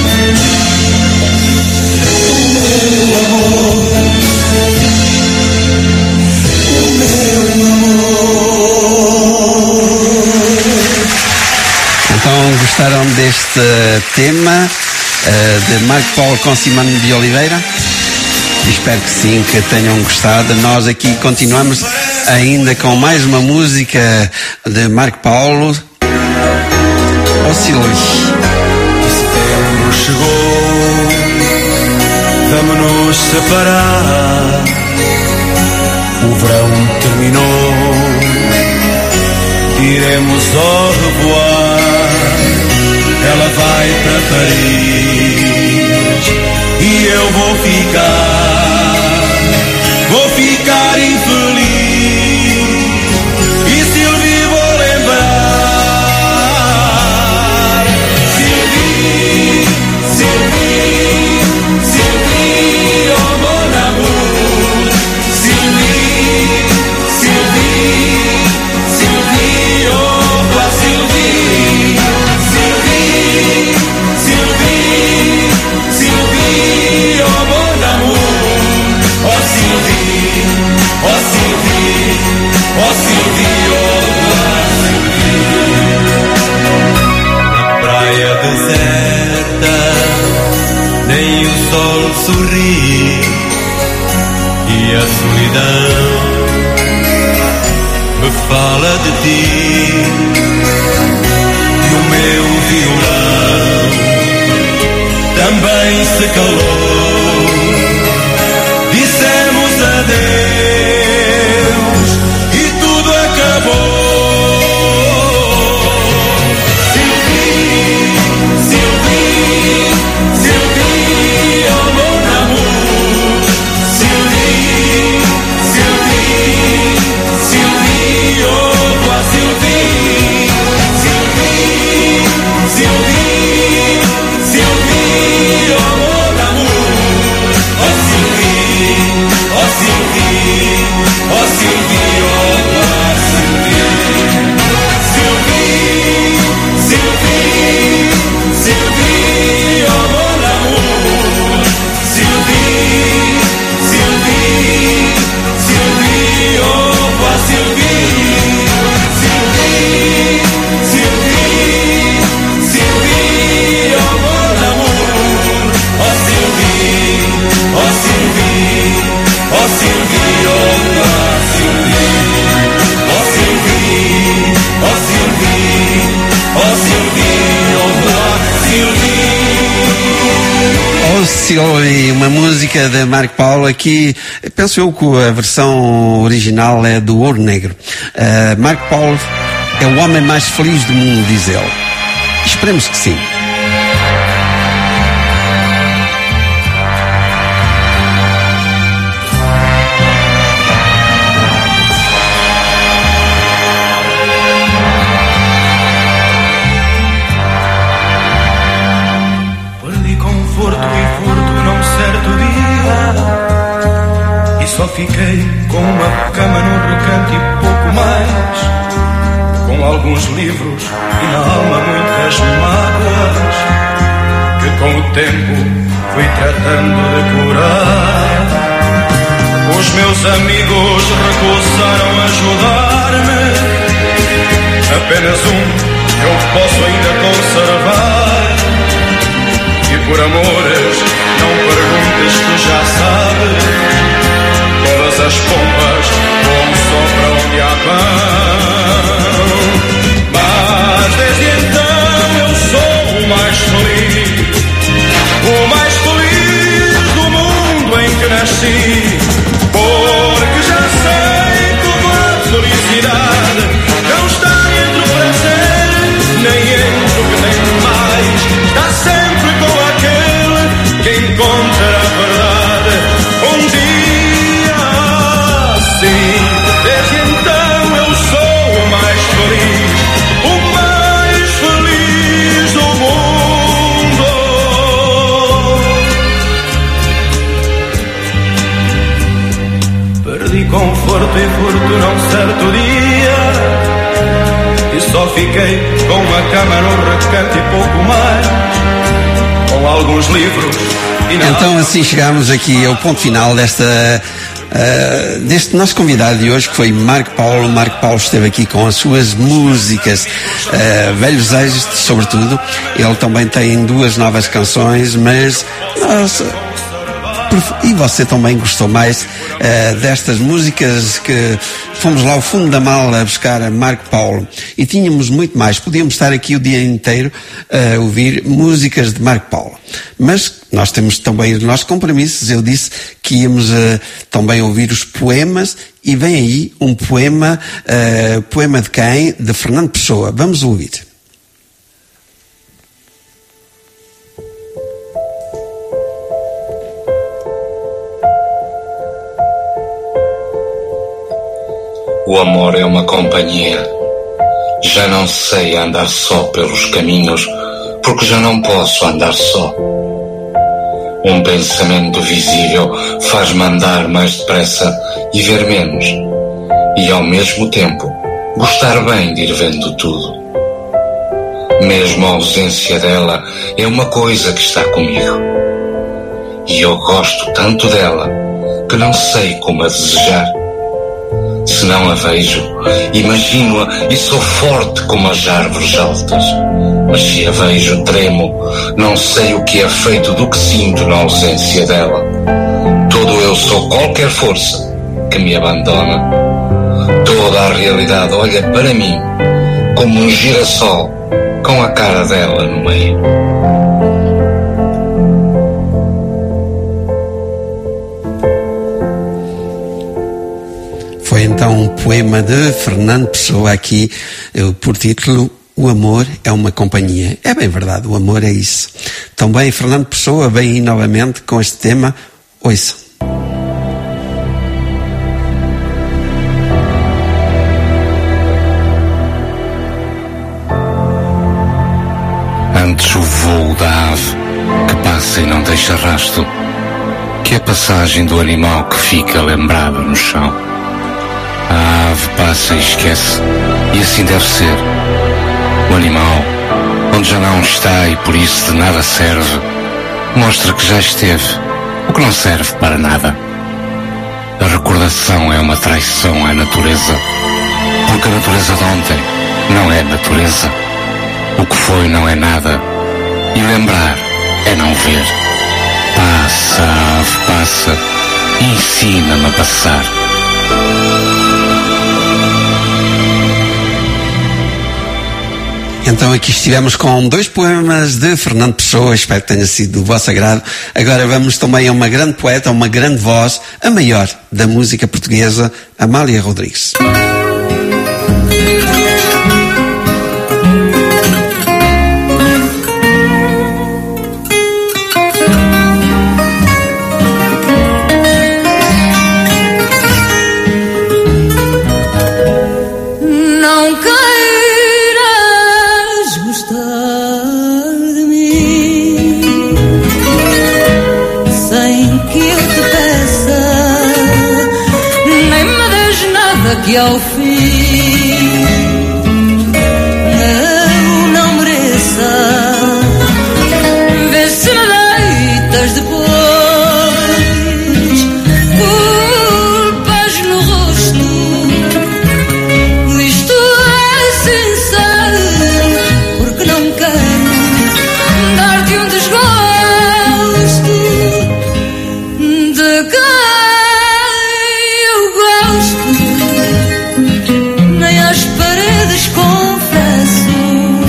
O meu amor. O meu amor. Então gostaram deste tema de Marco Paulo com Simone de Oliveira? Espero que sim, que tenham gostado. Nós aqui continuamos ainda com mais uma música de Marco Paulo. Oscilos. Setembro chegou, vamos-nos separar. O verão terminou, diremos au revoir. Ela vai para Paris e eu vou ficar. ó Silvio, na praia deserta nem o sol sorri e a solidão me fala de ti e o meu violão também se calou. Dissemos adeus e tudo acabou. Sylvie, Sylvie, Sylvie, oh mon amour. Sylvie, Sylvie, Sylvie, oh toi Sylvie. Sylvie, Sylvie, Sylvie, oh mon amour. Oh Sylvie, oh Sylvie, oh Sylvie, oh toi Sylvie. Sylvie, Sylvie, Sylvie, oh mon amour. Sylvie, Sylvie, Sylvie, oh toi Sylvie. Sylvie, Sylvie, Sylvie, oh mon amour. Oh Sylvie, oh Sylvie, oh Sylvie, oh toi Sylvie. Oh Sylvie, oh Sylvie, oh Sylvie, oh toi Sylvie. Oh Sylvie, uma música de Marco Paulo. Aqui, penso eu que a versão original é do Ouro Negro. Marco Paulo é o homem mais feliz do mundo, diz ele. Esperemos que sim. Perdi conforto e furto num certo dia, e só fiquei com uma cama num recanto e pouco mais, com alguns livros e na alma muitas mágoas, que com o tempo fui tratando de curar. Os meus amigos recusaram ajudar-me, apenas eu posso ainda conservar. E por amores, não perguntes, tu já sabes, todas as pompas vão só para onde há pão. Mas desde então eu sou o mais feliz do mundo em que nasci, porque já sei como a felicidade não está entre o prazer, nem entre o que tem mais, está sempre com aquele que encontra a verdade. Um dia assim, desde então eu sou o mais feliz do mundo. Perdi conforto e fortuna um certo dia, e só fiquei com uma cama no recanto e pouco mais, com alguns livros. Então assim chegamos aqui ao ponto final deste nosso convidado de hoje, que foi Marco Paulo. Marco Paulo esteve aqui com as suas músicas, velhos êxitos sobretudo. Ele também tem 2 novas canções, mas e você também gostou mais destas músicas que fomos lá ao fundo da mala a buscar a Marco Paulo, e tínhamos muito mais, podíamos estar aqui o dia inteiro a ouvir músicas de Marco Paulo, mas nós temos também os nossos compromissos. Eu disse que íamos também ouvir os poemas, e vem aí um poema, poema de quem? De Fernando Pessoa. Vamos ouvir. O amor é uma companhia. Já não sei andar só pelos caminhos, porque já não posso andar só. Um pensamento visível faz-me andar mais depressa e ver menos, e ao mesmo tempo gostar bem de ir vendo tudo. Mesmo a ausência dela é uma coisa que está comigo, e eu gosto tanto dela que não sei como a desejar. se não a vejo, imagino-a e sou forte como as árvores altas. Mas se a vejo, tremo, não sei o que é feito do que sinto na ausência dela. Todo eu sou qualquer força que me abandona. Toda a realidade olha para mim como um girassol com a cara dela no meio. Foi então um poema de Fernando Pessoa aqui, por título O Amor é uma Companhia. É bem verdade, o amor é isso. Também Fernando Pessoa vem aí novamente com este tema. Ouça. Antes o voo da ave que passa e não deixa rasto, que a passagem do animal que fica lembrado no chão. A ave passa e esquece, e assim deve ser. O animal, onde já não está e por isso de nada serve, mostra que já esteve, o que não serve para nada. A recordação é uma traição à natureza, porque a natureza de ontem não é natureza. O que foi não é nada, e lembrar é não ver. Passa, ave, passa, ensina-me a passar. Então aqui estivemos com 2 poemas de Fernando Pessoa, espero que tenha sido do vosso agrado. Agora vamos também a uma grande poeta, a uma grande voz, a maior da música portuguesa, Amália Rodrigues. Que ao fim eu não mereça, vê se me deitas depois culpas no rosto. Isto é sincero, porque não quero dar-te um desgosto de quem eu gosto. As paredes confesso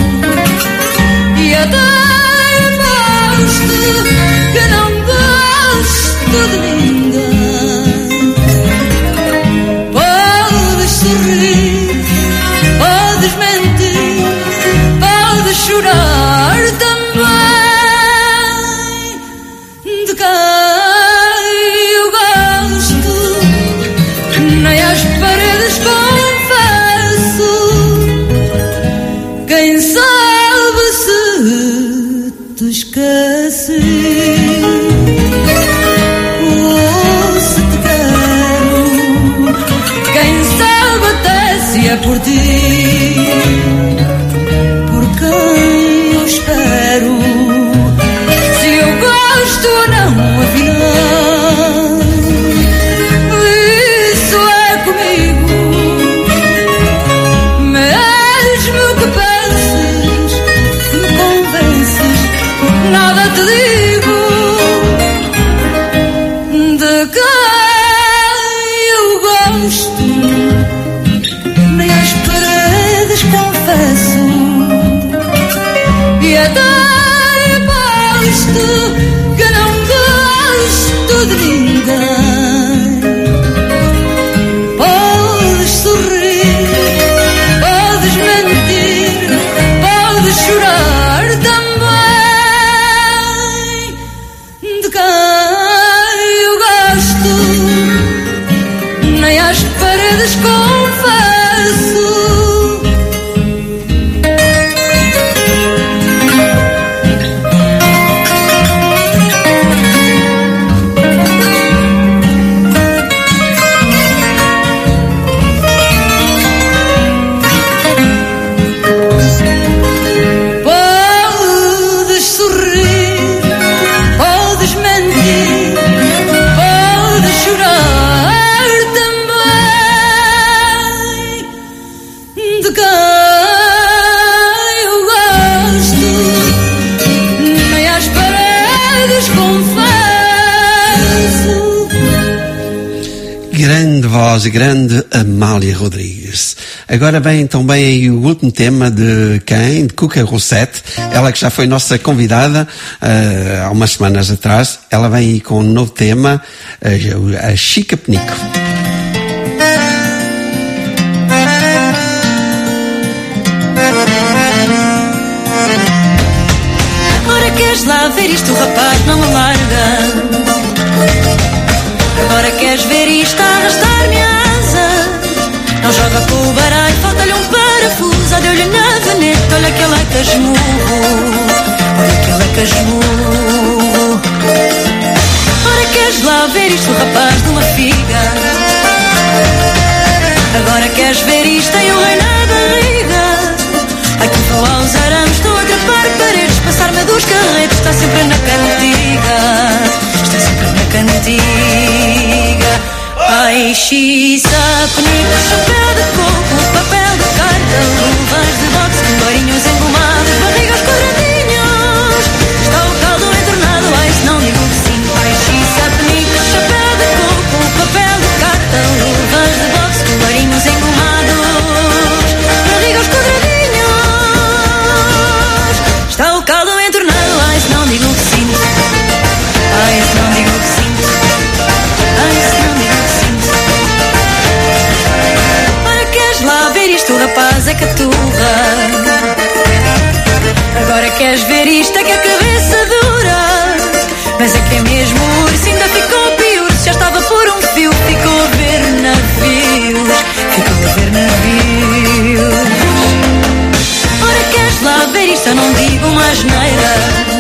e até gosto que não gosto de ninguém. Podes sorrir, podes mentir, podes chorar também. De quem eu gosto, nem as paredes confesso. Quem sabe se te esqueci ou se te quero. Quem sabe até se é por ti, por quem eu espero. Se eu gosto ou não, afinal, isso é comigo. Mesmo que penses que me convences, nada te digo. De quem eu gosto, nem as paredes confesso. E até posto que não gosto de ninguém. Podes sorrir, podes mentir, podes chorar também. De quem eu gosto, nem às paredes confesso. Podes sorrir, podes mentir, podes chorar também. voz grande Amália Rodrigues. Agora vem também aí o último tema de quem? De Cuca Rossetti, ela que já foi nossa convidada há umas semanas atrás. Ela vem aí com um novo tema, a Chica Penico. Agora queres lá ver isto, rapaz, não me larga. Agora queres ver isto, arrastar-me a asa. Não joga com o baralho, falta-lhe um parafuso. Deu-lhe na veneta, olha que ela casmurro. Olha que ela casmurro. Agora queres lá ver isto, rapaz de uma figa. Agora queres ver isto, tem o rei na barriga. Ai que vou aos arames, estou a trepar paredes. Passar-me dos carretos, está sempre na cantiga. Está sempre na cantiga. Ai, xiça, penico, chapéu de coco, papel de carta, luvas de boxe, colarinhos engomados, barrigas quadradinhos. Está o caldo entornado, ai, se não digo que sim. Ai, xiça, penico, chapéu de coco, papel de carta, luvas de boxe, colarinhos engomados, barrigas quadradinhos. Está o caldo entornado, ai, se não digo que sim. Ai, se não digo que sim. Ai, se não digo que sim. Ora, queres lá ver isto, rapaz, é caturra. Agora queres ver isto, é que a cabeça dura. Mas é que é mesmo urso, ainda ficou pior. Se já estava por um fio, ficou a ver navios. Ficou a ver navios. Ora, queres lá ver isto, eu não digo uma asneira.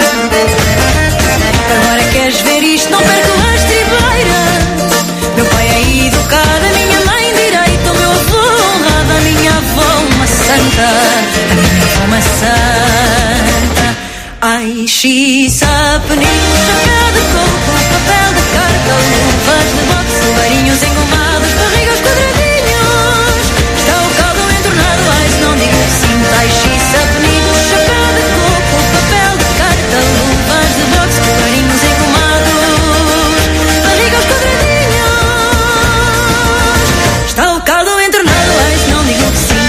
Agora queres ver isto, não perco a estribeira. Meu pai é educado, a minha mãe direita, o meu avô honrado, a minha avó uma santa, a minha avó uma santa. Ai, xiça, penico, chapéu de coco, papel de carta, luvas de boxe, colarinhos engomados, barrigas quadradinhos. Está o caldo entornado, ai, se não digo que sim. Ai, xiça, penico, chapéu de coco, papel de carta, luvas de boxe, colarinhos engomados, barrigas quadradinhos. Está o caldo entornado, ai, se não digo que sim.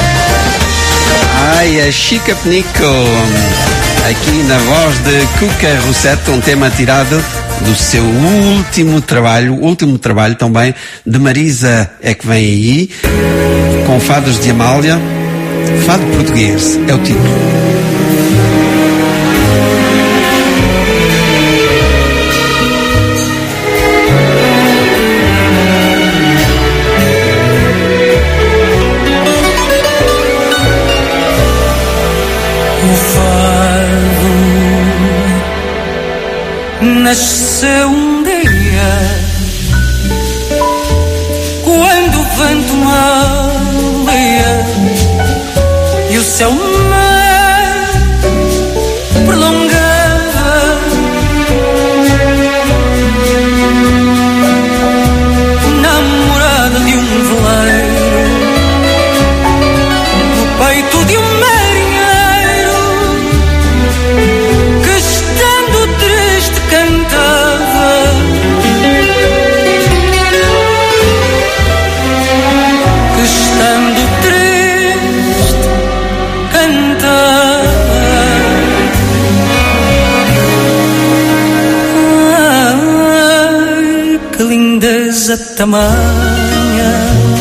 Ai, a Chica Penico, aqui na voz de Cuca Rossetti, um tema tirado do seu último trabalho também, de Marisa é que vem aí, com fados de Amália, fado português, é o título. Nasceu um dia quando o vento malia e o céu me prolongava. Namorada de um veleiro, no peito de um marinheiro que estando triste cantava. Que estando triste cantava. Ai, que lindeza tamanha.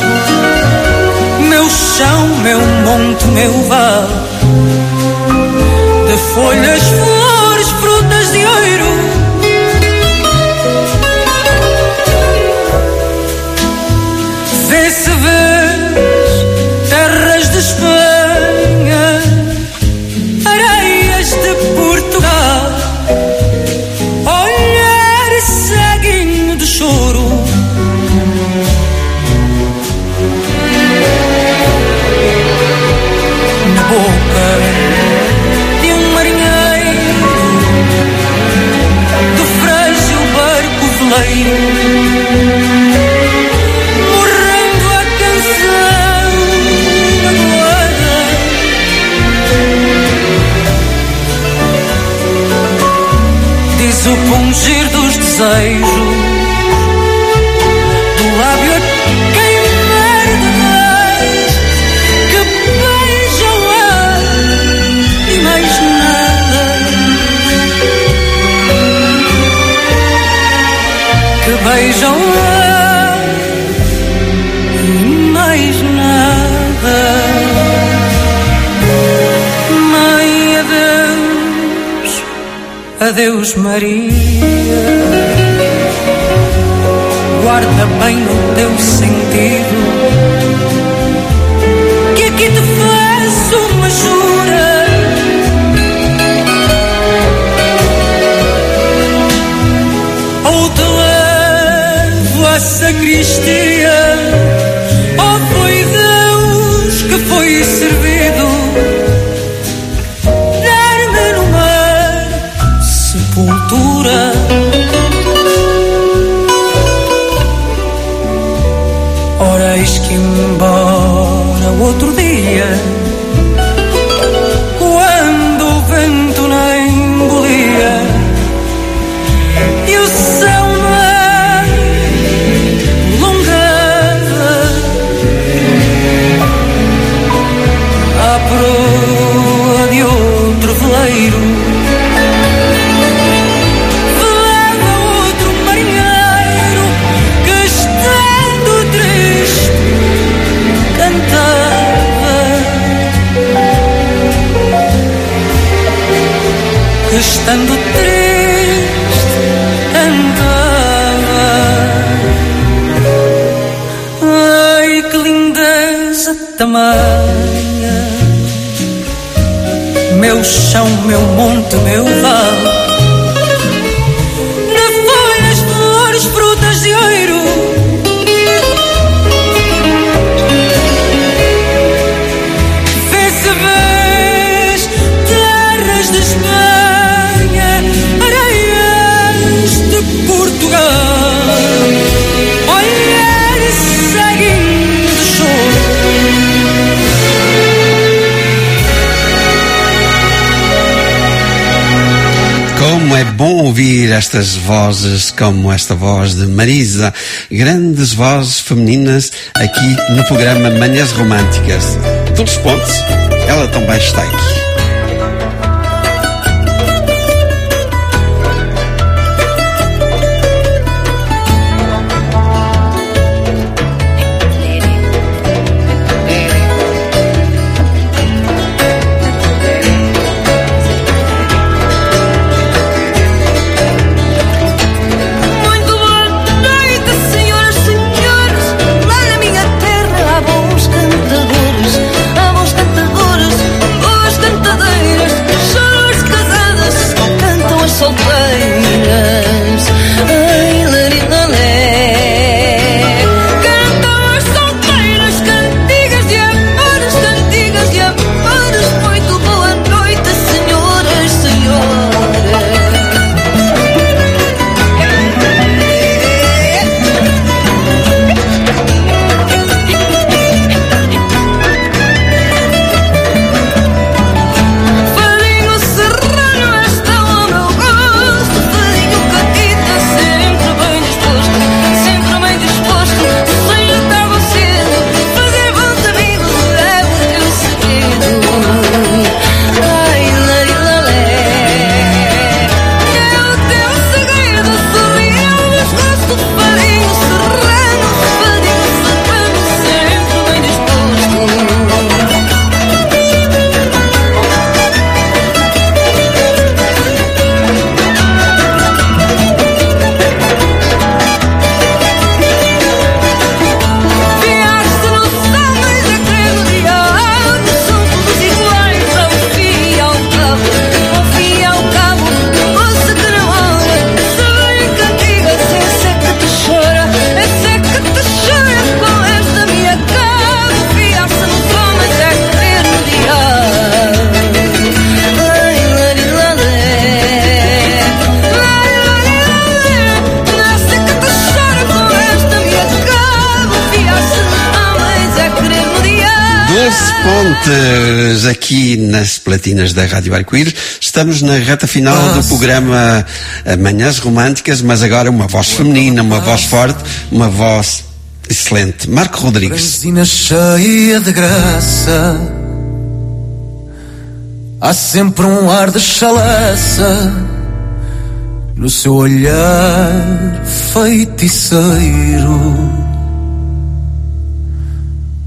Meu chão, meu monte, meu vale, de folhas, flores, frutas de ouro. Vê-se vês terras de Espanha, areias de Portugal, olhar ceguinho de choro. Na boca de um marinheiro, do frágil barco veleiro, morrendo a canção. Adeus Maria, guarda bem no teu sentido, que aqui te faço uma jura. Ou te levo à sacristia, ou foi Deus que foi servido, dar-me numa sepultura. Ora, eis que embora o outro dia, quando o vento nem embolia e o céu me alongava à proa de outro veleiro, velava outro marinheiro que, estando triste, cantava, que estando triste cantava. Ai, que lindeza tamanha, meu chão, meu monte, meu vale, de folhas, flores, frutas de ouro, vê-se vês terras de Espanha, areias de Portugal, olhar seguindo o choro. Como é bom ouvir estas vozes, como esta voz de Marisa, grandes vozes femininas aqui no programa Manhãs Românticas. Dulce Pontes, ela também está aqui. Muito boa noite, senhoras e senhores. Lá na minha terra há bons cantadores, boas cantadeiras, choras casadas, cantam as solteiras. Ai, larilolé, cantam as solteiras, cantigas de amores, muito boa noite, senhoras e senhores. Fadinho serrano está ao meu gosto, fadinho caquita, sempre bem disposto, sem estar cedo, fazer bons amigos é o teu segredo. Ai, larilolé, é o teu segredo, sorriu, mas gosto, fadinho serrano, sempre bem disposto. Viaste no céu, mas é creme de diabo, são todos iguais ao fim e ao cabo. Ao fim e ao cabo, moça que não olha, se vem cantigas, essa é que te chora, essa é que te chora com esta minha cara. Viaste no céu, mas é creme de diabo. Ai, larilolé, essa que te chora com esta minha cara. Viaste no céu, mas é creme de diabo. Dulce Pontes, aqui nas platinas da Rádio Arco-Íris. Estamos na reta final do programa Manhãs Românticas, mas agora uma voz feminina, uma voz forte, uma voz excelente. Marco Rodrigues. Franzina cheia de graça, há sempre um ar de chalaça no seu olhar feiticeiro.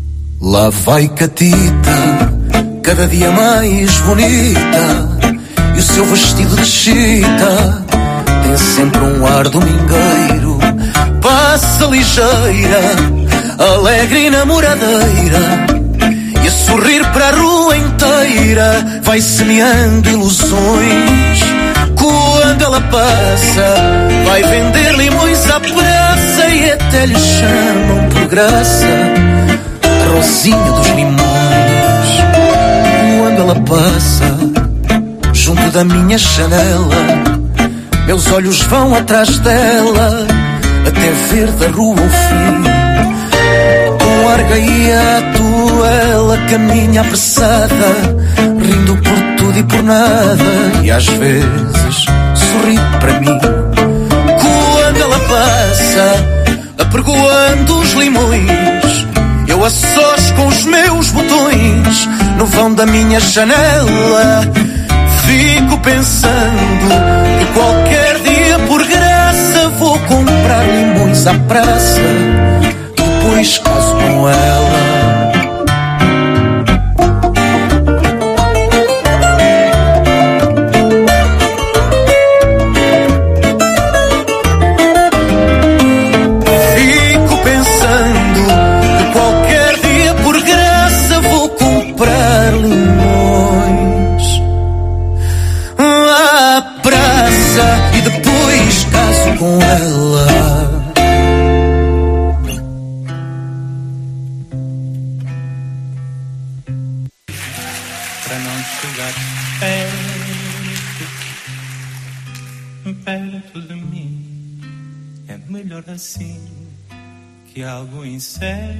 Lá vai Catita, cada dia mais bonita, E o seu vestido de chita tem sempre um ar domingueiro. Passa ligeira, alegre e namoradeira, e a sorrir para a rua inteira vai semeando ilusões. Quando ela passa, vai vender limões à praça e até lhe chamam por graça a Rosinha dos Limões. Quando ela passa junto da minha janela, meus olhos vão atrás dela até ver da rua o fim. Com argaia à toa ela caminha apressada, rindo por tudo e por nada, e às vezes sorri para mim. Quando ela passa apregoando os limões, eu a sós com os meus botões no vão da minha janela fico pensando que qualquer dia por graça vou comprar limões à praça, depois caso com ela. Fico pensando que qualquer dia por graça vou comprar limões à praça e depois caso com ela. Para não chegar perto de mim, é melhor assim que algo incerto.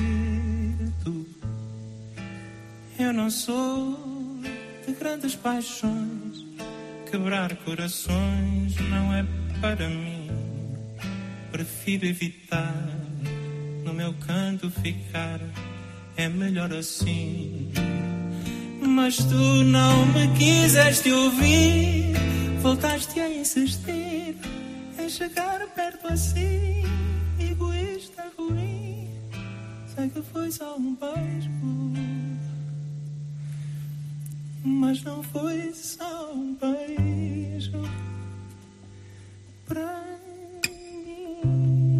Eu não sou de grandes paixões, quebrar corações não é para mim. Prefiro evitar, no meu canto ficar, é melhor assim. Mas tu não me quiseste ouvir, voltaste a insistir em chegar perto assim. Egoísta ruim, sei que foi só um beijo, mas não foi só um beijo pra mim.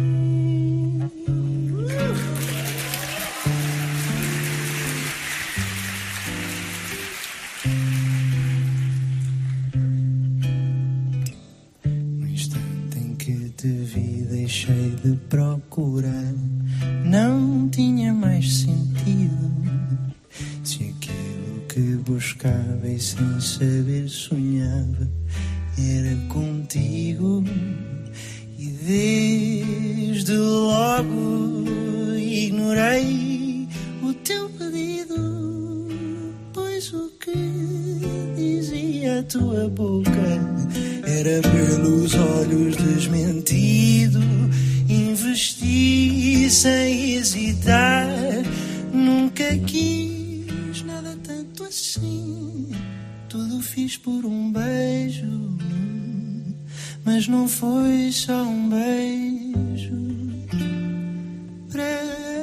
No instante em que te vi deixei de procurar, não tinha mais sentido. Se aquilo que buscava e sem saber sonhava era contigo, e desde logo ignorei o teu pedido, pois o que dizia a tua boca era pelos olhos desmentido. Investi sem hesitar, nunca quis nada tanto assim. Tudo fiz por um beijo, mas não foi só um beijo pra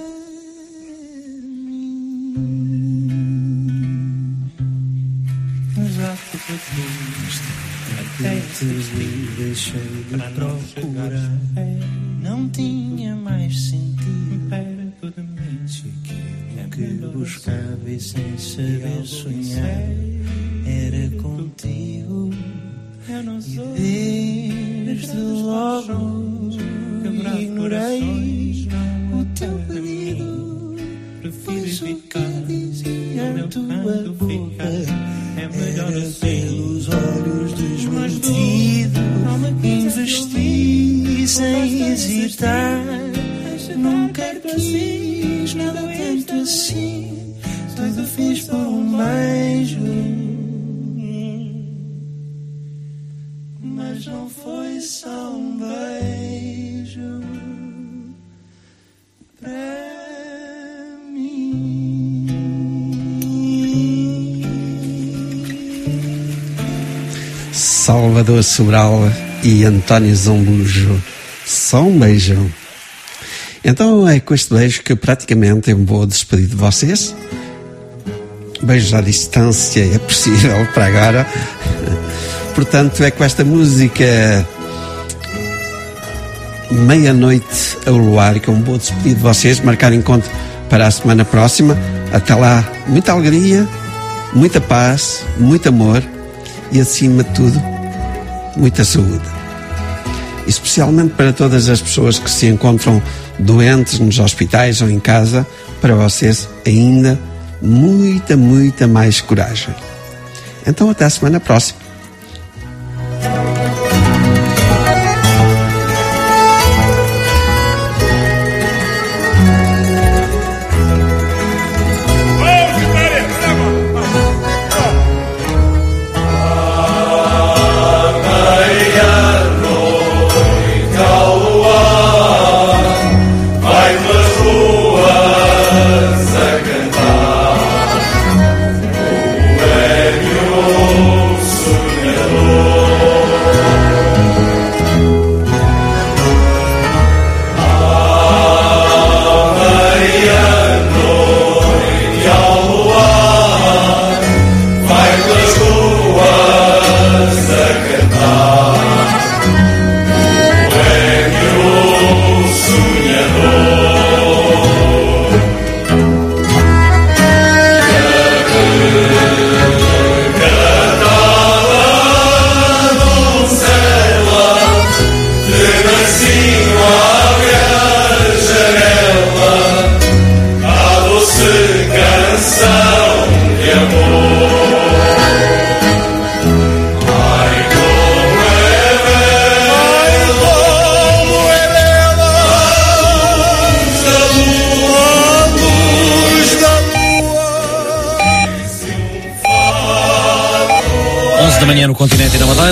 mim. Já te pedi, até te vi, deixei de procurar, não tinha mais sentido. perto de mim, Se aquilo que buscava e sem saber sonhar era contigo, eu não sou e desde logo ignorei o teu pedido, pois o que dizia a tua boca era pelos olhos desmentido. Investi sem hesitar, nunca quis nada tanto assim. Tudo fiz por um beijo, mas não foi só um beijo pra mim. Salvador Sobral e António Zambujo. Só um beijo. Então é com este beijo que praticamente eu me vou despedir de vocês. beijos à distância é possível para agora. Portanto, é com esta música Meia-Noite ao Luar que eu me vou despedir de vocês, marcar encontro para a semana próxima. Até lá, muita alegria, muita paz, muito amor e, acima de tudo, muita saúde. Especialmente para todas as pessoas que se encontram doentes nos hospitais ou em casa, para vocês ainda muita mais coragem. Então até a semana próxima. Da manhã no continente e na Madeira.